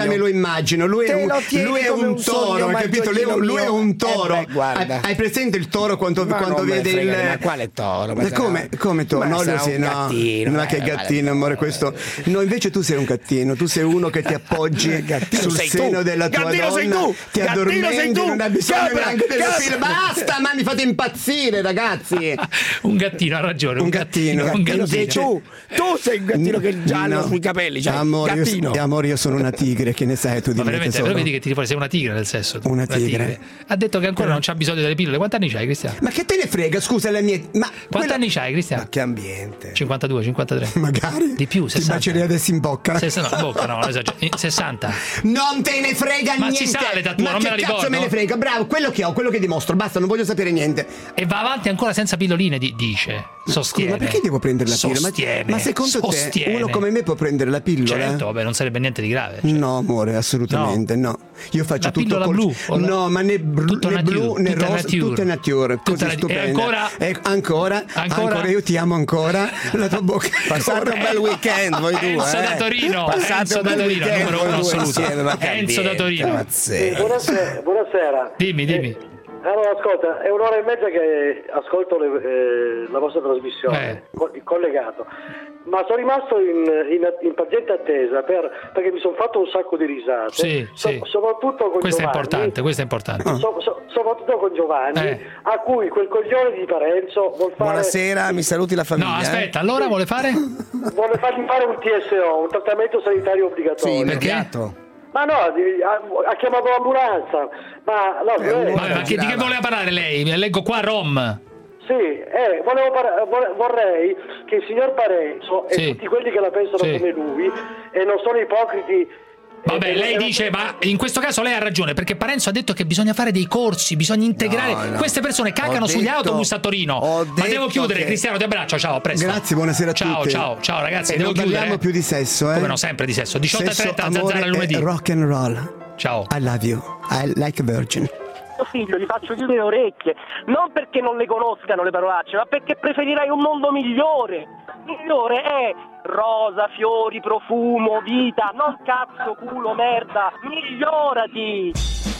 me lo immagino. Lui è
Te
un,
lo tieni
lui è
come
un
un sogno,
toro, hai capito? Lui,
Margherino
lui è
mio.
un toro.
Eh beh, guarda.
hai, hai presente il toro quando,
Ma
quando
non me ne
vede
frega,
il.
ma quale toro? Ma
Ma
sarà-
come, come toro?
ma
No,
sarà
lui sì,
un
no.
gattino,
Ma
eh,
che
vale.
gattino, amore, questo. No, invece tu sei un gattino, tu sei uno che ti appoggi
Gattino
sul
sei
seno
tu.
della tua
Gattino
donna,
sei tu.
ti
Gattino sei
addormenti,
tu.
non hai bisogno
Capra,
neanche dello
capra.
filo. Basta, ma mi fate impazzire, ragazzi.
Un gattino, ha ragione, un,
Un
gattino,
gattino.
un
Gattino sei
gattino.
tu. Tu sei il gattino che è giallo
No.
sui capelli. Cioè,
Amore, io,
gattino.
amore, io sono una tigre, che ne sai tu di
Ma
me,
veramente,
tesoro?
però vedi che tiri fuori, sei una tigre nel sesso. tu,
Una tigre.
Ha detto che ancora non c'ha bisogno delle pillole. Quanti anni c'hai, Cristiano?
Ma che te ne frega, scusa, le mie. Ma
Quanti
quella-
anni c'hai, Cristiano?
Ma che ambiente.
cinquantadue, cinquantatré.
Magari
Di più,
ti
sessanta.
bacerei adesso in bocca.
sessanta, no, bocca, no, esagero. sessanta.
Non te ne frega
Ma
niente.
si sa l'età tua,
Ma
non
che
me la
cazzo
ricordo.
me ne frega? Bravo, quello che ho, quello che dimostro. Basta, non voglio sapere niente.
E va avanti ancora senza pilloline, di- dice. Sostiene.
Ma perché devo prendere la pillola? Ma-
Sostiene.
Ma, secondo
Sostiene.
te uno come me può prendere la pillola?
Certo, vabbè, non sarebbe niente di grave. Cioè.
No, amore, assolutamente no. Io faccio
La
tutto
pillola
col-
blu, o la-
No, ma né, blu,
Tutto
né
nature,
blu né
tutta
rosa,
nature.
tutto è nature,
Tutta
così
nat- e
stupenda.
ancora?
E ancora,
Ancora?
io ti amo ancora, la tua bocca.
Passate un bel weekend voi due.
Enzo
eh.
da Torino,
Passate
Enzo
un
da
bel
Torino,
weekend
numero
voi
uno
due
assoluto.
insieme, ma che
Enzo da
ambiente,
Torino.
pazzesco.
Buonasera, buonasera.
Dimmi, dimmi.
Allora, ascolta, è un'ora e mezza che ascolto le, eh, la vostra trasmissione, co- collegato, ma sono rimasto in, in, in paziente attesa per, perché mi sono fatto un sacco di risate,
Sì,
so-
sì.
soprattutto con
Questo è
Giovanni,
importante, questo è importante.
so- so- soprattutto con Giovanni,
Eh.
a cui quel coglione di Parenzo vuol fare,
Buonasera, mi saluti la famiglia.
No, aspetta, allora vuole fare?
vuole fargli fare un T S O, un trattamento sanitario obbligatorio.
Sì, immediato.
Ma no, di- ha, ha chiamato l'ambulanza, ma no, eh,
Ma, ma che, di che voleva parlare lei? Leggo qua Rom.
Sì, eh, volevo par- vole- vorrei che il signor Parenzo e
Sì.
tutti quelli che la pensano
Sì.
come lui e non sono ipocriti.
Vabbè,
eh,
lei
eh,
dice, ma in questo caso lei ha ragione, perché Parenzo ha detto che bisogna fare dei corsi, bisogna integrare.
No, no.
Queste persone cagano
Ho
sugli
detto-
autobus a Torino.
ho
Ma devo
detto
chiudere,
che-
Cristiano, ti abbraccio, ciao, a presto.
Grazie, buonasera a
ciao,
tutti.
Ciao, ciao ragazzi,
E
devo
non
chiudere.
parliamo
eh.
più di sesso, eh?
Come no, sempre di sesso. diciotto e
Sesso,
trenta,
amore
Zanzara lunedì.
e rock and roll.
Ciao.
I love you. I like a virgin.
Mio figlio gli faccio chiudere le orecchie, non perché non le conoscano le parolacce, ma perché preferirai un mondo migliore. Migliore è rosa, fiori, profumo, vita, non cazzo, culo, merda. Migliorati!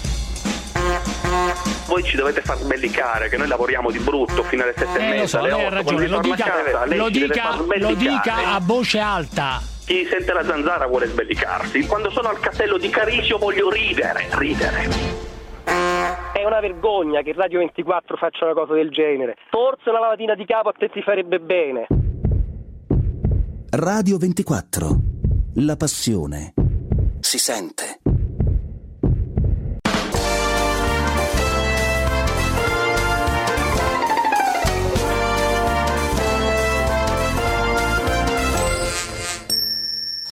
Voi ci dovete far sbellicare che noi lavoriamo di brutto fino alle sette e
Eh, lo
mezza,
so,
alle
lei ha
otto,
ragione,
quando
lo
ritorna
dica,
a casa, lei
lo
ci deve
dica,
far
lo
sbellicare.
dica a voce alta.
Chi sente la zanzara vuole sbellicarsi. Quando sono al castello di Carisio voglio ridere, ridere.
È una vergogna che Radio ventiquattro faccia una cosa del genere. Forse una lavatina di capo a te ti farebbe bene.
Radio ventiquattro. La passione si sente.